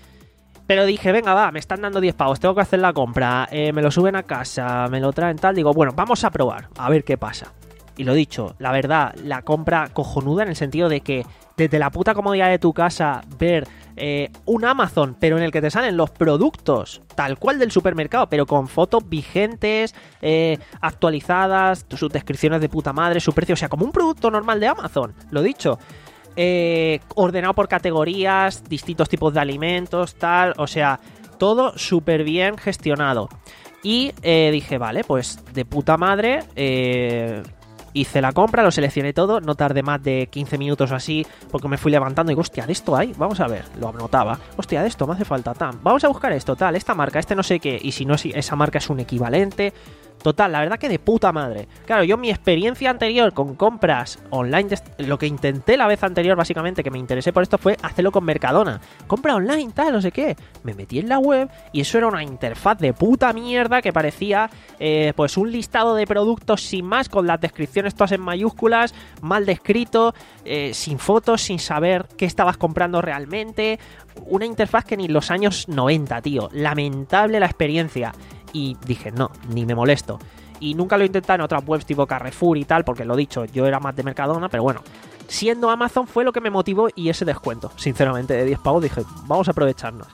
Pero dije, venga, va, me están dando diez pavos, tengo que hacer la compra, eh, me lo suben a casa, me lo traen tal, digo, bueno, vamos a probar, a ver qué pasa. Y lo dicho, la verdad, la compra cojonuda en el sentido de que desde la puta comodidad de tu casa ver eh, un Amazon, pero en el que te salen los productos tal cual del supermercado, pero con fotos vigentes, eh, actualizadas, sus descripciones de puta madre, su precio, o sea, como un producto normal de Amazon, lo dicho. Eh, ordenado por categorías, distintos tipos de alimentos, tal, o sea, todo súper bien gestionado. Y eh, dije, vale, pues de puta madre, eh, hice la compra, lo seleccioné todo, no tardé más de quince minutos o así, porque me fui levantando y digo, hostia, ¿de esto hay? Vamos a ver, lo anotaba, hostia, de esto me hace falta, tal, vamos a buscar esto, tal, esta marca, este no sé qué, y si no, si esa marca es un equivalente. Total, la verdad que de puta madre. Claro, yo mi experiencia anterior con compras online, lo que intenté la vez anterior básicamente, que me interesé por esto, fue hacerlo con Mercadona. Compra online, tal, no sé qué. Me metí en la web y eso era una interfaz de puta mierda que parecía eh, pues un listado de productos sin más, con las descripciones todas en mayúsculas, mal descrito, eh, sin fotos, sin saber qué estabas comprando realmente. Una interfaz que ni los años noventa, tío. Lamentable la experiencia. Y dije, no, ni me molesto. Y nunca lo he intentado en otras webs tipo Carrefour y tal, porque lo dicho, yo era más de Mercadona, pero bueno, siendo Amazon fue lo que me motivó y ese descuento, sinceramente, de diez pavos, dije, vamos a aprovecharnos.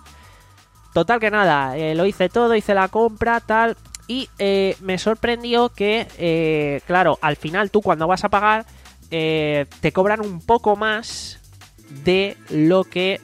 Total que nada, eh, lo hice todo, hice la compra, tal, y eh, me sorprendió que, eh, claro, al final tú cuando vas a pagar, eh, te cobran un poco más de lo que,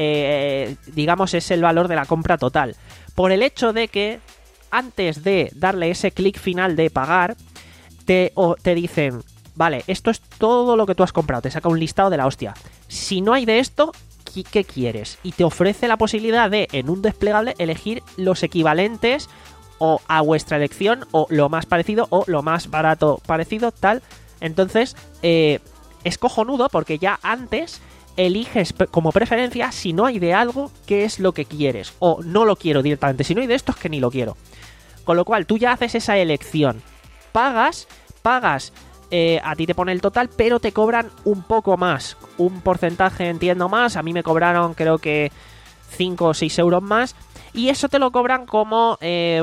eh, digamos, es el valor de la compra total. Por el hecho de que antes de darle ese clic final de pagar, te, o te dicen, vale, esto es todo lo que tú has comprado, te saca un listado de la hostia. Si no hay de esto, ¿qué quieres? Y te ofrece la posibilidad de, en un desplegable, elegir los equivalentes o a vuestra elección, o lo más parecido, o lo más barato parecido, tal. Entonces, eh, es cojonudo porque ya antes eliges como preferencia si no hay de algo, qué es lo que quieres, o no lo quiero directamente, si no hay de esto es que ni lo quiero. Con lo cual tú ya haces esa elección, pagas, pagas, eh, a ti te pone el total, pero te cobran un poco más, un porcentaje entiendo más, a mí me cobraron creo que cinco o seis euros más, y eso te lo cobran como eh,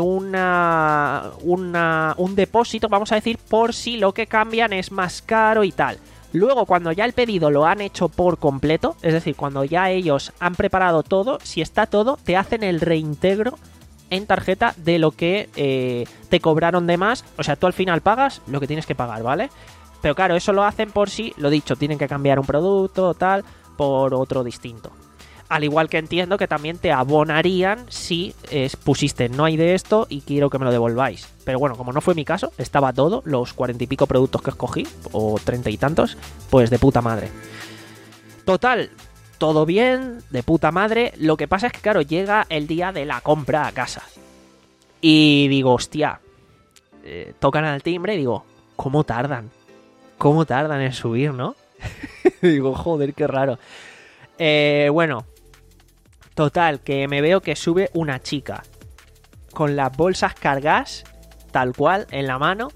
una, una, un depósito, vamos a decir, por si lo que cambian es más caro y tal. Luego, cuando ya el pedido lo han hecho por completo, es decir, cuando ya ellos han preparado todo, si está todo, te hacen el reintegro en tarjeta de lo que eh, te cobraron de más. O sea, tú al final pagas lo que tienes que pagar, ¿vale? Pero claro, eso lo hacen por si, lo dicho, tienen que cambiar un producto o tal por otro distinto. Al igual que entiendo que también te abonarían si eh, pusiste no hay de esto y quiero que me lo devolváis. Pero bueno, como no fue mi caso, estaba todo, los cuarenta y pico productos que escogí, o treinta y tantos, pues de puta madre. Total, todo bien, de puta madre. Lo que pasa es que, claro, llega el día de la compra a casa. Y digo, hostia, eh, tocan al timbre y digo, ¿cómo tardan? ¿Cómo tardan en subir, no? Digo, joder, qué raro. Eh, bueno, total, que me veo que sube una chica con las bolsas cargadas, tal cual, en la mano,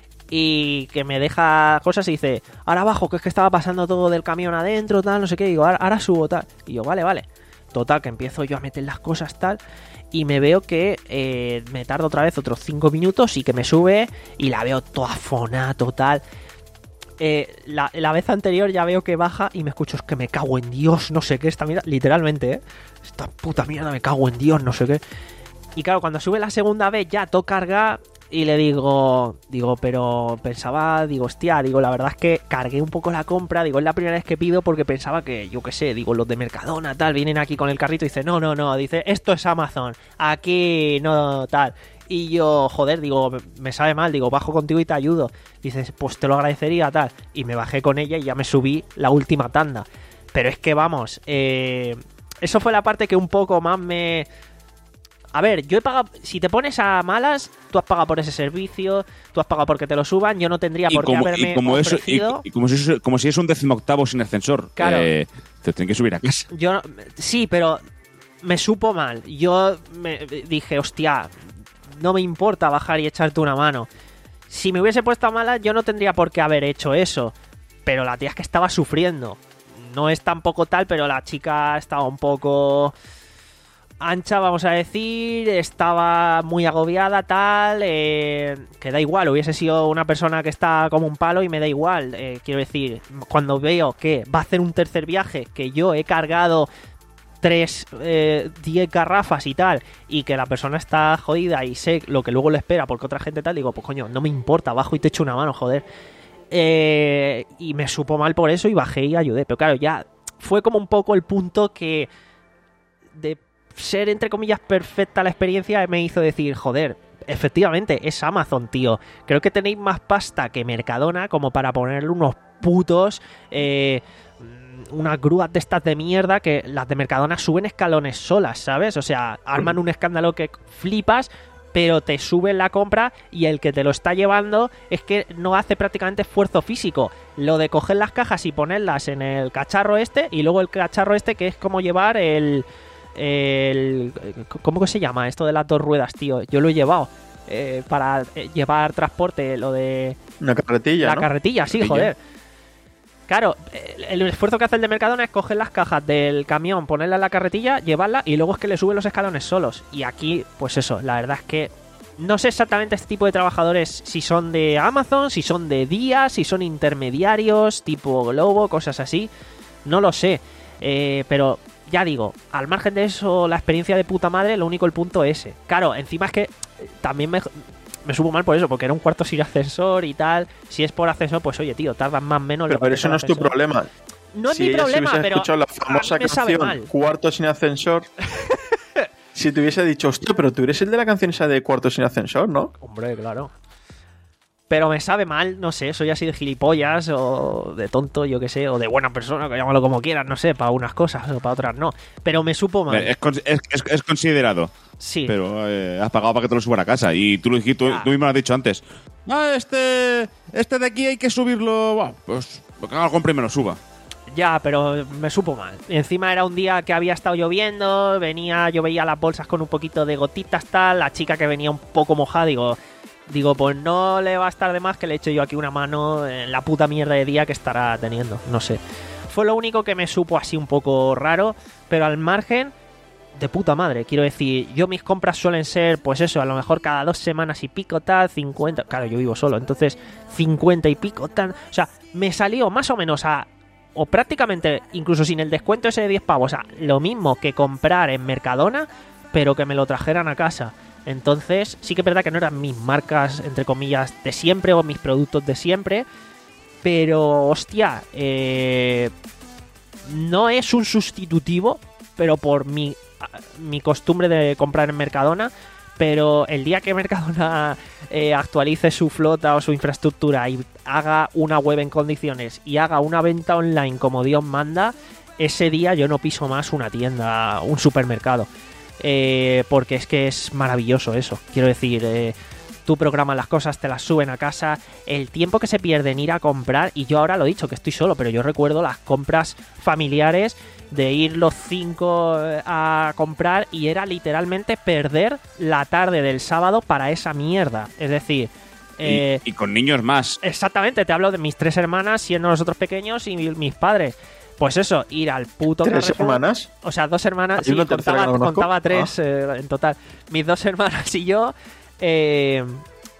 y que me deja cosas y dice, ahora abajo, que es que estaba pasando todo del camión adentro, tal, no sé qué, digo, ahora, ahora subo, tal. Y yo, vale, vale. Total, que empiezo yo a meter las cosas, tal, y me veo que eh, me tardo otra vez otros cinco minutos y que me sube y la veo toda fonada, total. Eh, la, la vez anterior ya veo que baja y me escucho, es que me cago en Dios, no sé qué, esta mierda, literalmente, ¿eh? Esta puta mierda, me cago en Dios, no sé qué. Y claro, cuando sube la segunda vez ya todo carga y le digo, digo, pero pensaba, digo, hostia, digo, la verdad es que cargué un poco la compra, digo, es la primera vez que pido porque pensaba que, yo qué sé, digo, los de Mercadona, tal, vienen aquí con el carrito y dice, no, no, no, dice, esto es Amazon, aquí no, tal. Y yo, joder, digo, me sabe mal, digo, bajo contigo y te ayudo. Dices, pues te lo agradecería, tal. Y me bajé con ella y ya me subí la última tanda. Pero es que, vamos, eh, eso fue la parte que un poco más me... A ver, yo he pagado... Si te pones a malas, tú has pagado por ese servicio, tú has pagado porque te lo suban, yo no tendría Y por como, qué haberme y como, eso, y, ofrecido... y como, si, como si es un decimoctavo sin ascensor. Claro. Eh, te tienen que subir a casa. Yo, sí, pero me supo mal. Yo me dije, hostia... No me importa bajar y echarte una mano. Si me hubiese puesto a mala, yo no tendría por qué haber hecho eso. Pero la tía es que estaba sufriendo. No es tampoco tal, pero la chica estaba un poco ancha, vamos a decir. Estaba muy agobiada, tal. Eh, que da igual, hubiese sido una persona que está como un palo y me da igual. Eh, quiero decir, cuando veo que va a hacer un tercer viaje, que yo he cargado tres, eh, diez garrafas y tal, y que la persona está jodida y sé lo que luego le espera porque otra gente tal, digo, pues coño, no me importa, bajo y te echo una mano, joder. Eh, y me supo mal por eso y bajé y ayudé. Pero claro, ya fue como un poco el punto que de ser, entre comillas, perfecta la experiencia me hizo decir, joder, efectivamente, es Amazon, tío. Creo que tenéis más pasta que Mercadona como para ponerle unos putos... Eh, unas grúas de estas de mierda que las de Mercadona suben escalones solas, ¿sabes? O sea, arman un escándalo que flipas, pero te suben la compra y el que te lo está llevando es que no hace prácticamente esfuerzo físico. Lo de coger las cajas y ponerlas en el cacharro este y luego el cacharro este que es como llevar el... el ¿cómo que se llama? Esto de las dos ruedas, tío. Yo lo he llevado. Eh, para llevar transporte, lo de... Una carretilla, La ¿no? carretilla, sí, Carretilla. joder. Claro, el esfuerzo que hace el de Mercadona es coger las cajas del camión, ponerla en la carretilla, llevarla y luego es que le suben los escalones solos. Y aquí, pues eso, la verdad es que no sé exactamente este tipo de trabajadores si son de Amazon, si son de Día, si son intermediarios, tipo Globo, cosas así. No lo sé. Eh, pero ya digo, al margen de eso, la experiencia de puta madre, lo único el punto ese. Claro, encima es que también me... Me supo mal por eso, porque era un cuarto sin ascensor y tal. Si es por ascensor, pues oye, tío, tardas más o menos. Pero, pero eso no es tu ascensor. problema. No es si mi ella problema, se hubiese pero escuchado la a famosa mí me sabe canción mal. Cuarto sin ascensor, si te hubiese dicho, hostia, pero tú eres el de la canción esa de Cuarto sin ascensor, ¿no? Hombre, claro. Pero me sabe mal, no sé, soy así de gilipollas o de tonto, yo qué sé, o de buena persona, que llámalo como quieras, no sé, para unas cosas o para otras no. Pero me supo mal. Es, con- es, es- es considerado. Sí. Pero eh, has pagado para que te lo suban a casa. Y tú lo dijiste, tú, Ya. tú mismo lo has dicho antes. Ah, este, este de aquí hay que subirlo. Buah, pues que haga la compra y me lo suba. Ya, pero me supo mal. Y encima era un día que había estado lloviendo, venía, yo veía las bolsas con un poquito de gotitas, tal, la chica que venía un poco mojada, digo, digo, pues no le va a estar de más que le eche yo aquí una mano en la puta mierda de día que estará teniendo, no sé. Fue lo único que me supo así un poco raro, pero al margen, de puta madre, quiero decir, yo mis compras suelen ser, pues eso, a lo mejor cada dos semanas y pico tal, cincuenta, claro, yo vivo solo, entonces cincuenta y pico tal, o sea, me salió más o menos a... o prácticamente, incluso sin el descuento ese de diez pavos, o sea, lo mismo que comprar en Mercadona, pero que me lo trajeran a casa. Entonces, sí que es verdad que no eran mis marcas, entre comillas, de siempre o mis productos de siempre, pero, hostia, eh, no es un sustitutivo, pero por mi, mi costumbre de comprar en Mercadona. Pero el día que Mercadona eh, actualice su flota o su infraestructura y haga una web en condiciones y haga una venta online como Dios manda, ese día yo no piso más una tienda, un supermercado. Eh, porque es que es maravilloso eso. Quiero decir, eh, tú programas las cosas, te las suben a casa, el tiempo que se pierde en ir a comprar, y yo ahora lo he dicho que estoy solo, pero yo recuerdo las compras familiares de ir los cinco a comprar y era literalmente perder la tarde del sábado para esa mierda. Es decir, eh, y, y con niños más. exactamente, te hablo de mis tres hermanas siendo nosotros pequeños y mi- mis padres. Pues eso, ir al puto ¿Tres Carrefour. hermanas? O sea, dos hermanas. ¿Hay Sí, una tercera contaba, que no conozco? contaba tres Ah. eh, en total. Mis dos hermanas y yo. eh,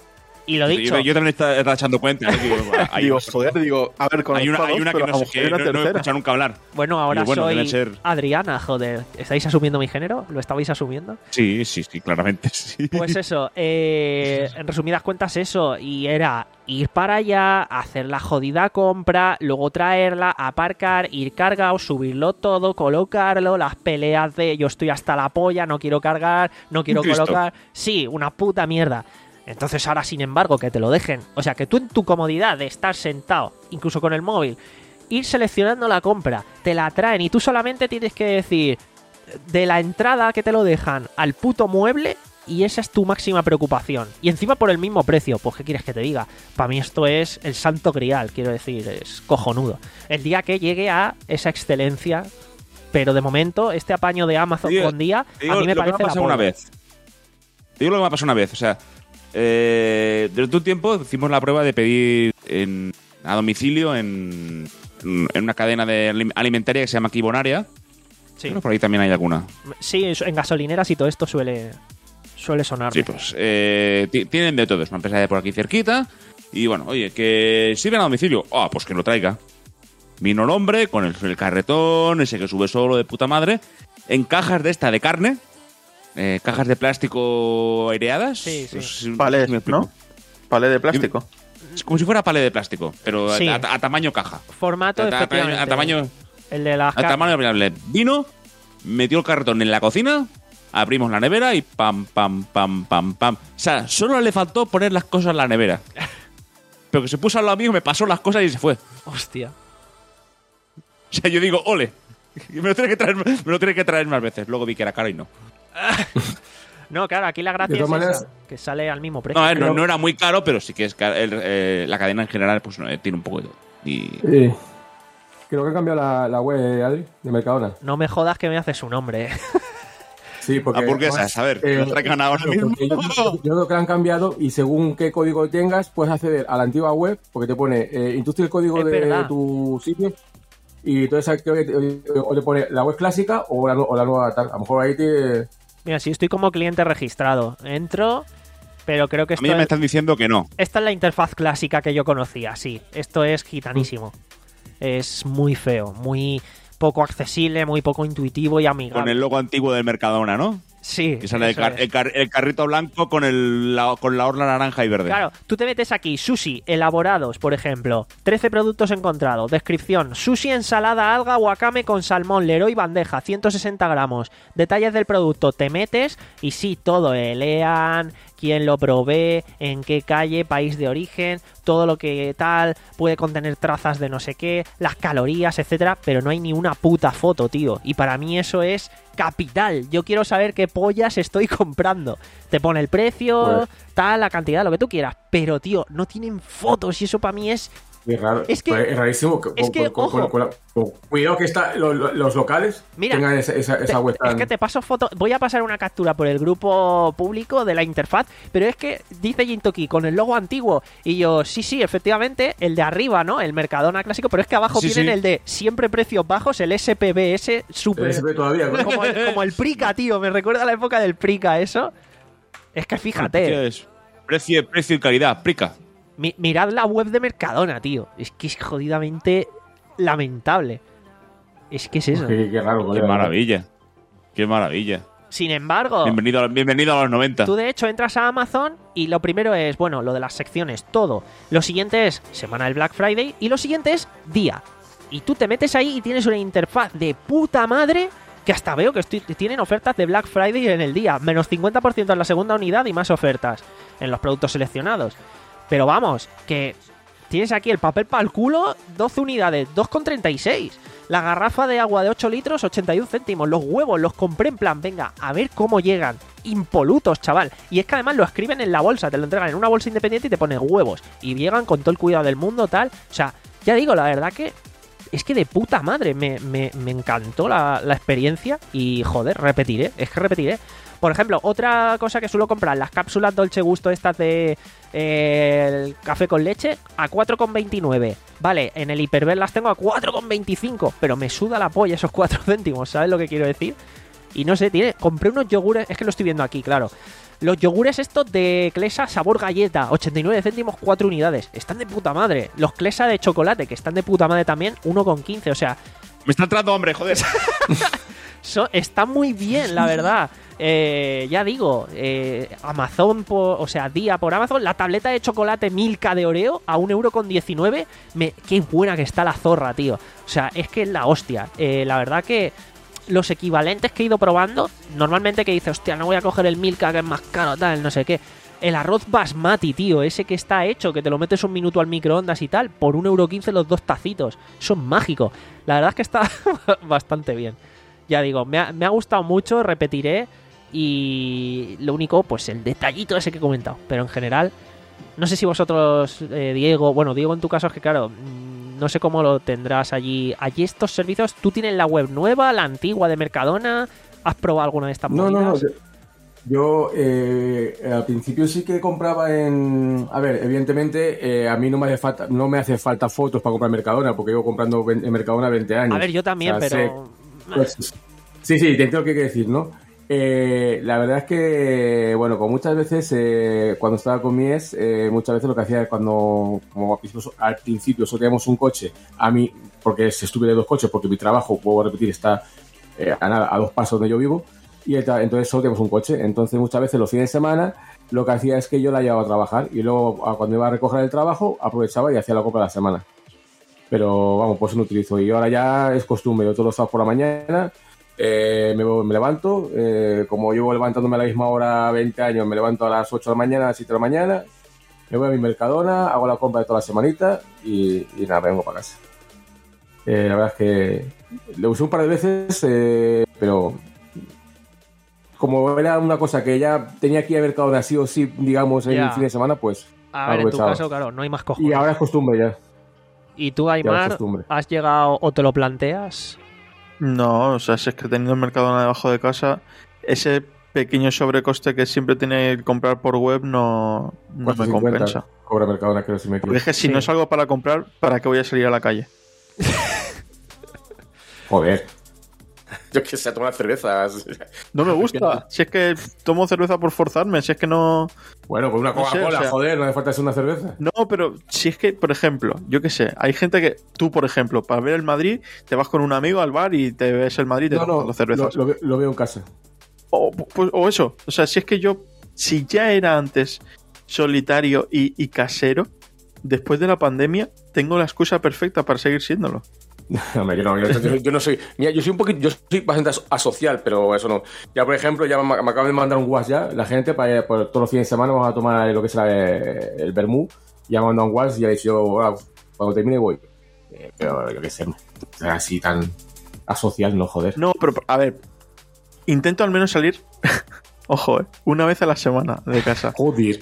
Y lo dicho. Yo, yo también estaba, estaba echando cuenta. ¿eh? Digo, hay, Digo, joder, digo, a ver, con hay una, hay una que no sé qué, no, no he escuchado nunca hablar. Bueno, ahora Digo, bueno, soy deben ser- Adriana, joder. ¿Estáis asumiendo mi género? ¿Lo estabais asumiendo? Sí, sí, sí, claramente sí. Pues eso, eh, en resumidas cuentas eso, y era ir para allá, hacer la jodida compra, luego traerla, aparcar, ir cargado, subirlo todo, colocarlo, las peleas de yo estoy hasta la polla, no quiero cargar, no quiero Cristo. colocar. Sí, una puta mierda. Entonces ahora, sin embargo, que te lo dejen. O sea, que tú en tu comodidad de estar sentado, incluso con el móvil, ir seleccionando la compra, te la traen y tú solamente tienes que decir de la entrada que te lo dejan al puto mueble y esa es tu máxima preocupación. Y encima por el mismo precio. Pues, ¿qué quieres que te diga? Para mí esto es el santo grial, quiero decir, es cojonudo. El día que llegue a esa excelencia, pero de momento, este apaño de Amazon Digo- con día, Te digo a mí me lo que parece me ha la pasado una polla. vez. Te digo lo que me ha pasado una vez. O sea, eh, durante un tiempo hicimos la prueba de pedir en, a domicilio en, en una cadena de alim- alimentaria que se llama Kibonaria. Sí. Pero por ahí también hay alguna. Sí, eso- en gasolineras y todo esto suele, suele sonar. Sí, pues eh, ti- tienen de todo. Es una empresa de por aquí cerquita. Y bueno, oye, que sirven a domicilio. Ah, pues que lo traiga. Vino el hombre con el, el carretón, ese que sube solo de puta madre, en cajas de esta de carne, eh, cajas de plástico aireadas. Sí, sí. Pues, Palés, me explico. ¿no? Palé de plástico. Es como si fuera palé de plástico, pero a- Sí. a, a tamaño caja. Formato, A, a- efectivamente. a tamaño, El de las a ca- tamaño variable. Vino, metió el carretón en la cocina, abrimos la nevera y pam, pam, pam, pam, pam. O sea, solo le faltó poner las cosas en la nevera. Pero que se puso al lado mío, me pasó las cosas y se fue. Hostia. O sea, yo digo, ole. Me lo tiene que traer, me lo tiene que traer más veces. Luego vi que era caro y no. No, claro, aquí la gracia De es todas esa, maneras- que sale al mismo precio. No, eh, no, no era muy caro, pero sí que es caro. El, eh, la cadena en general pues no, eh, tiene un poco de todo. Y Sí. Creo que han cambiado la, la web, Adri, de Mercadona. No me jodas que me haces un hombre. ¿eh? Sí, porque... hamburguesas, a ver, que eh, lo traigan ahora claro, mismo. porque Yo, yo creo que la han cambiado y según qué código tengas, puedes acceder a la antigua web, porque te pone, eh, introduce el código Es de verdad. tu sitio y entonces creo que te, o te pone la web clásica o la, nu- o la nueva tal. A lo mejor ahí te... Mira, si estoy como cliente registrado, entro, pero creo que A mí esto me es, están diciendo que no. esta es la interfaz clásica que yo conocía, sí. Esto es gitanísimo. Es muy feo, muy poco accesible, muy poco intuitivo y amigable. Con el logo antiguo del Mercadona, ¿no? Sí, Que sale el, eso car- es. el car- el carrito blanco con, el, la, con la orla naranja y verde. Claro, tú te metes aquí, sushi, elaborados, por ejemplo, trece productos encontrados, descripción, sushi, ensalada, alga, wakame con salmón, leroy, bandeja, ciento sesenta gramos, detalles del producto, te metes y sí, todo, elean, quién lo provee, en qué calle, país de origen, todo lo que tal, puede contener trazas de no sé qué, las calorías, etcétera, pero no hay ni una puta foto, tío, y para mí eso es capital. Yo quiero saber qué pollas estoy comprando. Te pone el precio, Pues- tal, la cantidad, lo que tú quieras. Pero, tío, no tienen fotos y eso para mí es... Es raro. Es que- Pues es rarísimo. que- es con- que, con- con- ojo. con la- con- cuidado que está, lo- lo- los locales Mira, tengan esa, esa, esa Te- web es tan- que te paso foto. Voy a pasar una captura por el grupo público de la interfaz, pero es que dice Jintoki con el logo antiguo. Y yo, sí, sí, efectivamente, el de arriba, ¿no? El Mercadona clásico, pero es que abajo Sí, tienen sí. el de siempre precios bajos, el S P B S super. El S P todavía. ¿no? Como el, como el Prica, tío. Me recuerda a la época del Prica, eso. Es que El fíjate. precio es precio, precio y calidad, prica. Mi- mirad la web de Mercadona, tío. Es que es jodidamente lamentable. Es que es eso. Qué, qué raro, Qué colega. maravilla. Qué maravilla. Sin embargo, Bienvenido, a- bienvenido a los noventa. tú de hecho entras a Amazon y lo primero es, bueno, lo de las secciones, todo. Lo siguiente es semana del Black Friday y lo siguiente es día. Y tú te metes ahí y tienes una interfaz de puta madre que hasta veo que estoy- tienen ofertas de Black Friday en el día. Menos cincuenta por ciento en la segunda unidad y más ofertas en los productos seleccionados. Pero vamos, que tienes aquí el papel para el culo, doce unidades, dos con treinta y seis. La garrafa de agua de ocho litros, ochenta y un céntimos. Los huevos los compré en plan, venga, a ver cómo llegan. Impolutos, chaval. Y es que además lo escriben en la bolsa, te lo entregan en una bolsa independiente y te ponen huevos. Y llegan con todo el cuidado del mundo, tal. O sea, ya digo, la verdad que es que de puta madre me, me- me encantó la, la experiencia. Y joder, repetiré, es que repetiré. Por ejemplo, otra cosa que suelo comprar, las cápsulas Dolce Gusto estas de eh, el café con leche a cuatro con veintinueve. Vale, en el Hiperver las tengo a cuatro con veinticinco, pero me suda la polla esos cuatro céntimos, ¿sabes lo que quiero decir? Y no sé, tiene, compré unos yogures, es que lo estoy viendo aquí, claro. Los yogures estos de Clesa sabor galleta, ochenta y nueve céntimos, cuatro unidades. Están de puta madre. Los Clesa de chocolate, que están de puta madre también, uno con quince. O sea, Me está entrando hambre, joder. so, está muy bien, la verdad. Eh, ya digo, eh, Amazon, por, o sea, día por Amazon, la tableta de chocolate Milka de Oreo a un euro con diecinueve. Me, qué buena que está la zorra, tío. O sea, es que es la hostia. Eh, la verdad que los equivalentes que he ido probando, normalmente que dice, hostia, no voy a coger el Milka que es más caro, tal, no sé qué. El arroz basmati, tío, ese que está hecho, que te lo metes un minuto al microondas y tal, por un euro quince los dos tacitos. Son mágicos. La verdad es que está bastante bien. Ya digo, me ha, me ha gustado mucho, repetiré. Y lo único, pues el detallito ese que he comentado. Pero en general, no sé si vosotros, eh, Diego, bueno, Diego en tu caso es que claro, no sé cómo lo tendrás allí. Allí estos servicios, ¿tú tienes la web nueva, la antigua de Mercadona? ¿Has probado alguna de estas No, no, no. movidas? Yo eh, al principio sí que compraba en... A ver, evidentemente eh, a mí no me hace falta no me hace falta fotos para comprar en Mercadona, porque llevo comprando en Mercadona veinte años. A ver, yo también, O sea, pero... sé- pues, sí, sí, te entiendo qué quiere decir, ¿no? Eh, la verdad es que, bueno, como muchas veces, eh, cuando estaba con mi ex, eh, muchas veces lo que hacía es cuando, como al principio, al principio solo teníamos un coche, a mí, porque se estuve de dos coches, porque mi trabajo, puedo repetir, está eh, a nada, a dos pasos donde yo vivo, y eta- entonces solo tenemos un coche. Entonces muchas veces los fines de semana lo que hacía es que yo la llevaba a trabajar y luego a- cuando iba a recoger el trabajo aprovechaba y hacía la compra de la semana. Pero vamos, pues no utilizo. Y ahora ya es costumbre, yo todos los sábados por la mañana eh, me, voy- me levanto, eh, como llevo levantándome a la misma hora veinte años, me levanto a las ocho de la mañana, a las siete de la mañana, me voy a mi Mercadona, hago la compra de toda la semanita y, y nada, me vengo para casa. Eh, la verdad es que lo usé un par de veces, eh, pero como era una cosa que ya tenía que ir a Mercadona sí o sí, digamos, en Ya. el fin de semana, pues A ver, en tu aprovechaba. caso, claro, no hay más cojones. Y ahora es costumbre ya. ¿Y tú, Ya es Aymar, costumbre. has llegado o te lo planteas? No, o sea, si es que teniendo el Mercadona debajo de casa, ese pequeño sobrecoste que siempre tiene que comprar por web no, no me cuatro cincuenta compensa. Cobra Mercadona, creo, si me Porque es equivoco. que si Sí. no salgo para comprar, ¿para qué voy a salir a la calle? Joder. Yo que sé, a tomar cervezas. No me gusta. Si es que tomo cerveza por forzarme, si es que no... Bueno, con una No sé, Coca-Cola, o sea- joder, no hace falta ser una cerveza. No, pero si es que, por ejemplo, yo qué sé, hay gente que... Tú, por ejemplo, para ver el Madrid, te vas con un amigo al bar y te ves el Madrid y te No, tomas no, las cervezas. lo, lo ve- lo veo en casa. O, pues, o eso. O sea, si es que yo... Si ya era antes solitario y, y casero, después de la pandemia, tengo la excusa perfecta para seguir siéndolo. Hombre, yo no, yo, yo- yo no soy. Mira, yo soy un poquito. Yo soy bastante as- asocial, pero eso no. Ya, por ejemplo, ya me, me acaban de mandar un WhatsApp ya, la gente, para por todos los fines de semana vamos a tomar lo que será eh, el vermú. Ya me han mandado un WhatsApp y ya he dicho, yo, "Ah, cuando termine voy". Eh, pero yo qué sé, así tan asocial, no, joder. No, pero a ver, intento al menos salir, ojo, eh, una vez a la semana de casa. Joder.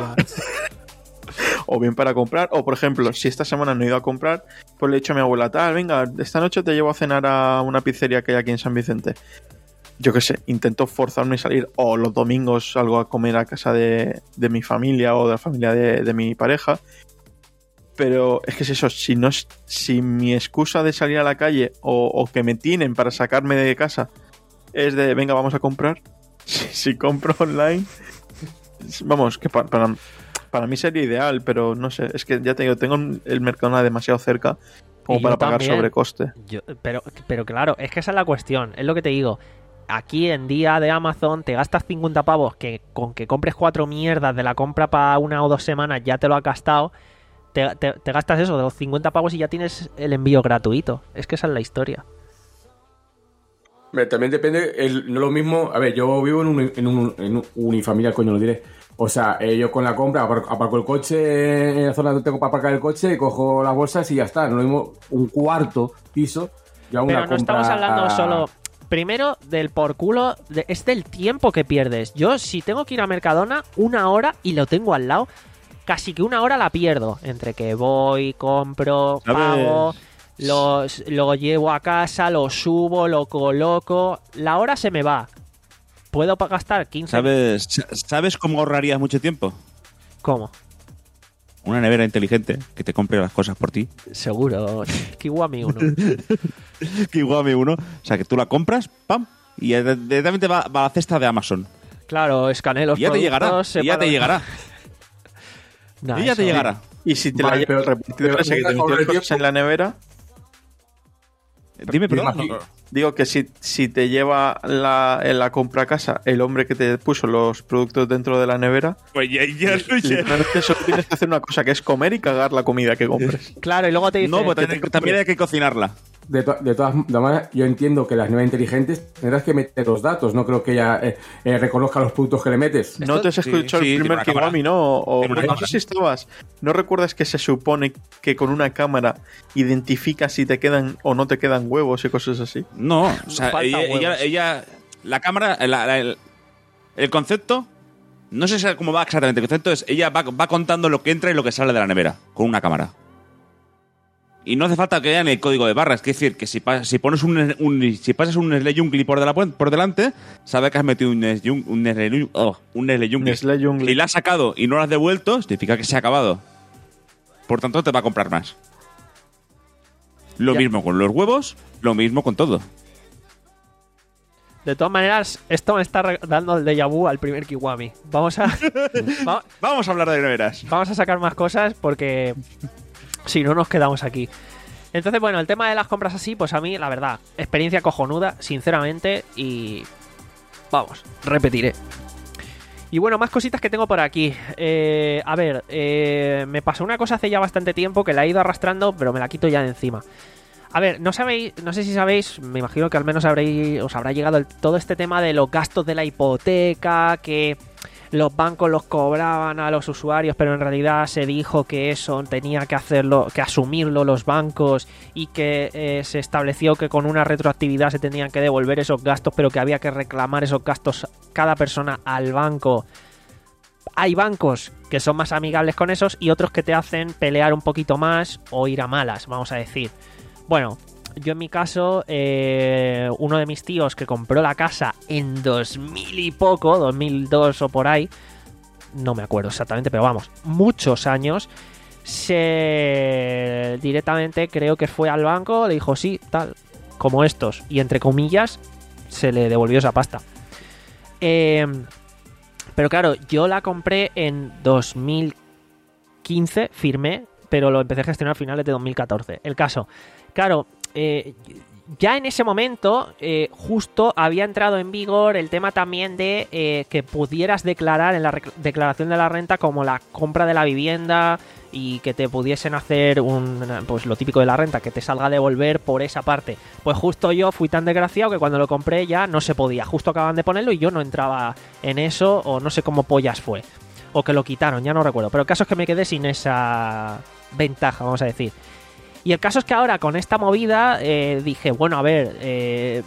O bien para comprar, o por ejemplo, si esta semana no he ido a comprar, pues le he dicho a mi abuela, tal, venga, esta noche te llevo a cenar a una pizzería que hay aquí en San Vicente. Yo qué sé, intento forzarme a salir, o los domingos salgo a comer a casa de, de mi familia o de la familia de, de mi pareja. Pero es que es eso, si no es, si mi excusa de salir a la calle o, o que me tienen para sacarme de casa es de, venga, vamos a comprar, si, si compro online, vamos, que pa- para, para mí sería ideal, pero no sé, es que ya te digo, tengo el Mercadona demasiado cerca como Y yo para pagar también. sobrecoste. Yo- pero, pero claro, es que esa es la cuestión. Es lo que te digo. Aquí en día de Amazon te gastas cincuenta pavos que con que compres cuatro mierdas de la compra para una o dos semanas ya te lo has gastado. Te, te- te gastas eso de los cincuenta pavos y ya tienes el envío gratuito. Es que esa es la historia. Hombre, también depende, el, no lo mismo. A ver, yo vivo en un, en un, en un unifamiliar, coño, lo diré. O sea, eh, yo con la compra aparco, aparco el coche en la zona donde tengo para aparcar el coche, y cojo las bolsas y ya está. No lo mismo un cuarto piso. Yo hago Pero una no compra- estamos hablando solo. Primero, del por culo, de- es del tiempo que pierdes. Yo, si tengo que ir a Mercadona, una hora y lo tengo al lado, casi que una hora la pierdo. Entre que voy, compro, ¿Sabes? pago, los, lo llevo a casa, lo subo, lo coloco. La hora se me va. Puedo pa- gastar quince. ¿Sabes, ¿Sabes cómo ahorrarías mucho tiempo? ¿Cómo? Una nevera inteligente que te compre las cosas por ti. Seguro. Kiwami uno. Que igual me uno. O sea, que tú la compras, pam, y directamente va, va a la cesta de Amazon. Claro, escanee los Y ya te llegará. productos, Y ya separa- te llegará. Nah, Y ya te eso- llegará. Y si te Vale, la pero- lleva el repartidor pero ese que te mira, metió sobre las el cosas en la nevera, Dime, perdón. imagino- digo que si, si te lleva la, en la compra a casa el hombre que te puso los productos dentro de la nevera, Pues ya, ya, ya. literalmente solo tienes que hacer una cosa, que es comer y cagar la comida que compres. Claro, y luego te dice... No, pues que también, te- también hay que cocinarla. De, to- de todas de maneras, yo entiendo que las nuevas inteligentes tendrás que meter los datos. No creo que ella eh, eh, reconozca los productos que le metes. ¿No te has sí, escuchado sí, el tiene primer una cámara. Kiwami, no? O, Tiene una no cámara. sé si estabas. ¿No recuerdas que se supone que con una cámara identifica si te quedan o no te quedan huevos y cosas así? No, o sea, Falta ella, huevos. ella, ella- la cámara, la- la- el, el concepto, no sé cómo va exactamente. El concepto es, ella va, va contando lo que entra y lo que sale de la nevera con una cámara. Y no hace falta que haya en el código de barras. Es decir, que si, pa- si pones un, un- si pasas un Nestlé Jungli por, de la puen- por delante, sabe que has metido un Nestlé Jung- un Nestlé, oh, un Nestlé Jungli. Nestlé Jungli. Y la has sacado y no lo has devuelto, significa que se ha acabado. Por tanto, te va a comprar más. Lo Ya. mismo con los huevos, lo mismo con todo. De todas maneras, esto me está re- dando el déjà vu al primer Kiwami. Vamos a... va- Vamos a hablar de neveras. Vamos a sacar más cosas porque si no nos quedamos aquí. Entonces, bueno, el tema de las compras así, pues a mí, la verdad, experiencia cojonuda, sinceramente, y vamos, repetiré. Y bueno, más cositas que tengo por aquí. Eh, a ver, eh, me pasó una cosa hace ya bastante tiempo que la he ido arrastrando, pero me la quito ya de encima. A ver, no sabéis, no sé si sabéis, me imagino que al menos habréis, os habrá llegado el- todo este tema de los gastos de la hipoteca, que los bancos los cobraban a los usuarios, pero en realidad se dijo que eso tenía que hacerlo, que asumirlo los bancos, y que eh, se estableció que con una retroactividad se tenían que devolver esos gastos, pero que había que reclamar esos gastos cada persona al banco. Hay bancos que son más amigables con esos y otros que te hacen pelear un poquito más o ir a malas, vamos a decir. Bueno, yo en mi caso, eh, uno de mis tíos que compró la casa en dos mil y poco, dos mil dos o por ahí, no me acuerdo exactamente, pero vamos, muchos años, se directamente creo que fue al banco, le dijo sí, tal, como estos, y entre comillas, se le devolvió esa pasta. Eh, pero claro, yo la compré en dos mil quince, firmé, pero lo empecé a gestionar a finales de dos mil catorce. El caso, claro, eh, ya en ese momento eh, justo había entrado en vigor el tema también de eh, que pudieras declarar en la rec- declaración de la renta como la compra de la vivienda, y que te pudiesen hacer un, pues lo típico de la renta, que te salga a devolver por esa parte. Pues justo yo fui tan desgraciado que cuando lo compré ya no se podía, justo acaban de ponerlo y yo no entraba en eso, o no sé cómo pollas fue, o que lo quitaron, ya no recuerdo, pero el caso es que me quedé sin esa ventaja, vamos a decir. Y el caso es que ahora con esta movida eh, dije, bueno, a ver, eh,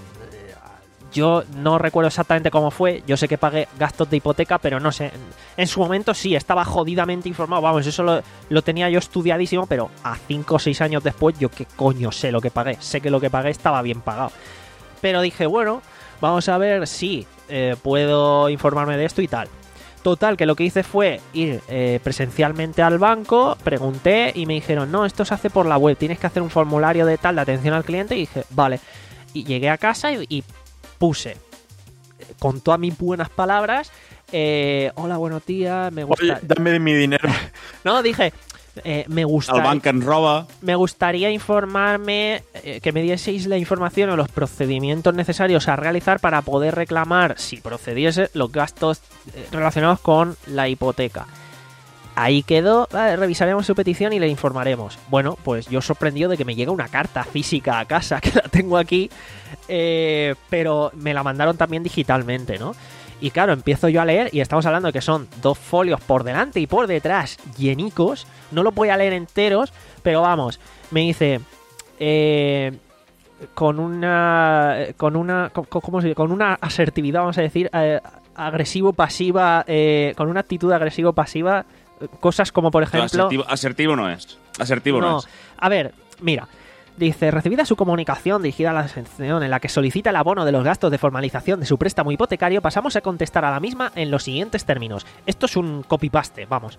yo no recuerdo exactamente cómo fue, yo sé que pagué gastos de hipoteca, pero no sé, en su momento sí, estaba jodidamente informado, vamos, eso lo, lo tenía yo estudiadísimo, pero a cinco o seis años después yo qué coño sé lo que pagué, sé que lo que pagué estaba bien pagado. Pero dije, bueno, vamos a ver si eh, puedo informarme de esto y tal. Total, que lo que hice fue ir eh, presencialmente al banco, pregunté y me dijeron, no, esto se hace por la web, tienes que hacer un formulario de tal, de atención al cliente, y dije, vale. Y llegué a casa y, y puse, con todas mis buenas palabras, eh, hola, buenos días, me gusta... Oye, dame mi dinero. No, dije, eh, me gusta... Al banco en roba. Me gustaría informarme, eh, que me dieseis la información o los procedimientos necesarios a realizar para poder reclamar, si procediese, los gastos eh, relacionados con la hipoteca. Ahí quedó, vale, revisaremos su petición y le informaremos. Bueno, pues yo sorprendido de que me llega una carta física a casa, que la tengo aquí, eh, pero me la mandaron también digitalmente, ¿no? Y claro, empiezo yo a leer y estamos hablando de que son dos folios por delante y por detrás, llenicos. No los voy a leer enteros, pero vamos, me dice, eh, con una, con una, ¿cómo se dice? Con una asertividad, vamos a decir, eh, agresivo-pasiva, eh, con una actitud agresivo-pasiva, cosas como por ejemplo... Asertivo, asertivo no es. Asertivo no, No, es. a ver, mira. Dice, recibida su comunicación dirigida a la sección en la que solicita el abono de los gastos de formalización de su préstamo hipotecario, pasamos a contestar a la misma en los siguientes términos. Esto es un copy-paste, vamos.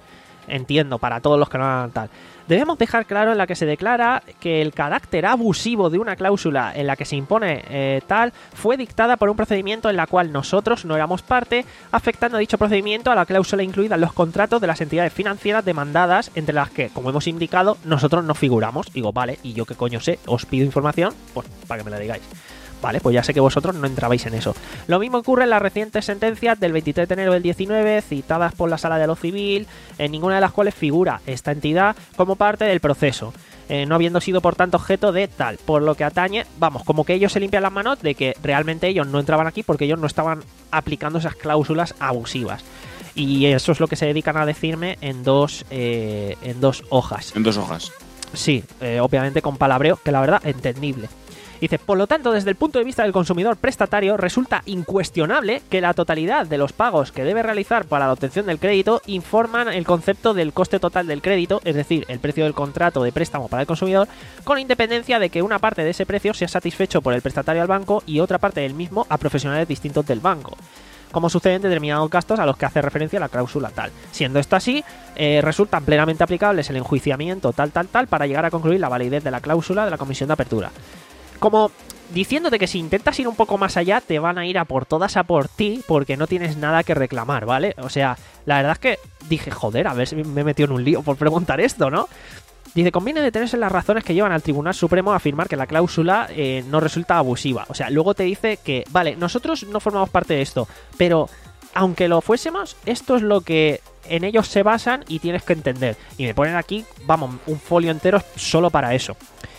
entiendo, para todos los que no hagan tal. Debemos dejar claro en la que se declara que el carácter abusivo de una cláusula en la que se impone eh, tal fue dictada por un procedimiento en la cual nosotros no éramos parte, afectando dicho procedimiento a la cláusula incluida en los contratos de las entidades financieras demandadas, entre las que, como hemos indicado, nosotros no figuramos. Digo, vale, ¿y yo qué coño sé? Os pido información, pues para que me la digáis. Vale, pues ya sé que vosotros no entrabais en eso. Lo mismo ocurre en las recientes sentencias del veintitrés de enero del diecinueve, citadas por la Sala de lo Civil, en ninguna de las cuales figura esta entidad como parte del proceso, eh, no habiendo sido por tanto objeto de tal, por lo que atañe, vamos, como que ellos se limpian las manos de que realmente ellos no entraban aquí porque ellos no estaban aplicando esas cláusulas abusivas. Y eso es lo que se dedican a decirme en dos, eh, en dos hojas. En dos hojas. Sí, eh, obviamente con palabreo, que la verdad, entendible. Dice, por lo tanto, desde el punto de vista del consumidor prestatario, resulta incuestionable que la totalidad de los pagos que debe realizar para la obtención del crédito informan el concepto del coste total del crédito, es decir, el precio del contrato de préstamo para el consumidor, con independencia de que una parte de ese precio sea satisfecho por el prestatario al banco y otra parte del mismo a profesionales distintos del banco, como sucede en determinados gastos a los que hace referencia la cláusula tal. Siendo esto así, eh, resultan plenamente aplicables el enjuiciamiento tal tal tal para llegar a concluir la validez de la cláusula de la comisión de apertura. Como diciéndote que si intentas ir un poco más allá, te van a ir a por todas a por ti, porque no tienes nada que reclamar, ¿vale? O sea, la verdad es que dije, joder, a ver si me he metido en un lío por preguntar esto, ¿no? Dice, conviene detenerse en las razones que llevan al Tribunal Supremo a afirmar que la cláusula eh, no resulta abusiva. O sea, luego te dice que, vale, nosotros no formamos parte de esto, pero aunque lo fuésemos, esto es lo que en ellos se basan y tienes que entender. Y me ponen aquí, vamos, un folio entero solo para eso.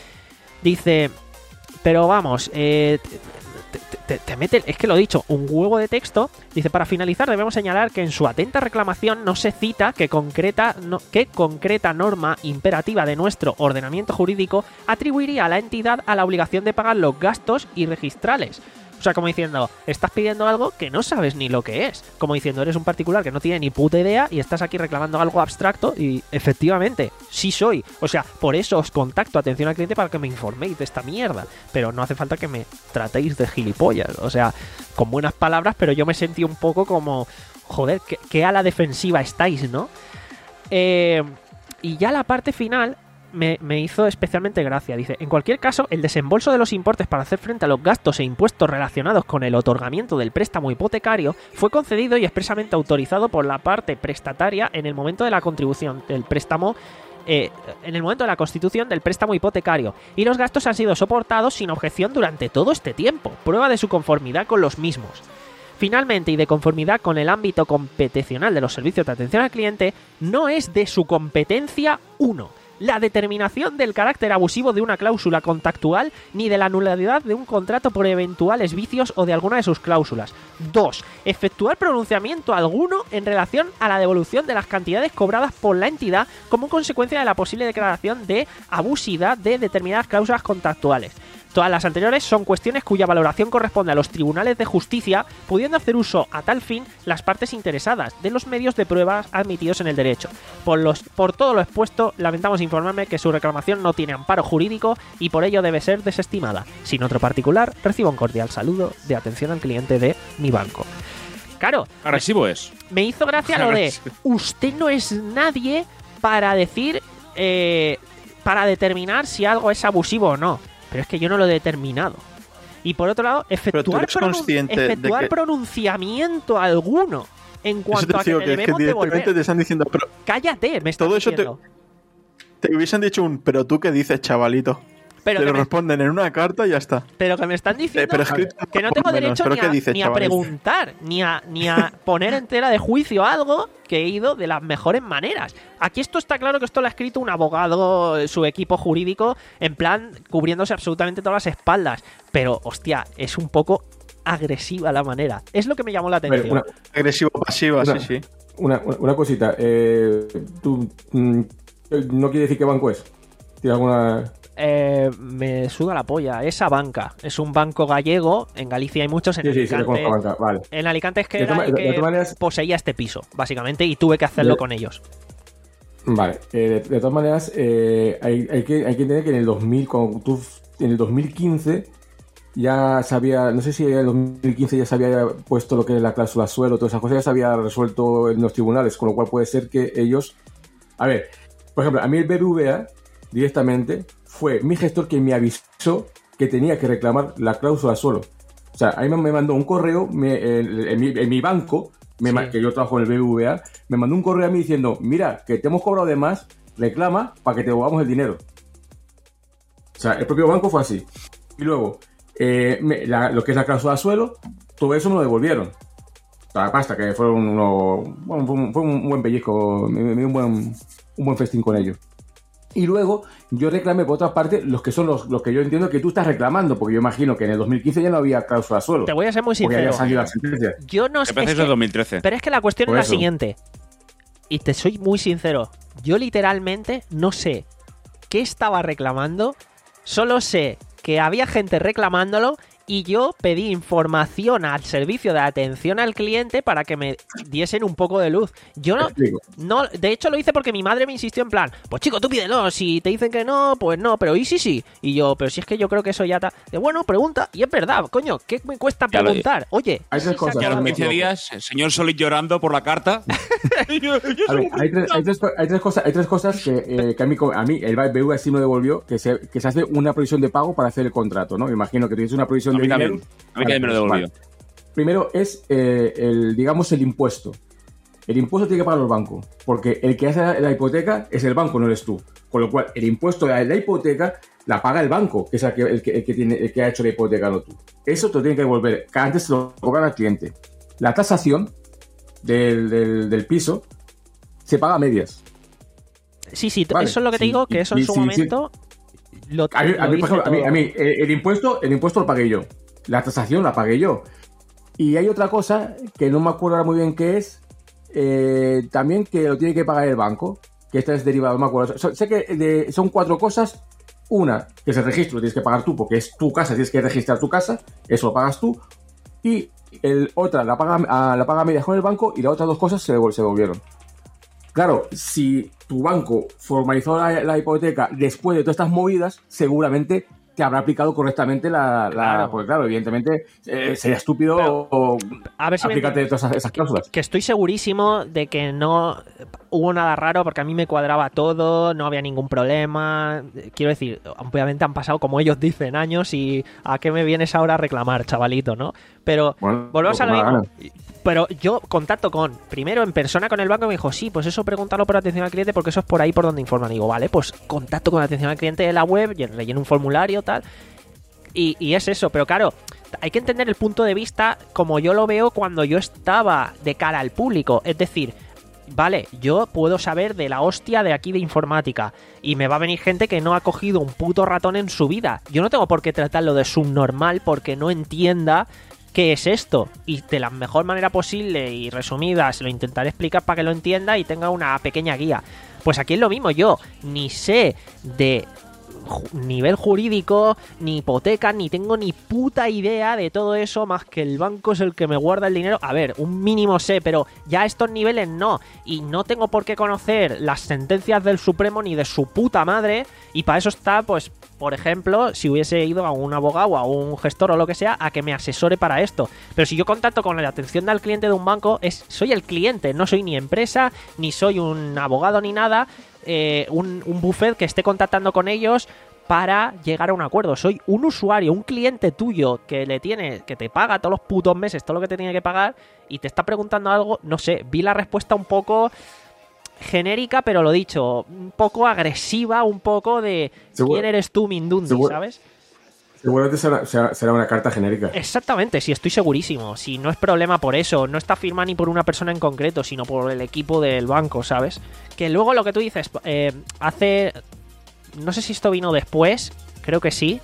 Dice... Pero vamos, eh, te, te, te mete, es que lo he dicho, un huevo de texto. Dice, para finalizar debemos señalar que en su atenta reclamación no se cita que concreta, no, que concreta norma imperativa de nuestro ordenamiento jurídico atribuiría a la entidad a la obligación de pagar los gastos y registrales. O sea, como diciendo, estás pidiendo algo que no sabes ni lo que es. Como diciendo, eres un particular que no tiene ni puta idea y estás aquí reclamando algo abstracto y efectivamente, sí soy. O sea, por eso os contacto atención al cliente para que me informéis de esta mierda. Pero no hace falta que me tratéis de gilipollas. O sea, con buenas palabras, pero yo me sentí un poco como, joder, que, que a la defensiva estáis, ¿no? Eh, y ya la parte final... Me, me hizo especialmente gracia. Dice, en cualquier caso, el desembolso de los importes para hacer frente a los gastos e impuestos relacionados con el otorgamiento del préstamo hipotecario fue concedido y expresamente autorizado por la parte prestataria en el momento de la contribución del préstamo eh, en el momento de la constitución del préstamo hipotecario, y los gastos han sido soportados sin objeción durante todo este tiempo, prueba de su conformidad con los mismos. Finalmente, y de conformidad con el ámbito competencial de los servicios de atención al cliente, no es de su competencia uno la determinación del carácter abusivo de una cláusula contractual ni de la nulidad de un contrato por eventuales vicios o de alguna de sus cláusulas. dos. Efectuar pronunciamiento alguno en relación a la devolución de las cantidades cobradas por la entidad como consecuencia de la posible declaración de abusividad de determinadas cláusulas contractuales. Todas las anteriores son cuestiones cuya valoración corresponde a los tribunales de justicia, pudiendo hacer uso a tal fin las partes interesadas de los medios de pruebas admitidos en el derecho. Por, los, por todo lo expuesto, lamentamos informarme que su reclamación no tiene amparo jurídico y por ello debe ser desestimada. Sin otro particular, recibo un cordial saludo de atención al cliente de mi banco. Claro, agresivo es. Me hizo gracia lo de usted no es nadie para decir, eh, para determinar si algo es abusivo o no. Pero es que yo no lo he determinado. Y por otro lado, efectuar, pronun efectuar de que... pronunciamiento alguno en cuanto a que, te que debemos que devolver. Te están diciendo, pero cállate, me estás todo eso diciendo. Te, te hubiesen dicho un, pero tú qué dices, chavalito. Pero te lo me... responden en una carta y ya está. Pero que me están diciendo eh, pero escrito, que no tengo derecho ni, a, dices, ni a preguntar, ni a, ni a poner en tela de juicio algo que he ido de las mejores maneras. Aquí esto está claro que esto lo ha escrito un abogado, su equipo jurídico, en plan cubriéndose absolutamente todas las espaldas. Pero, hostia, es un poco agresiva la manera. Es lo que me llamó la atención. Bueno, una, agresivo-pasiva, sí, sí. Una, una cosita. Eh, ¿Tú mm, no quiere decir qué banco es? ¿Tienes alguna...? Eh, me suda la polla. Esa banca es un banco gallego. En Galicia hay muchos. En sí, Alicante, sí, sí, banca. Vale. En Alicante es que era el de, de que maneras, poseía este piso, básicamente, y tuve que hacerlo de, con ellos. Vale. Eh, de, de todas maneras, eh, hay, hay, que, hay que entender que en el dos mil, cuando tú, en el dos mil quince ya se había, no sé si en el dos mil quince ya se había puesto lo que es la cláusula suelo, todas esas cosas ya se había resuelto en los tribunales, con lo cual puede ser que ellos A ver, por ejemplo, a mí el B B V A directamente fue mi gestor quien me avisó que tenía que reclamar la cláusula suelo. O sea, a mí me mandó un correo me, en, en, mi, en mi banco, me, sí. que yo trabajo en el B B V A, me mandó un correo a mí diciendo, mira, que te hemos cobrado de más, reclama para que te devolvamos el dinero. O sea, el propio banco fue así. Y luego, eh, me, la, lo que es la cláusula suelo, todo eso me lo devolvieron. O sea, basta, que fueron unos, bueno, fue, un, fue un buen pellizco, me, me dio un buen, un buen festín con ellos. Y luego yo reclamé por otra parte los que son los, los que yo entiendo que tú estás reclamando, porque yo imagino que en el dos mil quince ya no había cláusula suelo. Te voy a ser muy sincero. Yo no sé. Es que, dos mil trece. Pero es que la cuestión por es eso. La siguiente. Y te soy muy sincero. Yo literalmente no sé qué estaba reclamando. Solo sé que había gente reclamándolo. Y yo pedí información al servicio de atención al cliente para que me diesen un poco de luz. Yo no, no, de hecho lo hice porque mi madre me insistió en plan, pues chico, tú pídelo, si te dicen que no, pues no, pero y sí, sí. Y yo, pero si es que yo creo que eso ya está. De bueno, pregunta, y es verdad, coño, ¿qué me cuesta ya preguntar? Lo, Oye, hay tres cosas. Ya a los quince días, el señor Solid llorando por la carta. yo, yo a ver, hay, tres, hay, tres, hay tres cosas, hay tres cosas que, eh, que a mí, a mí el B B V A sí me devolvió, que se, que se hace una provisión de pago para hacer el contrato, ¿no? Me imagino que tienes una provisión de A mí también, a mí también me lo devolvió. Vale. Primero es eh, el, digamos, el impuesto. El impuesto tiene que pagar el banco, porque el que hace la, la hipoteca es el banco, no eres tú. Con lo cual, el impuesto de la hipoteca la paga el banco, que es el que, el que, el que, tiene, el que ha hecho la hipoteca, no tú. Eso te lo tiene que devolver, que antes se lo cobran al cliente. La tasación del, del, del piso se paga a medias. Sí, sí, vale. Eso es lo que te sí, digo, que eso en sí, su sí, momento... Sí. Lo, a mí, lo a mí, por ejemplo, a mí, a mí el, el, impuesto, el impuesto lo pagué yo. La tasación la pagué yo. Y hay otra cosa que no me acuerdo ahora muy bien qué es, eh, también que lo tiene que pagar el banco, que esta es derivado, no me acuerdo. So, sé que de, son cuatro cosas. Una, que es el registro, lo tienes que pagar tú, porque es tu casa, tienes que registrar tu casa, eso lo pagas tú. Y el, otra, la paga, a, la paga medias con el banco, y las otras dos cosas se, se devolvieron. Claro, si tu banco formalizó la, la hipoteca después de todas estas movidas, seguramente te habrá aplicado correctamente la... la claro. Porque claro, evidentemente eh, sería estúpido Pero, o, a ver si aplicarte me... todas esas, esas cláusulas. Que estoy segurísimo de que no hubo nada raro porque a mí me cuadraba todo, no había ningún problema. Quiero decir, obviamente han pasado, como ellos dicen, años y ¿a qué me vienes ahora a reclamar, chavalito, no? Pero bueno, volvemos a lo mismo. Pero yo contacto con, primero en persona con el banco y me dijo, sí, pues eso pregúntalo por atención al cliente porque eso es por ahí por donde informan. Digo, vale, pues contacto con atención al cliente de la web, relleno un formulario, tal, y, y es eso. Pero claro, hay que entender el punto de vista como yo lo veo cuando yo estaba de cara al público. Es decir, vale, yo puedo saber de la hostia de aquí de informática y me va a venir gente que no ha cogido un puto ratón en su vida. Yo no tengo por qué tratarlo de subnormal porque no entienda qué es esto, y de la mejor manera posible y resumida se lo intentaré explicar para que lo entienda y tenga una pequeña guía. Pues aquí es lo mismo, yo ni sé de nivel jurídico, ni hipoteca, ni tengo ni puta idea de todo eso, más que el banco es el que me guarda el dinero. A ver, un mínimo sé, pero ya a estos niveles no, y no tengo por qué conocer las sentencias del Supremo ni de su puta madre, y para eso está, pues, por ejemplo, si hubiese ido a un abogado o a un gestor o lo que sea a que me asesore para esto. Pero si yo contacto con la atención al cliente de un banco, es soy el cliente, no soy ni empresa, ni soy un abogado ni nada, eh, un, un buffet que esté contactando con ellos para llegar a un acuerdo. Soy un usuario, un cliente tuyo que le tiene, que te paga todos los putos meses todo lo que te tiene que pagar y te está preguntando algo, no sé, vi la respuesta un poco genérica, pero lo dicho, un poco agresiva, un poco de ¿Seguro? ¿Quién eres tú, Mindundi? ¿Seguro? ¿Sabes? Seguramente será, será, será una carta genérica. Exactamente, sí, estoy segurísimo. Si no es problema por eso, no está firmada ni por una persona en concreto, sino por el equipo del banco, ¿sabes? Que luego lo que tú dices, eh, hace... No sé si esto vino después, creo que sí.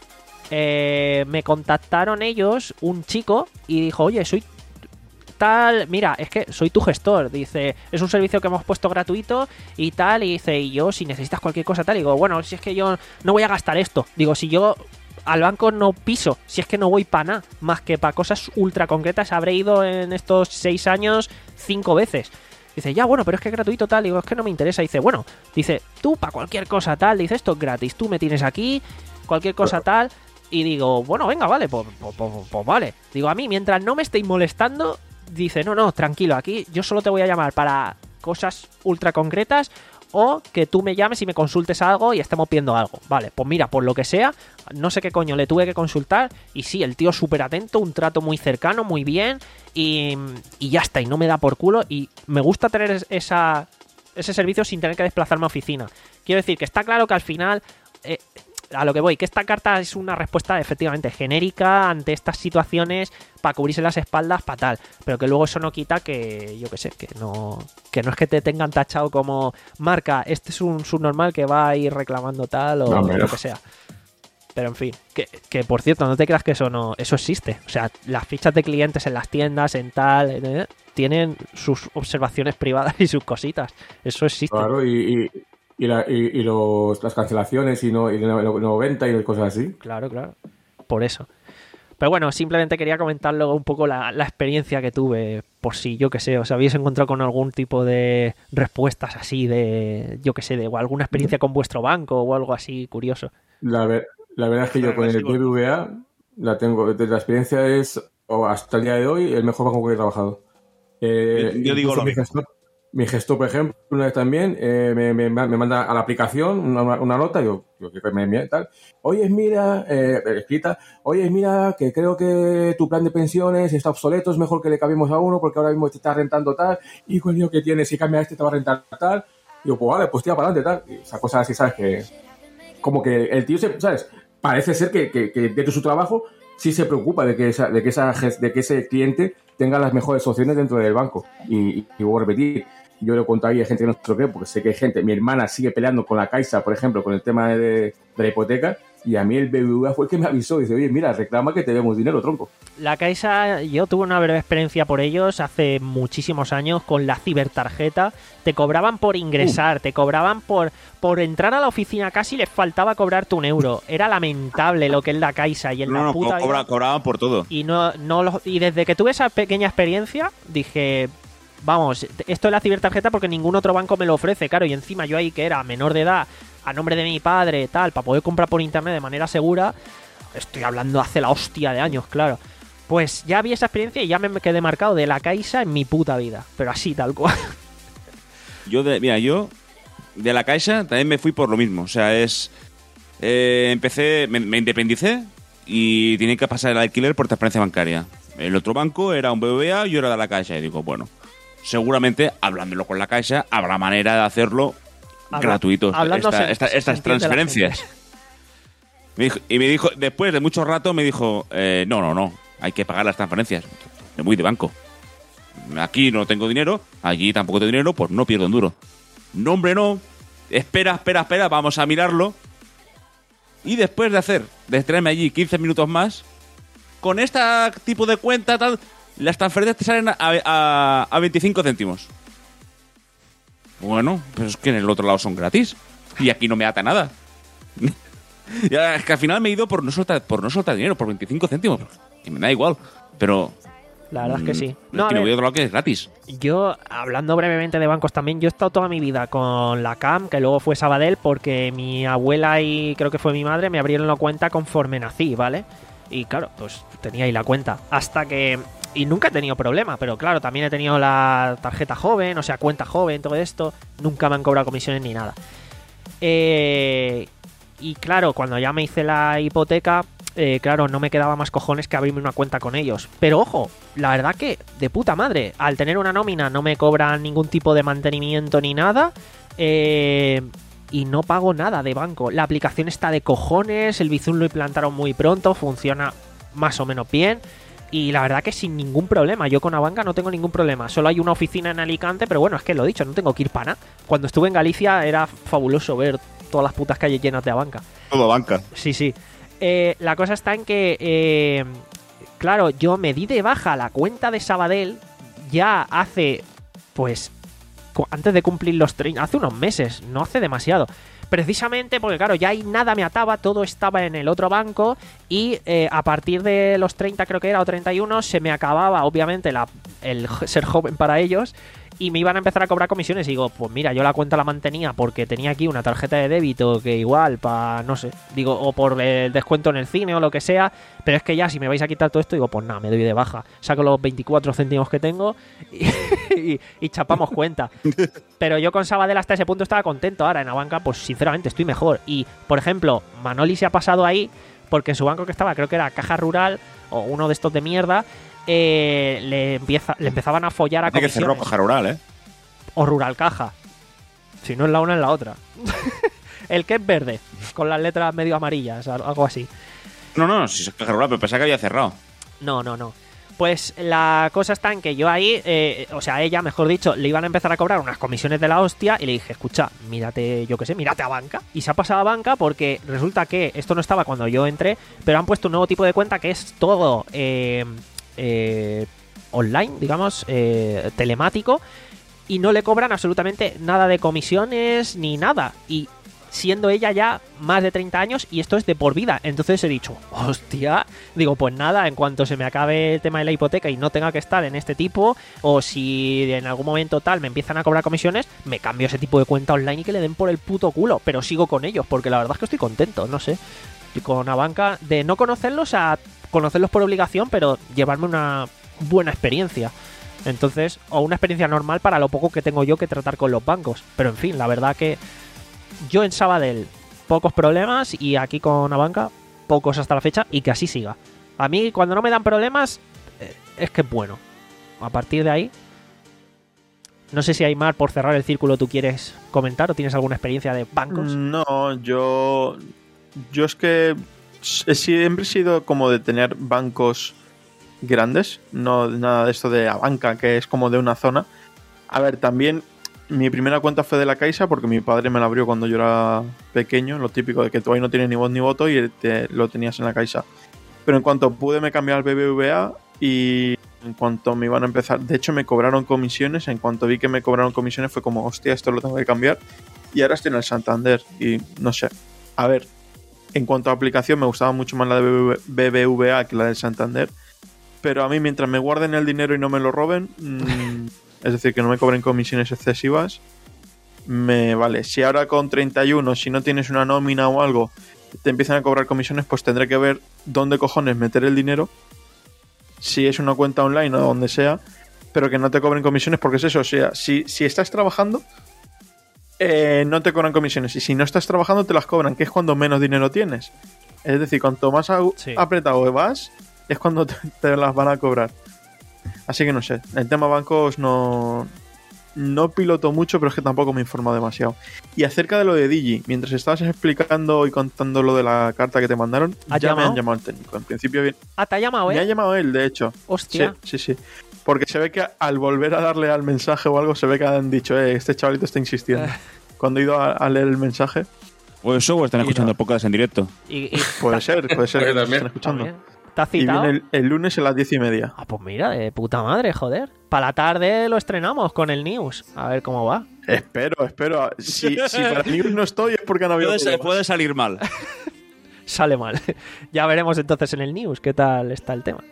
Eh, me contactaron ellos, un chico, y dijo, oye, soy tal, mira, es que soy tu gestor, dice, es un servicio que hemos puesto gratuito y tal, y dice, y yo si necesitas cualquier cosa tal, y digo, bueno, si es que yo no voy a gastar esto, digo, si yo al banco no piso, si es que no voy para nada, más que para cosas ultra concretas, habré ido en estos seis años cinco veces. Dice, ya, bueno, pero es que es gratuito tal, digo, es que no me interesa, dice, bueno, dice, tú para cualquier cosa tal, dice, esto es gratis, tú me tienes aquí, cualquier cosa tal, y digo, bueno, venga, vale, pues, pues, pues, pues vale, digo, a mí mientras no me estéis molestando, dice, no, no, tranquilo, aquí yo solo te voy a llamar para cosas ultra concretas o que tú me llames y me consultes algo y estemos viendo algo. Vale, pues mira, por lo que sea, no sé qué coño le tuve que consultar y sí, el tío súper atento, un trato muy cercano, muy bien y, y ya está, y no me da por culo y me gusta tener esa, ese servicio sin tener que desplazarme a oficina. Quiero decir que está claro que al final... Eh, a lo que voy, que esta carta es una respuesta efectivamente genérica ante estas situaciones para cubrirse las espaldas para tal, pero que luego eso no quita que, yo que sé, que no que no es que te tengan tachado como marca, este es un subnormal que va a ir reclamando tal o No, pero- lo que sea. Pero en fin, que, que por cierto, no te creas que eso no eso existe. O sea, las fichas de clientes en las tiendas, en tal, eh, tienen sus observaciones privadas y sus cositas. Eso existe. Claro, y, y, y, la- y- y los, las cancelaciones y no, y no, no- no venta y cosas así. Claro, claro. Por eso. Pero bueno, simplemente quería comentar luego un poco la, la experiencia que tuve, por si, yo que sé, os habéis encontrado con algún tipo de respuestas así de, yo que sé, de o alguna experiencia con vuestro banco o algo así curioso. La, ver- la verdad es que yo con el B B V A la tengo, de la experiencia es, o hasta el día de hoy, el mejor banco que he trabajado. Eh, Yo- yo digo incluso lo mi mismo. gestor, mi gestor, por ejemplo, una vez también eh, me, me- me manda a la aplicación una, una nota, yo, yo que me envía tal. Oye, mira, eh, escrita, oye, mira, que creo que tu plan de pensiones está obsoleto, es mejor que le cambiemos a uno porque ahora mismo te está rentando tal, y con el lío que tienes, si cambia este te va a rentar tal. Digo, pues vale, pues tira para adelante tal. Y esa cosa así, ¿sabes? Que como que el tío, se, ¿sabes? Parece ser que, que, que dentro de su trabajo sí se preocupa de que, esa, de, que esa, ges- de que ese cliente tenga las mejores opciones dentro del banco. Y, y, y vuelvo a repetir, yo lo contaría a gente que no se lo cree, porque sé que hay gente, mi hermana sigue peleando con la Caixa, por ejemplo, con el tema de, de la hipoteca, y a mí el B B V A fue el que me avisó, dice, oye, mira, reclama que te demos dinero, tronco. La Caixa, yo tuve una breve experiencia por ellos hace muchísimos años con la cibertarjeta. Te cobraban por ingresar, te cobraban por, por entrar a la oficina, casi les faltaba cobrarte un euro. Era lamentable lo que es la Caixa y en No, la no, puta co- cobra- vida- cobraban por todo. y no, no lo- y desde que tuve esa pequeña experiencia dije, vamos, esto es la cibertarjeta porque ningún otro banco me lo ofrece, claro, y encima yo ahí que era menor de edad, a nombre de mi padre, tal, para poder comprar por internet de manera segura, estoy hablando hace la hostia de años, claro. Pues ya vi esa experiencia y ya me quedé marcado de la Caixa en mi puta vida, pero así tal cual. Yo, de, mira, yo de la Caixa también me fui por lo mismo. O sea, es... eh, empecé, me, me independicé y tenía que pasar el alquiler por transferencia bancaria. El otro banco era un B B V A y yo era de la Caixa. Y digo, bueno, seguramente, hablándolo con la Caixa, habrá manera de hacerlo Habla- gratuito. hablando esta- se- esta- se estas entiende la transferencias. gente. Me dijo- y me dijo, después de mucho rato, me dijo, eh, no, no, no, hay que pagar las transferencias. Me voy de banco. Aquí no tengo dinero, allí tampoco tengo dinero, pues no pierdo un duro. No, hombre, no. Espera, espera, espera, vamos a mirarlo. Y después de hacer, de tenerme allí quince minutos más, con este tipo de cuenta, tal, las transferencias te salen a, a, a veinticinco céntimos. Bueno, pues es que en el otro lado son gratis. Y aquí no me ata nada. Ya, es que al final me he ido por no soltar, por no soltar dinero, por veinticinco céntimos. Y me da igual. Pero La verdad es que sí. no, No, es a que me ver, voy a otro lado que es gratis. yo, hablando brevemente de bancos también, yo he estado toda mi vida con la C A M, que luego fue Sabadell, porque mi abuela y creo que fue mi madre me abrieron la cuenta conforme nací, ¿vale? Y claro, pues tenía ahí la cuenta. Hasta que... Y nunca he tenido problema, pero claro, también he tenido la tarjeta joven, o sea, cuenta joven, todo esto. Nunca me han cobrado comisiones ni nada. Eh... Y claro, cuando ya me hice la hipoteca, eh, claro, no me quedaba más cojones que abrirme una cuenta con ellos. Pero ojo, la verdad que de puta madre, al tener una nómina no me cobran ningún tipo de mantenimiento ni nada. Eh, y no pago nada de banco. La aplicación está de cojones, el Bizum lo implantaron muy pronto, funciona más o menos bien. Y la verdad que sin ningún problema. Yo con Abanca no tengo ningún problema. Solo hay una oficina en Alicante, pero bueno, es que lo he dicho, no tengo que ir para nada. Cuando estuve en Galicia era fabuloso ver todas las putas calles llenas de Abanca. Todo banca. Sí, sí. Eh, la cosa está en que, eh, claro, yo me di de baja la cuenta de Sabadell ya hace, pues, cu- antes de cumplir los treinta, hace unos meses, no hace demasiado. Precisamente porque, claro, ya ahí nada me ataba, todo estaba en el otro banco y eh, a partir de los treinta, creo que era, o treinta y uno, se me acababa, obviamente, la, el jo- ser joven para ellos y me iban a empezar a cobrar comisiones. Y digo, pues mira, yo la cuenta la mantenía porque tenía aquí una tarjeta de débito que igual para, no sé, digo, o por el descuento en el cine o lo que sea, pero es que ya si me vais a quitar todo esto, digo, pues nada, me doy de baja, saco los veinticuatro céntimos que tengo y, y, y chapamos cuenta. Pero yo con Sabadell hasta ese punto estaba contento. Ahora en la banca, pues sinceramente estoy mejor. Y, por ejemplo, Manoli se ha pasado ahí porque en su banco que estaba, creo que era Caja Rural o uno de estos de mierda, eh, le, empieza, le empezaban a follar a Tiene que comisiones. cerrar Caja Rural, ¿eh? O Rural Caja. Si no es la una, es la otra. El que es verde, con las letras medio amarillas, algo así. No, no, si es Caja Rural, pero pensaba que había cerrado. No, no, no. Pues la cosa está en que yo ahí, eh, o sea, ella, mejor dicho, le iban a empezar a cobrar unas comisiones de la hostia y le dije, escucha, mírate, yo qué sé, mírate a banca. Y se ha pasado a banca porque resulta que esto no estaba cuando yo entré, pero han puesto un nuevo tipo de cuenta que es todo eh, eh, online, digamos, eh, telemático, y no le cobran absolutamente nada de comisiones ni nada. Y siendo ella ya más de treinta años y esto es de por vida. Entonces he dicho, hostia, digo, pues nada, en cuanto se me acabe el tema de la hipoteca y no tenga que estar en este tipo, o si en algún momento tal me empiezan a cobrar comisiones, me cambio ese tipo de cuenta online y que le den por el puto culo, pero sigo con ellos, porque la verdad es que estoy contento, no sé. Y con la banca, de no conocerlos a conocerlos por obligación, pero llevarme una buena experiencia. Entonces, o una experiencia normal para lo poco que tengo yo que tratar con los bancos. Pero en fin, la verdad que yo en Sabadell pocos problemas y aquí con la banca pocos hasta la fecha y que así siga. A mí cuando no me dan problemas eh, es que es bueno. A partir de ahí, no sé si Aymar, por cerrar el círculo, tú quieres comentar o tienes alguna experiencia de bancos. No, yo yo es que he siempre he sido como de tener bancos grandes, no nada de esto de la banca que es como de una zona. A ver, también mi primera cuenta fue de la Caixa porque mi padre me la abrió cuando yo era pequeño, lo típico de que tú ahí no tienes ni voz ni voto y te, lo tenías en la Caixa. Pero en cuanto pude me cambié al B B V A y en cuanto me iban a empezar, de hecho me cobraron comisiones, en cuanto vi que me cobraron comisiones fue como, hostia, esto lo tengo que cambiar y ahora estoy en el Santander y no sé, a ver, en cuanto a aplicación me gustaba mucho más la de B B V A que la del Santander, pero a mí mientras me guarden el dinero y no me lo roben, mmm, es decir, que no me cobren comisiones excesivas, me vale. Si ahora con treinta y uno, si no tienes una nómina o algo, te empiezan a cobrar comisiones, pues tendré que ver dónde cojones meter el dinero, si es una cuenta online o donde sea, pero que no te cobren comisiones, porque es eso, o sea, si, si estás trabajando, eh, no te cobran comisiones, y si no estás trabajando te las cobran, que es cuando menos dinero tienes. Es decir, cuanto más Sí. apretado vas, es cuando te, te las van a cobrar. Así que no sé, el tema bancos no, no piloto mucho, pero es que tampoco me informa demasiado. Y acerca de lo de Digi, mientras estabas explicando y contando lo de la carta que te mandaron, ¿Has ya llamado? me han llamado el técnico. En principio bien. Ah, ¿te ha llamado, Me ha eh? llamado él, de hecho. Hostia. Sí, sí, sí. Porque se ve que al volver a darle al mensaje o algo, se ve que han dicho, eh, este chavalito está insistiendo. Cuando he ido a, a leer el mensaje, O eso, o están Y escuchando no. podcast en directo. Y, y puede ser, puede ser que Yo lo también. estén escuchando. también. ¿Te has Y citado? viene el, el lunes a las diez y media. Ah, pues mira, de puta madre, joder. Para la tarde lo estrenamos con el News. A ver cómo va. Espero, espero. Si, si para el News no estoy es porque no había Puede, problemas. puede salir mal. Sale mal. Ya veremos entonces en el News qué tal está el tema.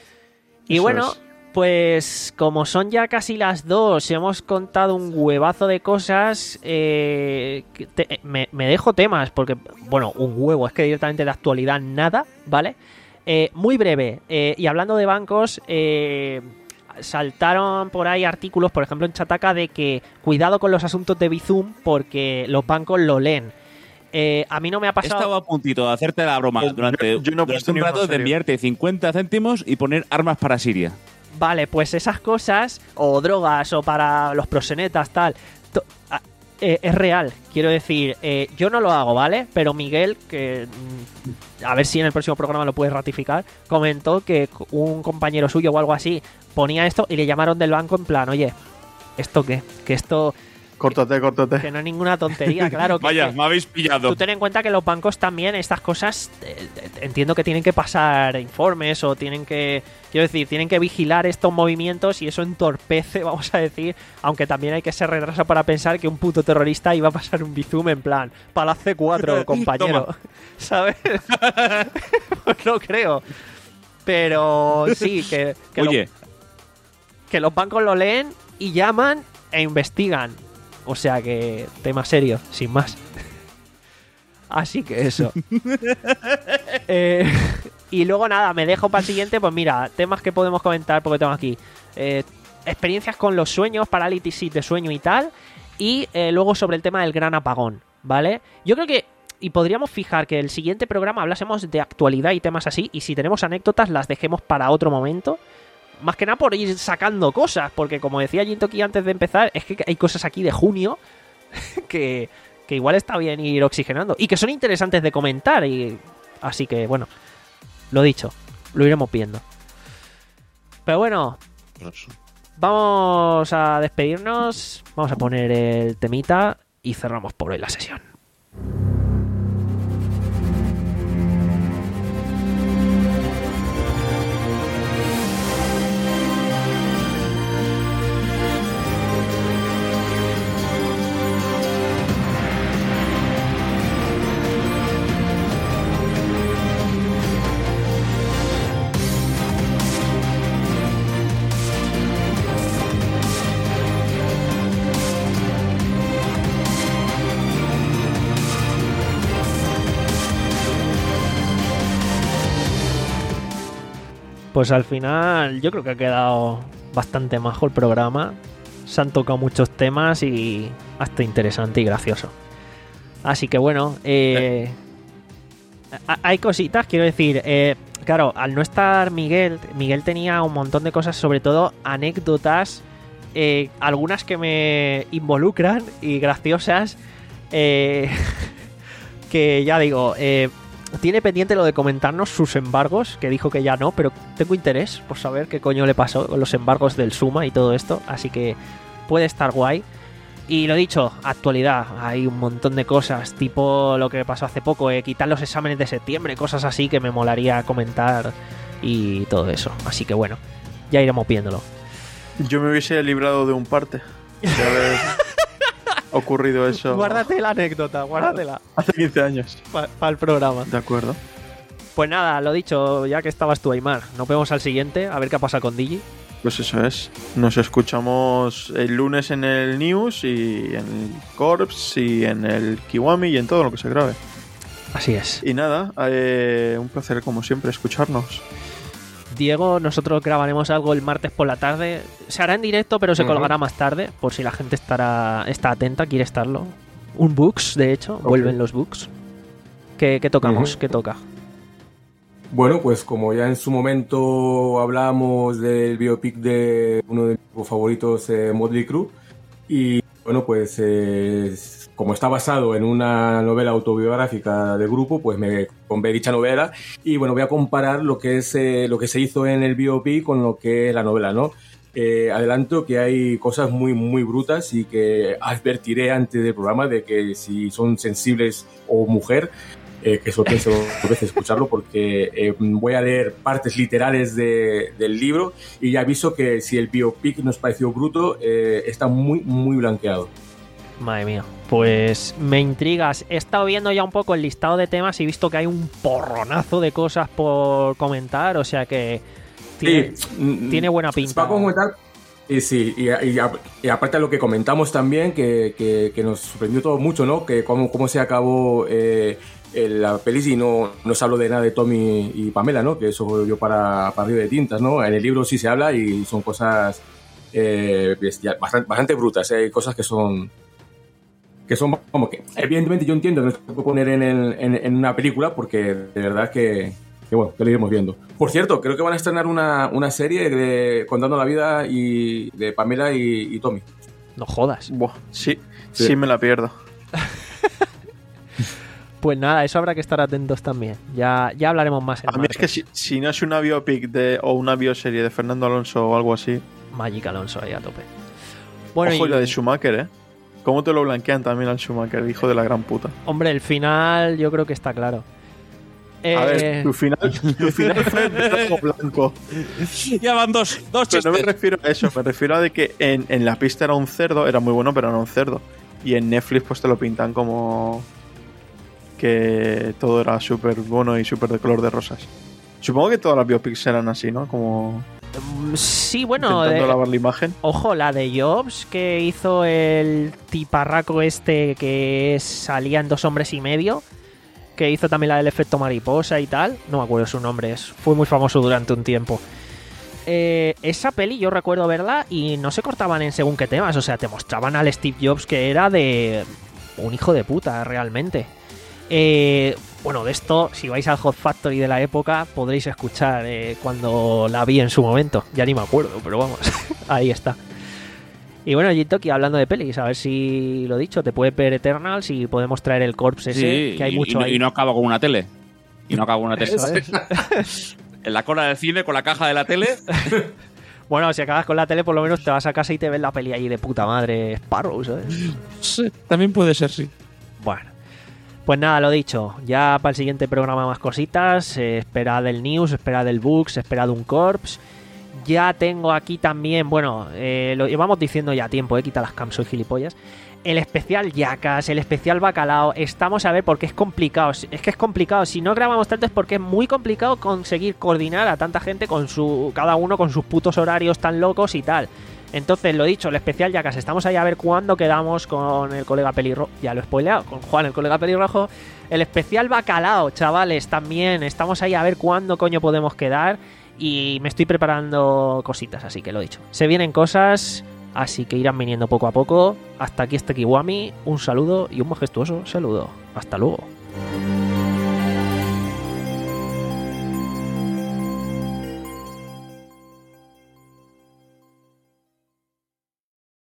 Y Eso bueno, es. pues como son ya casi las dos y hemos contado un huevazo de cosas, eh, que te- me, me dejo temas porque, bueno, un huevo, es que directamente de actualidad nada, ¿vale? Eh, muy breve, eh, y hablando de bancos, eh, saltaron por ahí artículos, por ejemplo en Chataca, de que cuidado con los asuntos de Bizum porque los bancos lo leen. Eh, a mí no me ha He pasado... estado a puntito de hacerte la broma Yo- durante, yo no he durante puesto un ni uno rato de serio. enviarte cincuenta céntimos y poner armas para Siria. Vale, pues esas cosas, o drogas, o para los prosenetas, tal, to- a- eh, es real. Quiero decir, eh, yo no lo hago, ¿vale? Pero Miguel, que mm, a ver si en el próximo programa lo puedes ratificar, comentó que un compañero suyo o algo así ponía esto y le llamaron del banco en plan, oye, ¿esto qué? Que esto, Córtate, córtate. que no es ninguna tontería, claro. Que, Vaya, que- me habéis pillado. Tú ten en cuenta que los bancos también, estas cosas, eh, eh, entiendo que tienen que pasar informes o tienen que, quiero decir, tienen que vigilar estos movimientos y eso entorpece, vamos a decir, aunque también hay que ser retraso para pensar que un puto terrorista iba a pasar un bizum en plan, para la C cuatro, compañero, Toma. ¿sabes? Pues no creo. Pero sí, que, que, lo- Oye, que los bancos lo leen y llaman e investigan. O sea que tema serio, sin más. Así que eso. eh, y luego nada, me dejo para el siguiente. Pues mira, temas que podemos comentar porque tengo aquí. Eh, experiencias con los sueños, parálisis de sueño y tal. Y eh, luego sobre el tema del gran apagón, ¿vale? Yo creo que, y podríamos fijar que el siguiente programa hablásemos de actualidad y temas así, y si tenemos anécdotas las dejemos para otro momento. Más que nada por ir sacando cosas, porque como decía Jintoki antes de empezar, es que hay cosas aquí de junio que, que igual está bien ir oxigenando, y que son interesantes de comentar, y así que bueno, lo dicho, lo iremos viendo. Pero bueno, vamos a despedirnos, vamos a poner el temita y cerramos por hoy la sesión. Pues al final yo creo que ha quedado bastante majo el programa. Se han tocado muchos temas y hasta interesante y gracioso. Así que bueno, eh, hay cositas, quiero decir, eh, claro, al no estar Miguel, Miguel tenía un montón de cosas, sobre todo anécdotas, eh, algunas que me involucran y graciosas, eh, que ya digo, eh, tiene pendiente lo de comentarnos sus embargos, que dijo que ya no, pero tengo interés por saber qué coño le pasó con los embargos del Suma y todo esto, así que puede estar guay. Y lo dicho, actualidad, hay un montón de cosas, tipo lo que pasó hace poco, eh, quitar los exámenes de septiembre, cosas así que me molaría comentar y todo eso. Así que bueno, ya iremos viéndolo. Yo me hubiese librado de un parte de haber ocurrido eso. Guárdate la anécdota, guárdatela. Hace quince años. Para pa el programa. De acuerdo. Pues nada, lo dicho, ya que estabas tú, Aymar, nos vemos al siguiente, a ver qué ha pasado con Digi. Pues eso es. Nos escuchamos el lunes en el News y en el Corps y en el Kiwami y en todo lo que se grabe. Así es. Y nada, eh, un placer como siempre escucharnos. Diego, nosotros grabaremos algo el martes por la tarde. Se hará en directo, pero se uh-huh. colgará más tarde, por si la gente estará está atenta, quiere estarlo. Un Books, de hecho, okay. Vuelven los Books. ¿Qué, qué tocamos? Uh-huh. ¿Qué toca? Bueno, pues como ya en su momento hablábamos del biopic de uno de mis favoritos, eh, Motley Crue, y bueno, pues eh, como está basado en una novela autobiográfica del grupo, pues me compré dicha novela y bueno, voy a comparar lo que es eh, lo que se hizo en el biopic con lo que es la novela, ¿no? Eh, adelanto que hay cosas muy muy brutas y que advertiré antes del programa de que si son sensibles o mujer, Eh, que eso pienso dos veces escucharlo porque eh, voy a leer partes literales de, del libro y ya aviso que si el biopic nos pareció bruto, eh, está muy, muy blanqueado. Madre mía, pues me intrigas. He estado viendo ya un poco el listado de temas y he visto que hay un porronazo de cosas por comentar, o sea que tiene, sí, tiene buena pinta. Va a comentar. Y sí, y, y, y aparte de lo que comentamos también, que, que, que nos sorprendió todo mucho, ¿no? Que cómo, cómo se acabó eh, la peli y no, no se habló de nada de Tommy y Pamela, ¿no? Que eso volvió para, para arriba de tintas, ¿no? En el libro sí se habla y son cosas eh, bastante, bastante brutas, ¿eh? Hay cosas que son que son como que evidentemente yo entiendo que no se puede poner en, el, en, en una película porque de verdad que que bueno, que lo iremos viendo. Por cierto, creo que van a estrenar una, una serie de, contando la vida y, de Pamela y, y Tommy. No jodas. Buah, sí, sí, sí me la pierdo. Pues nada, eso habrá que estar atentos también. Ya, ya hablaremos más en A mí martes. Es que si, si no es una biopic de, o una bioserie de Fernando Alonso o algo así. Magic Alonso ahí a tope. Bueno, Ojo, y la de Schumacher, ¿eh? ¿Cómo te lo blanquean también al Schumacher, hijo de la gran puta? Hombre, el final yo creo que está claro. Eh... A ver, tu final, tu final fue rojo blanco. Ya van dos, dos chistes. Pero no me refiero a eso, me refiero a de que en, en la pista era un cerdo, era muy bueno, pero era un cerdo. Y en Netflix pues te lo pintan como que todo era súper bueno y súper de color de rosas. Supongo que todas las biopics eran así, ¿no? Como Sí, bueno. Intentando de- lavar la imagen. Ojo, la de Jobs que hizo el tiparraco este que salía en Dos hombres y medio, que hizo también la del efecto mariposa y tal. No me acuerdo su nombre, es- fue muy famoso durante un tiempo. Eh, esa peli yo recuerdo verla y no se cortaban en según qué temas, o sea, te mostraban al Steve Jobs que era de un hijo de puta realmente. Eh, bueno, de esto, si vais al Hot Factory de la época, podréis escuchar eh, cuando la vi en su momento. Ya ni me acuerdo, pero vamos, ahí está. Y bueno, Jitoki, hablando de pelis, a ver si lo dicho, te puede ver Eternals y podemos traer el Corpse ese, Sí, que hay y, mucho y, ahí. y no acaba con una tele. Y no acaba con una tele. Eso es. En la cola del cine, con la caja de la tele. Bueno, si acabas con la tele, por lo menos te vas a casa y te ves la peli ahí de puta madre Sparrow, ¿sabes? Sí, también puede ser, sí. Bueno, pues nada, lo dicho. Ya para el siguiente programa más cositas. Eh, esperad el news, esperad el books, esperad un corps. Ya tengo aquí también, bueno, eh, lo llevamos diciendo ya a tiempo, eh, quita las cams, soy gilipollas. El especial Yacas, el especial Bacalao. Estamos a ver porque es complicado. Es que es complicado. Si no grabamos tanto es porque es muy complicado conseguir coordinar a tanta gente con su, cada uno con sus putos horarios tan locos y tal. Entonces, lo dicho, el especial Yacas. Estamos ahí a ver cuándo quedamos con el colega pelirrojo. Ya lo he spoileado, con Juan, el colega pelirrojo. El especial Bacalao, chavales, también. Estamos ahí a ver cuándo coño podemos quedar. Y me estoy preparando cositas, así que lo dicho. Se vienen cosas. Así que irán viniendo poco a poco. Hasta aquí este Kiwami. Un saludo y un majestuoso saludo. Hasta luego.